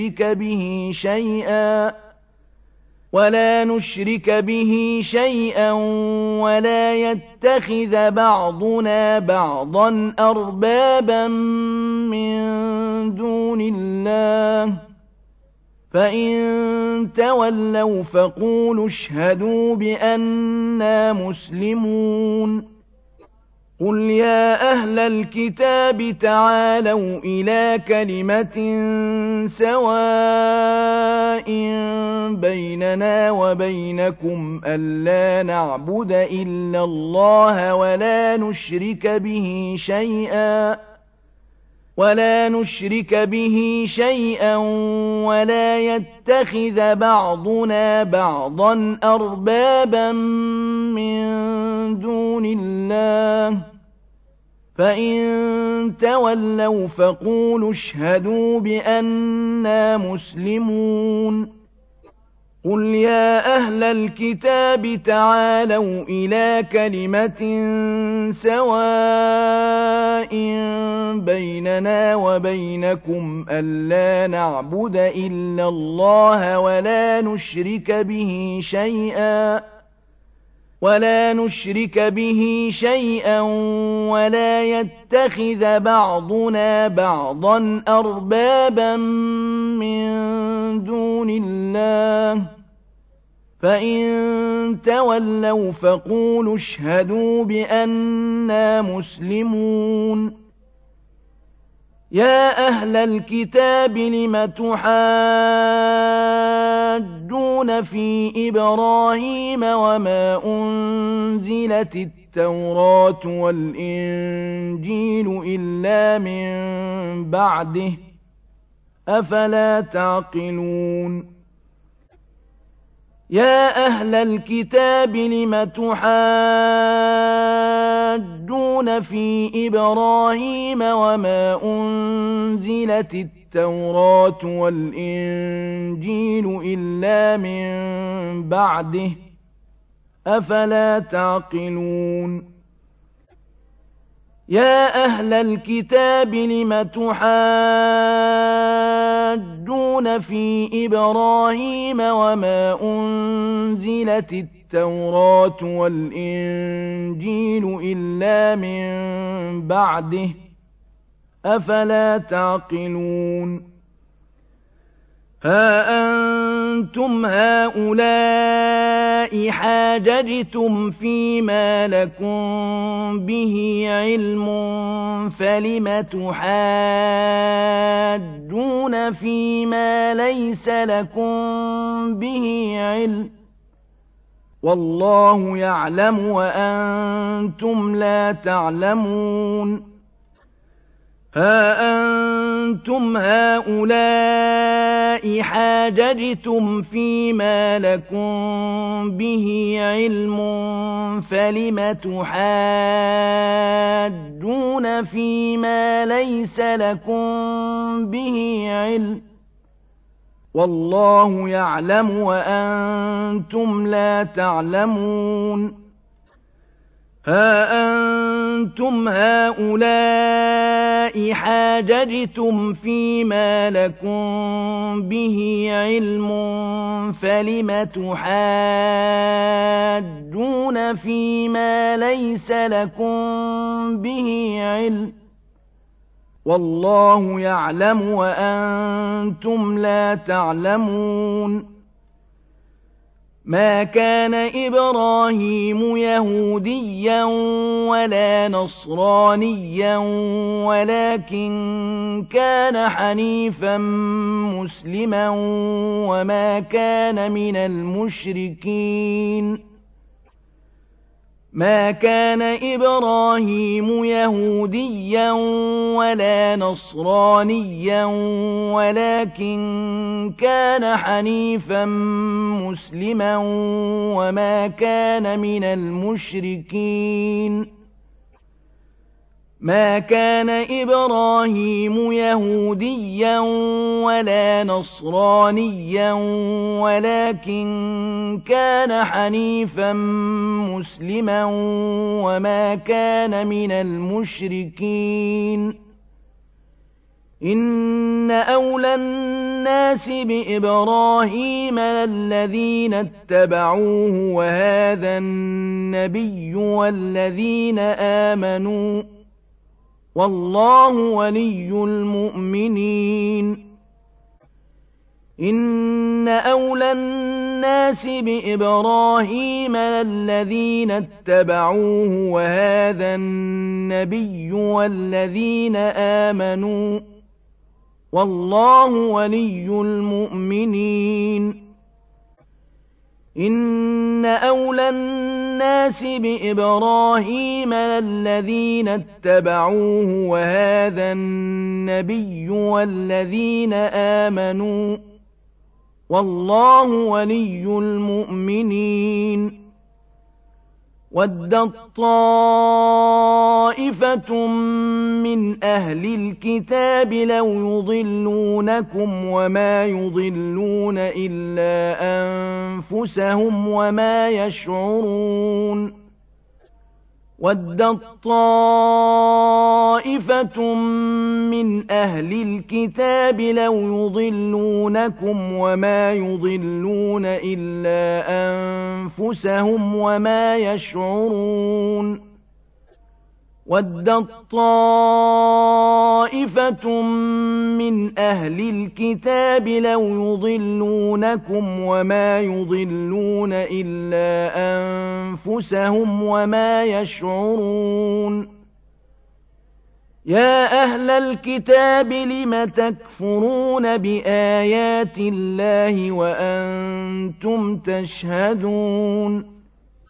نشرك به شيئا ولا يتخذ بعضنا بعضا أربابا من دون الله فإن تولوا فقولوا اشهدوا بأننا مسلمون قل يا أهل الكتاب تعالوا إلى كلمة سواء بيننا وبينكم ألا نعبد إلا الله ولا نشرك به شيئا ولا يتخذ بعضنا بعضا أربابا من دون الله فإن تولوا فقولوا اشهدوا بأننا مسلمون قل يا أهل الكتاب تعالوا إلى كلمة سواء بيننا وبينكم ألا نعبد إلا الله ولا نشرك به شيئا ولا يتخذ بعضنا بعضا أربابا من دون الله فإن تولوا فقولوا اشهدوا بأننا مسلمون يا أهل الكتاب لم تحاجون في إبراهيم وما أنزلت التوراة والإنجيل إلا من بعده أفلا تعقلون يا أهل الكتاب لم تحاجون في إبراهيم وما أنزلت التوراة والإنجيل إلا من بعده أفلا تعقلون يا أهل الكتاب لم تحاجون في إبراهيم وما أنزلت التوراة والإنجيل إلا من بعده أفلا تعقلون ها أنتم هؤلاء حاججتم فيما لكم به علم فلم تحاجون فيما ليس لكم به علم والله يعلم وأنتم لا تعلمون ها أنتم هؤلاء حاججتم فيما لكم به علم فلم تحاجون فيما ليس لكم به علم والله يعلم وأنتم لا تعلمون ها أنتم هؤلاء حاججتم فيما لكم به علم فلم تحاجون فيما ليس لكم به علم والله يعلم وأنتم لا تعلمون ما كان إبراهيم يهوديا ولا نصرانيا ولكن كان حنيفا مسلما وما كان من المشركين ما كان إبراهيم يهوديا ولا نصرانيا ولكن كان حنيفا مسلما وما كان من المشركين ما كان إبراهيم يهوديا ولا نصرانيا ولكن كان حنيفا مسلما وما كان من المشركين إن أولى الناس بإبراهيم للذين اتبعوه وهذا النبي والذين آمنوا والله ولي المؤمنين إن أولى الناس بإبراهيم للذين اتبعوه وهذا النبي والذين آمنوا والله ولي المؤمنين إن أولى الناس الناس بإبراهيم الذين اتبعوه وهذا النبي والذين آمنوا والله ولي المؤمنين ودت طائفة من أهل الكتاب لو يضلونكم وما يضلون إلا أنفسهم وما يشعرون ودت طائفة من أهل الكتاب لو يضلونكم وما يضلون إلا أنفسهم وما يشعرون ودت طائفة من أهل الكتاب لو يضلونكم وما يضلون إلا أنفسهم وما يشعرون يا أهل الكتاب لم تكفرون بآيات الله وأنتم تشهدون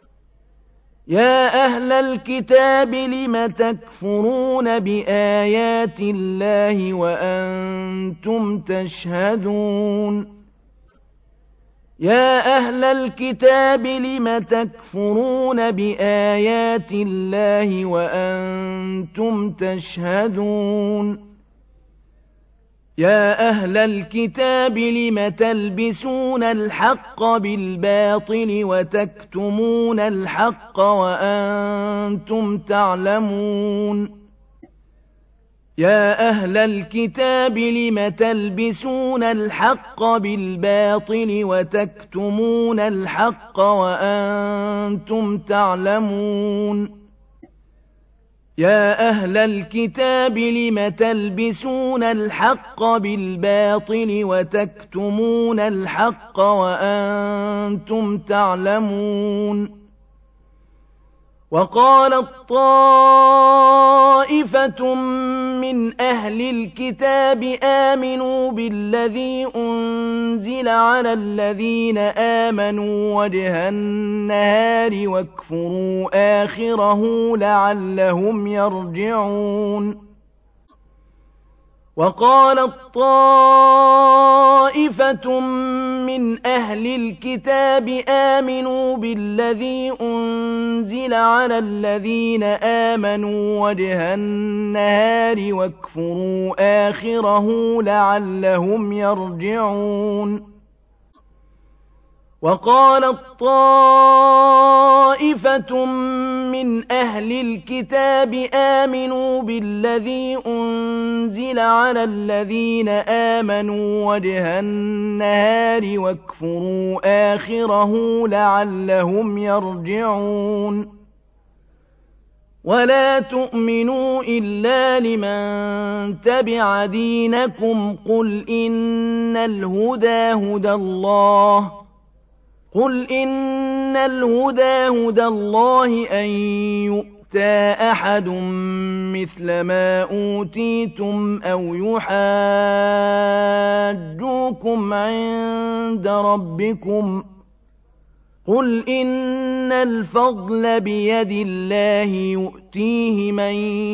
يا أهل الكتاب لم تكفرون بآيات الله وأنتم تشهدون يا أهل الكتاب لم تكفرون بآيات الله وأنتم تشهدون يا أهل الكتاب لم تلبسون الحق بالباطل وتكتمون الحق وأنتم تعلمون يا أهل الكتاب لم تلبسون الحق بالباطل وتكتمون الحق وأنتم تعلمون يا أهل الكتاب لم تلبسون الحق بالباطل وتكتمون الحق وأنتم تعلمون وقالت طائفة من أهل الكتاب آمنوا بالذي أنزل على الذين آمنوا وجه النهار واكفروا آخره لعلهم يرجعون وقالت طائفة من أهل الكتاب آمنوا بالذي أنزل على الذين آمنوا وجه النهار واكفروا آخره لعلهم يرجعون وقالت طائفة من أهل الكتاب آمنوا بالذي أنزل على الذين آمنوا وجه النهار واكفروا آخره لعلهم يرجعون ولا تؤمنوا إلا لمن تبع دينكم قل إن الهدى هدى الله أن يؤتى أحد مثل ما أوتيتم أو يحاجوكم عند ربكم قل إن الفضل بيد الله يؤتيه من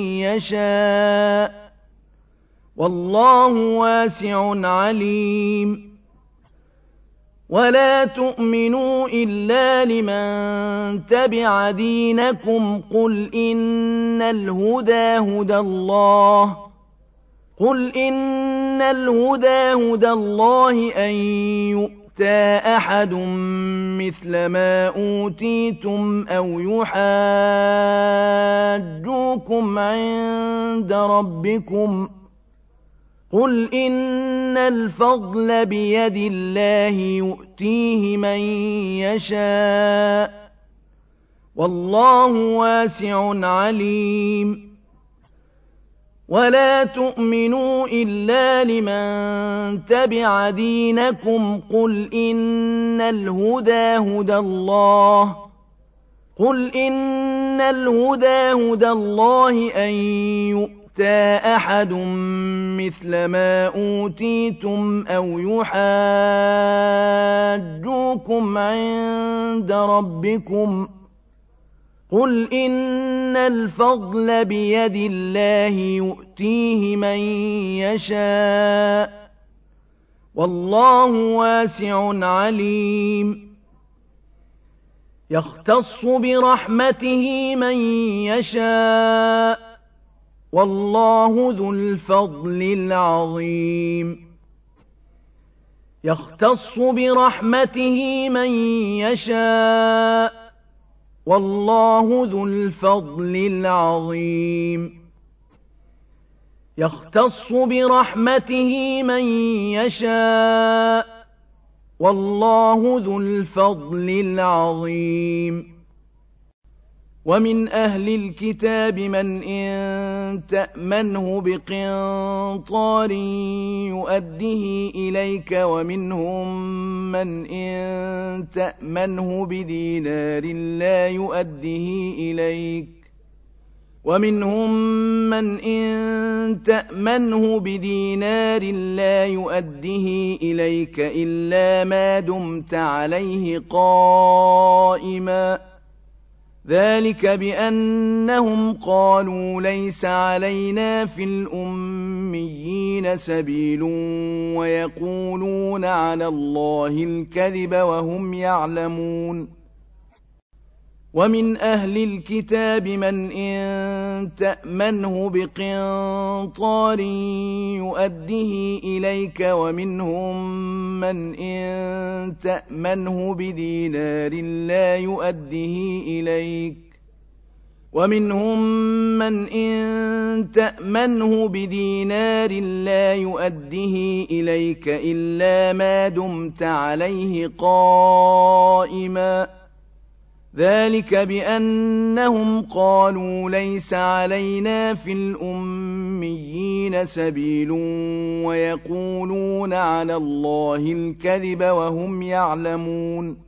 يشاء والله واسع عليم ولا تؤمنوا إلا لمن تبع دينكم قل إن الهدى هدى الله أن يؤتى أحد مثل ما أوتيتم أو يحاجوكم عند ربكم قل إن الفضل بيد الله يؤتيه من يشاء والله واسع عليم ولا تؤمنوا إلا لمن تبع دينكم قل إن الهدى هدى الله أن يؤتى أحد مثل ما أوتيتم أو يحاجوكم عند ربكم قل إن الفضل بيد الله يؤتيه من يشاء والله واسع عليم يختص برحمته من يشاء والله ذو الفضل العظيم يختص برحمته من يشاء والله ذو الفضل العظيم يختص برحمته من يشاء والله ذو الفضل العظيم ومن أهل الكتاب من إن تأمنه بقنطار يؤده إليك ومنهم من إن تأمنه بدينار لا يؤده إليك ومنهم من إن تأمنه بدينار لا يؤده إليك إلا ما دمت عليه قائما ذلك بأنهم قالوا ليس علينا في الأميين سبيل ويقولون على الله الكذب وهم يعلمون ومن أهل الكتاب من إن تأمنه بقنطار يؤده إليك ومنهم من إن تأمنه بدينار لا يؤده إليك ومنهم من إن تأمنه بدينار لا يؤده إليك إلا ما دمت عليه قائما ذلك بأنهم قالوا ليس علينا في الأميين سبيل ويقولون على الله الكذب وهم يعلمون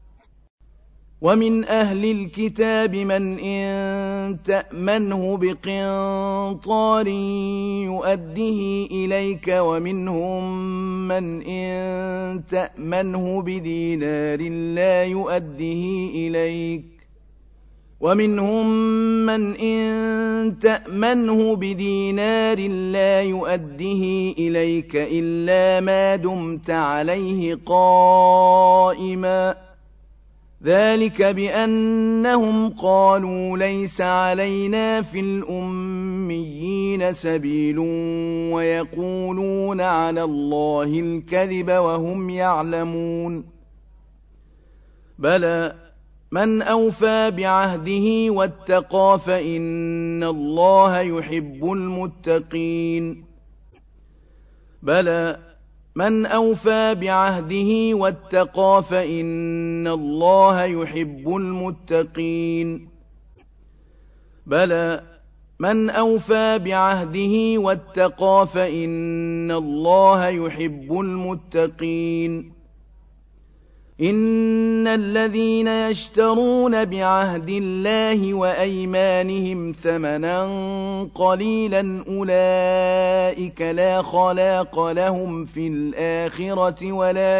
ومن أهل الكتاب من إن تأمنه بقنطار يؤده إليك ومنهم من إن تأمنه بدينار لا يؤده إليك ومنهم من إن تأمنه بدينار لا يؤده إليك إلا ما دمت عليه قائما ذلك بأنهم قالوا ليس علينا في الأميين سبيل ويقولون على الله الكذب وهم يعلمون بلى من أوفى بعهده واتقى فإن الله يحب المتقين بلى من أوفى بعهده واتقى فإن الله يحب المتقين بلى من أوفى بعهده واتقى فإن الله يحب المتقين إن الذين يشترون بعهد الله وأيمانهم ثمنا قليلا أولئك لا خلاق لهم في الآخرة ولا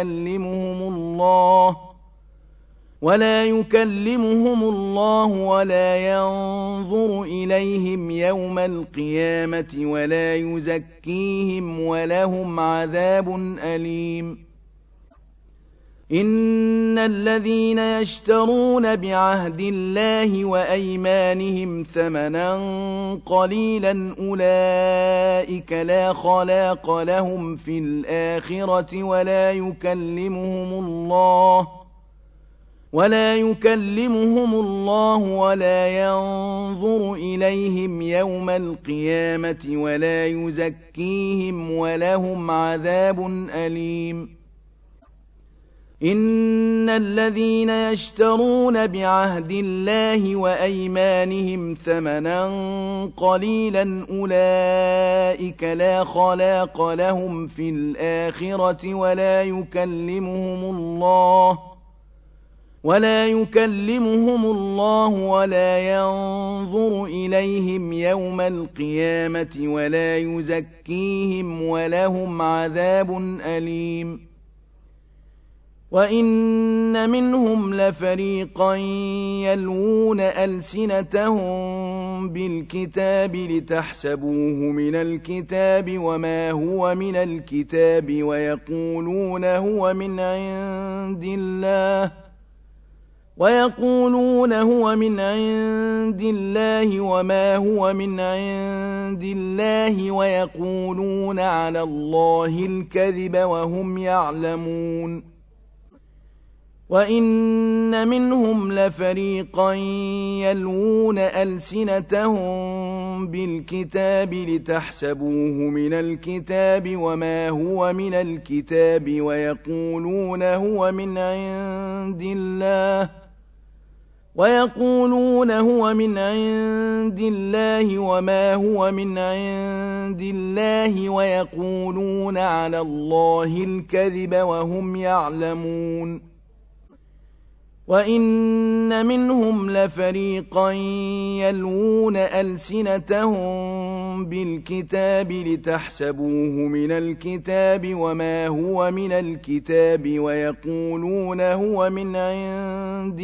يكلمهم الله ولا ينظر إليهم يوم القيامة ولا يزكيهم ولهم عذاب أليم إن الذين يشترون بعهد الله وأيمانهم ثمنا قليلا أولئك لا خلاق لهم في الآخرة ولا يكلمهم الله ولا ينظر إليهم يوم القيامة ولا يزكيهم ولهم عذاب أليم إن الذين يشترون بعهد الله وأيمانهم ثمنا قليلا أولئك لا خلاق لهم في الآخرة ولا يكلمهم الله ولا ينظر إليهم يوم القيامة ولا يزكيهم ولهم عذاب أليم إن الذين يشترون بعهد الله وأيمانهم ثمنا قليلا أولئك لا خلاق لهم في الآخرة ولا يكلمهم الله ولا ينظر إليهم يوم القيامة ولا يزكيهم ولهم عذاب أليم إن الذين يشترون بعهد الله وأيمانهم ثمنا قليلا أولئك لا خلاق لهم في الآخرة ولا يكلمهم الله ولا ينظر إليهم يوم القيامة ولا يزكيهم ولهم عذاب أليم وَإِنَّ مِنْهُمْ لَفَرِيقًا يَلْوُونَ أَلْسِنَتَهُم بِالْكِتَابِ لِتَحْسَبُوهُ مِنَ الْكِتَابِ وَمَا هُوَ مِنَ الْكِتَابِ وَيَقُولُونَ هُوَ مِنْ عِندِ اللَّهِ وَمَا هُوَ مِنْ عِندِ اللَّهِ وَيَقُولُونَ عَلَى اللَّهِ الْكَذِبَ وَهُمْ يَعْلَمُونَ وَإِنَّ مِنْهُمْ لَفَرِيقًا يَلْوُونَ أَلْسِنَتَهُم بِالْكِتَابِ لِتَحْسَبُوهُ مِنَ الْكِتَابِ وَمَا هُوَ مِنَ الْكِتَابِ وَيَقُولُونَ هُوَ مِنْ عِندِ اللَّهِ وَمَا هُوَ مِنْ عِندِ اللَّهِ وَيَقُولُونَ عَلَى اللَّهِ الْكَذِبَ وَهُمْ يَعْلَمُونَ وَإِنَّ مِنْهُمْ لَفَرِيقًا يَلْوُونَ أَلْسِنَتَهُم بِالْكِتَابِ لِتَحْسَبُوهُ مِنَ الْكِتَابِ وَمَا هُوَ مِنَ الْكِتَابِ وَيَقُولُونَ هُوَ مِنْ عِندِ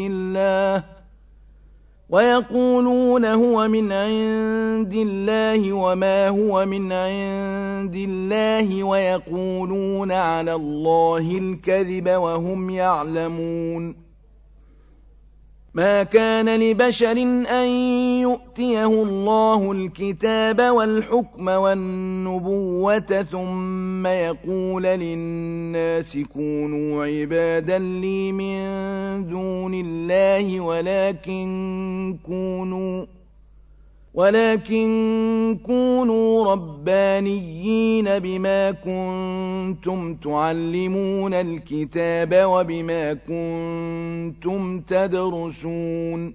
اللَّهِ وَمَا هُوَ مِنْ عِندِ اللَّهِ وَيَقُولُونَ عَلَى اللَّهِ الْكَذِبَ وَهُمْ يَعْلَمُونَ مَا كَانَ لِبَشَرٍ أَن يُؤْتِيَهُ اللَّهُ الْكِتَابَ وَالْحُكْمَ وَالنُّبُوَّةَ ثُمَّ يَقُولَ لِلنَّاسِ كُونُوا عِبَادًا لِّي مِن دُونِ اللَّهِ ولكن كونوا ربانيين بما كنتم تعلمون الكتاب وبما كنتم تدرسون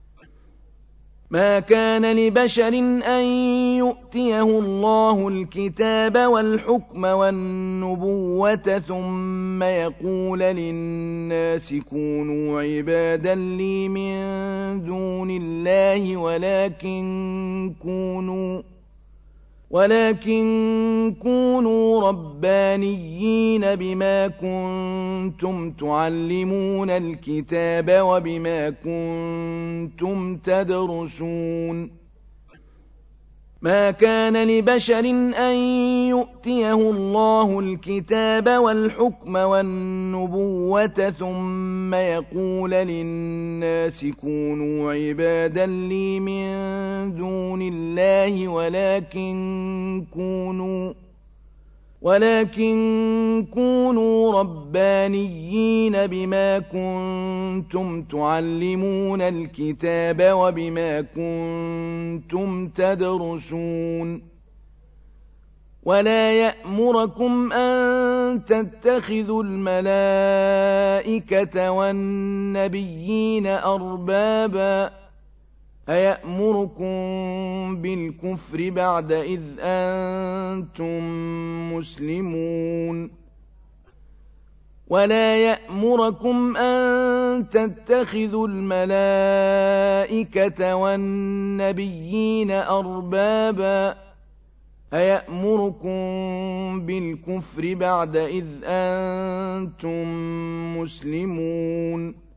ما كان لبشر أن يؤتيه الله الكتاب والحكم والنبوة ثم يقول للناس كونوا عبادا لي من دون الله ولكن كونوا ربانيين بما كنتم تعلمون الكتاب وبما كنتم تدرسون ما كان لبشر أن يؤتيه الله الكتاب والحكم والنبوة ثم يقول للناس كونوا عبادا لي من دون الله ولكن كونوا ربانيين بما كنتم تعلمون الكتاب وبما كنتم تدرسون ولا يأمركم أن تتخذوا الملائكة والنبيين أربابا أيأمركم بالكفر بعد إذ أنتم مسلمون ولا يأمركم أن تتخذوا الملائكة والنبيين أربابا أيأمركم بالكفر بعد إذ أنتم مسلمون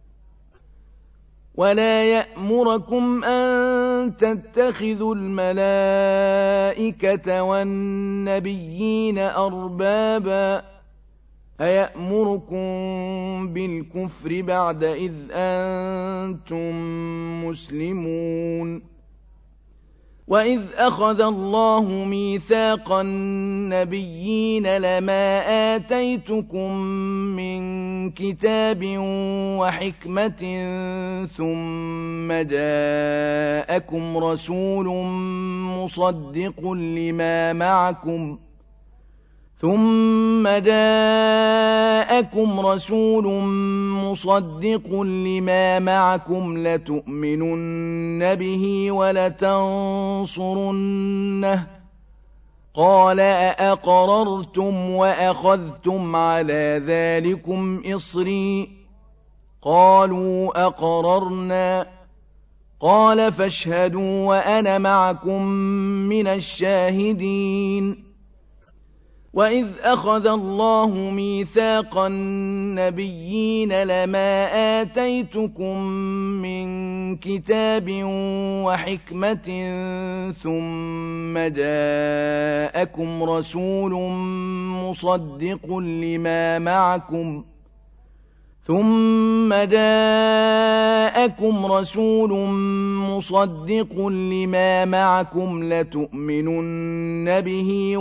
ولا يأمركم أن تتخذوا الملائكة والنبيين أربابا أيأمركم بالكفر بعد إذ أنتم مسلمون وإذ أخذ الله ميثاق النبيين لما آتيتكم من كتاب وحكمة ثم جاءكم رسول مصدق لما معكم لتؤمنن به ولتنصرنه قال أأقررتم وأخذتم على ذلكم إصري قالوا أقررنا قال فاشهدوا وأنا معكم من الشاهدين وإذ أخذ الله ميثاق النبيين لما آتيتكم من كتاب وحكمة ثم جاءكم رسول مصدق لما معكم لتؤمنن به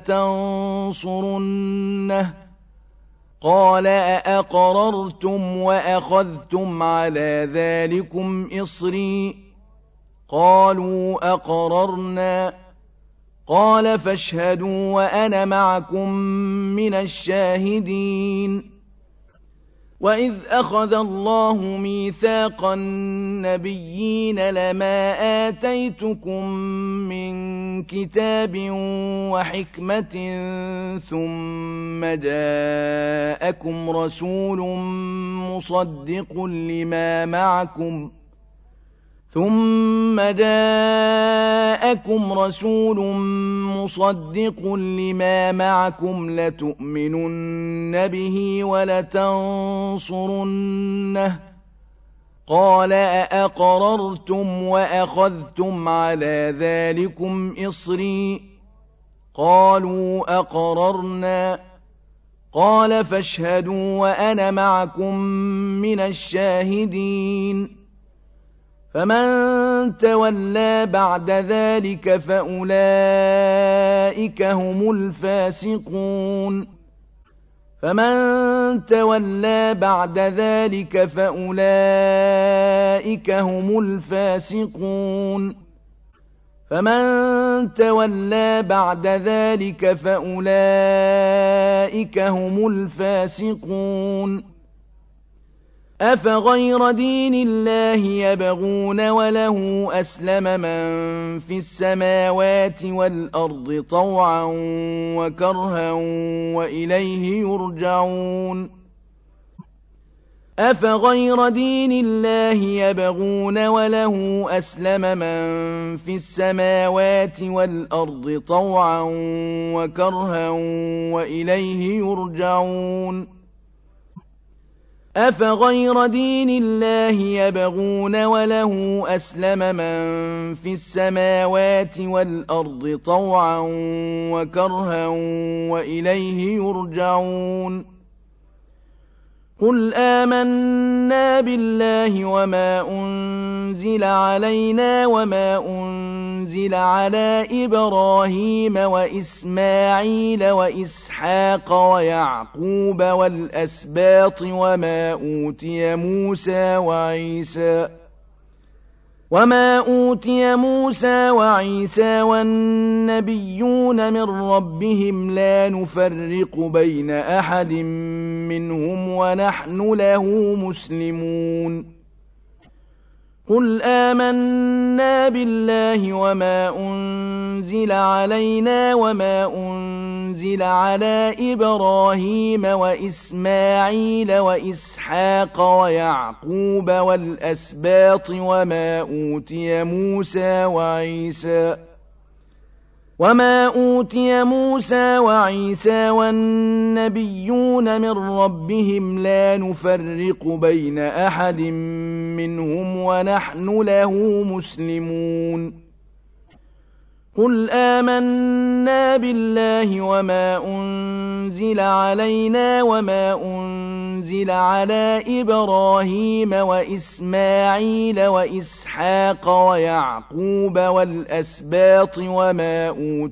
ولتنصرنه قال أأقررتم وأخذتم على ذلكم إصري قالوا أقررنا قال فاشهدوا وأنا معكم من الشاهدين وإذ أخذ الله ميثاق النبيين لما آتيتكم من كتاب وحكمة ثم جاءكم رسول مصدق لما معكم لتؤمنن به ولتنصرنه قال أأقررتم وأخذتم على ذلكم إصري قالوا أقررنا قال فاشهدوا وأنا معكم من الشاهدين فمن تولى بعد ذلك فأولئك هم الفاسقون أفغير دين الله يبغون وله أسلم من في السماوات والأرض طوعا وكرها وإليه يرجعون أفغير دين الله يبغون وله أسلم من في السماوات والأرض طوعا وكرها وإليه يرجعون أفغير دين الله يبغون وله أسلم من في السماوات والأرض طوعا وكرها وإليه يرجعون قل آمنا بالله وما أنزل علينا وما أنزل على إبراهيم وإسماعيل وإسحاق ويعقوب والأسباط وما أوتي موسى وعيسى والنبيون من ربهم لا نفرق بين أحد منهم ونحن له مسلمون قل آمنا بالله وما أنزل علينا وما أنزل على إبراهيم وإسماعيل وإسحاق ويعقوب والأسباط وما أوتي موسى وعيسى والنبيون من ربهم لا نفرق بين أحد منهم ونحن له مسلمون قل آمنا بالله وما أنزل علينا وما أنزل على إبراهيم وإسماعيل وإسحاق ويعقوب والأسباط وما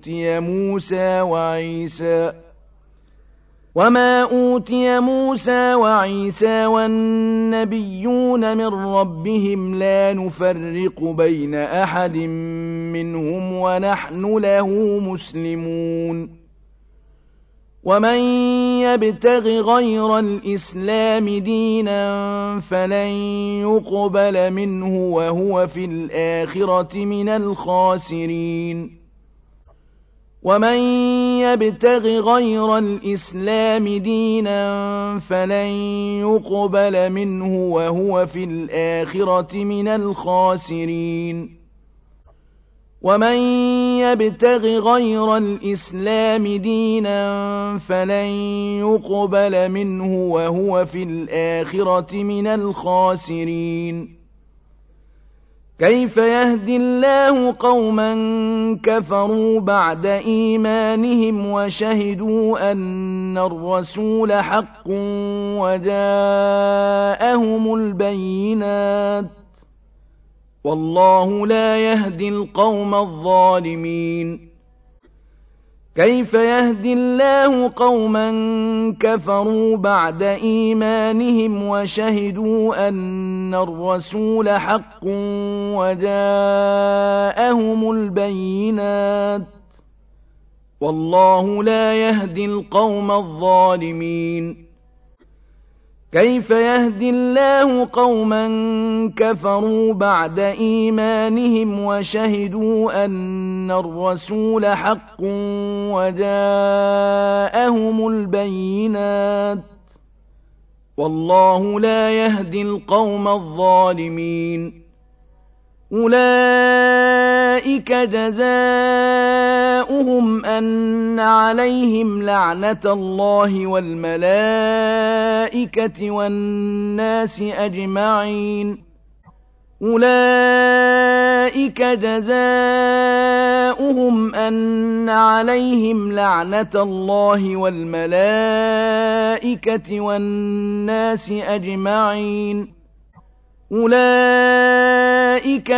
أوتي موسى وعيسى والنبيون من ربهم لا نفرق بين أحد منهم ونحن له مسلمون ومن يبتغ غير الإسلام دينا فلن يقبل منه وهو في الآخرة من الخاسرين ومن يبتغ غير الإسلام دينا فلن يقبل منه وهو في الآخرة من الخاسرين ومن يبتغ غير الإسلام دينا فلن يقبل منه وهو في الآخرة من الخاسرين. كيف يهدي الله قوما كفروا بعد إيمانهم وشهدوا أن الرسول حق وجاءهم البينات والله لا يهدي القوم الظالمين. كيف يهدي الله قوما كفروا بعد إيمانهم وشهدوا أن الرسول حق وجاءهم البينات والله لا يهدي القوم الظالمين. كيف يهدي الله قوما كفروا بعد إيمانهم وشهدوا أن الرسول حق وجاءهم البينات والله لا يهدي القوم الظالمين. أولئك جزاؤهم أن عليهم لعنة الله والملائكة والناس أجمعين. أولئك جزاؤهم أن عليهم لعنة الله والملائكة والناس أجمعين. أولئك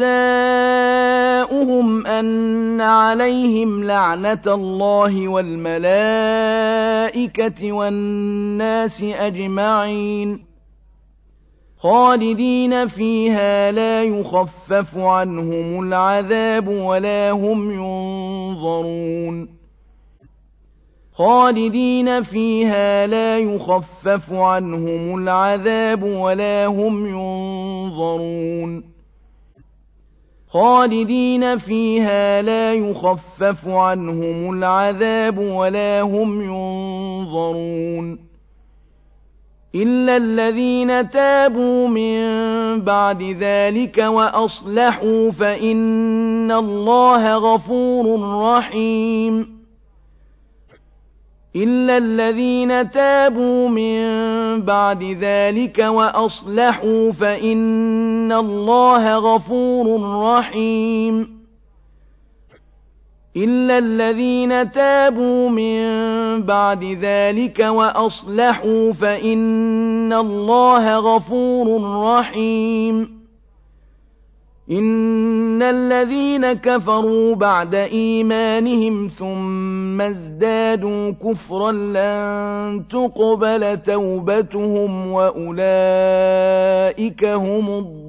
جزاؤهم أن عليهم لعنة الله والملائكة والناس أجمعين خالدين فيها لا يخفف عنهم العذاب ولا هم ينظرون. خالدين فيها لا يخفف عنهم العذاب ولا هم ينظرون. خالدين فيها لا يخفف عنهم العذاب ولا هم ينظرون. إلا الذين تابوا من بعد ذلك وأصلحوا فإن الله غفور رحيم. إلا الذين تابوا من بعد ذلك وأصلحوا فإن الله غفور رحيم. إلا الذين تابوا من بعد ذلك وأصلحوا فإن الله غفور رحيم. إن الذين كفروا بعد إيمانهم ثم ازدادوا كفرا لن تقبل توبتهم وأولئك هم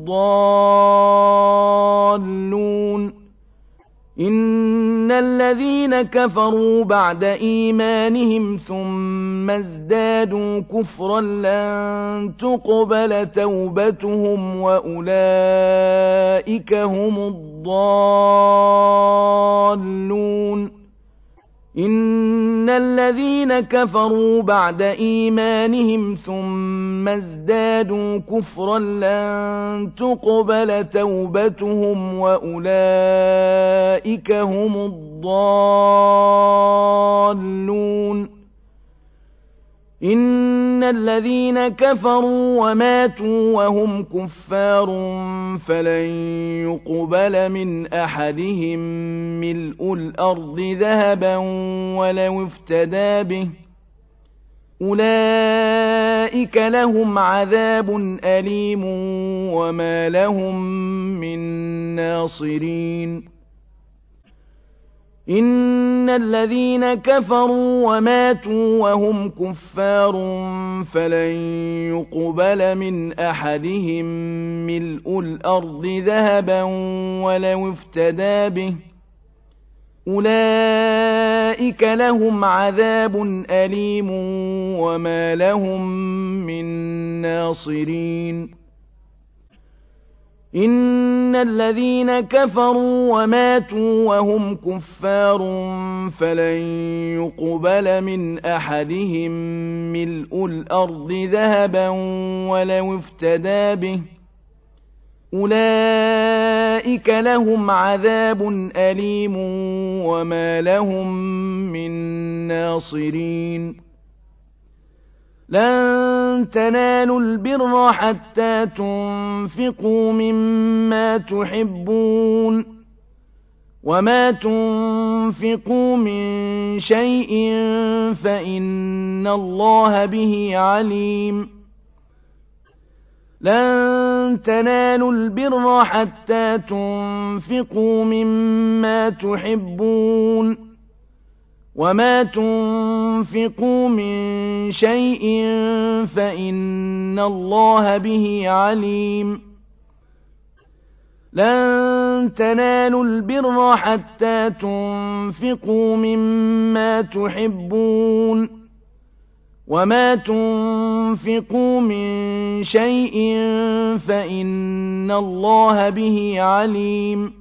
الضالون. إن الذين كفروا بعد إيمانهم ثم ازدادوا كفرا لن تقبل توبتهم وأولئك هم الضالون. إن الذين كفروا بعد إيمانهم ثم ازدادوا كفرا لن تقبل توبتهم وأولئك هم الضالون. إن الذين كفروا وماتوا وهم كفار فلن يقبل من أحدهم ملء الأرض ذهبا ولو افتدى به أولئك لهم عذاب أليم وما لهم من ناصرين. إن الذين كفروا وماتوا وهم كفار فلن يقبل من أحدهم ملء الأرض ذهبا ولو افتدى به أولئك لهم عذاب أليم وما لهم من ناصرين. إن الذين كفروا وماتوا وهم كفار فلن يقبل من أحدهم ملء الأرض ذهبا ولو افتدى به أولئك أولئك لهم عذاب أليم وما لهم من ناصرين لن تنالوا البر حتى تنفقوا مما تحبون وما تنفقوا من شيء فإن الله به عليم لن تنالوا البر حتى تنفقوا مما تحبون وما تنفقوا من شيء فإن الله به عليم لن تنالوا البر حتى تنفقوا مما تحبون وما تنفقوا من شيء فإن الله به عليم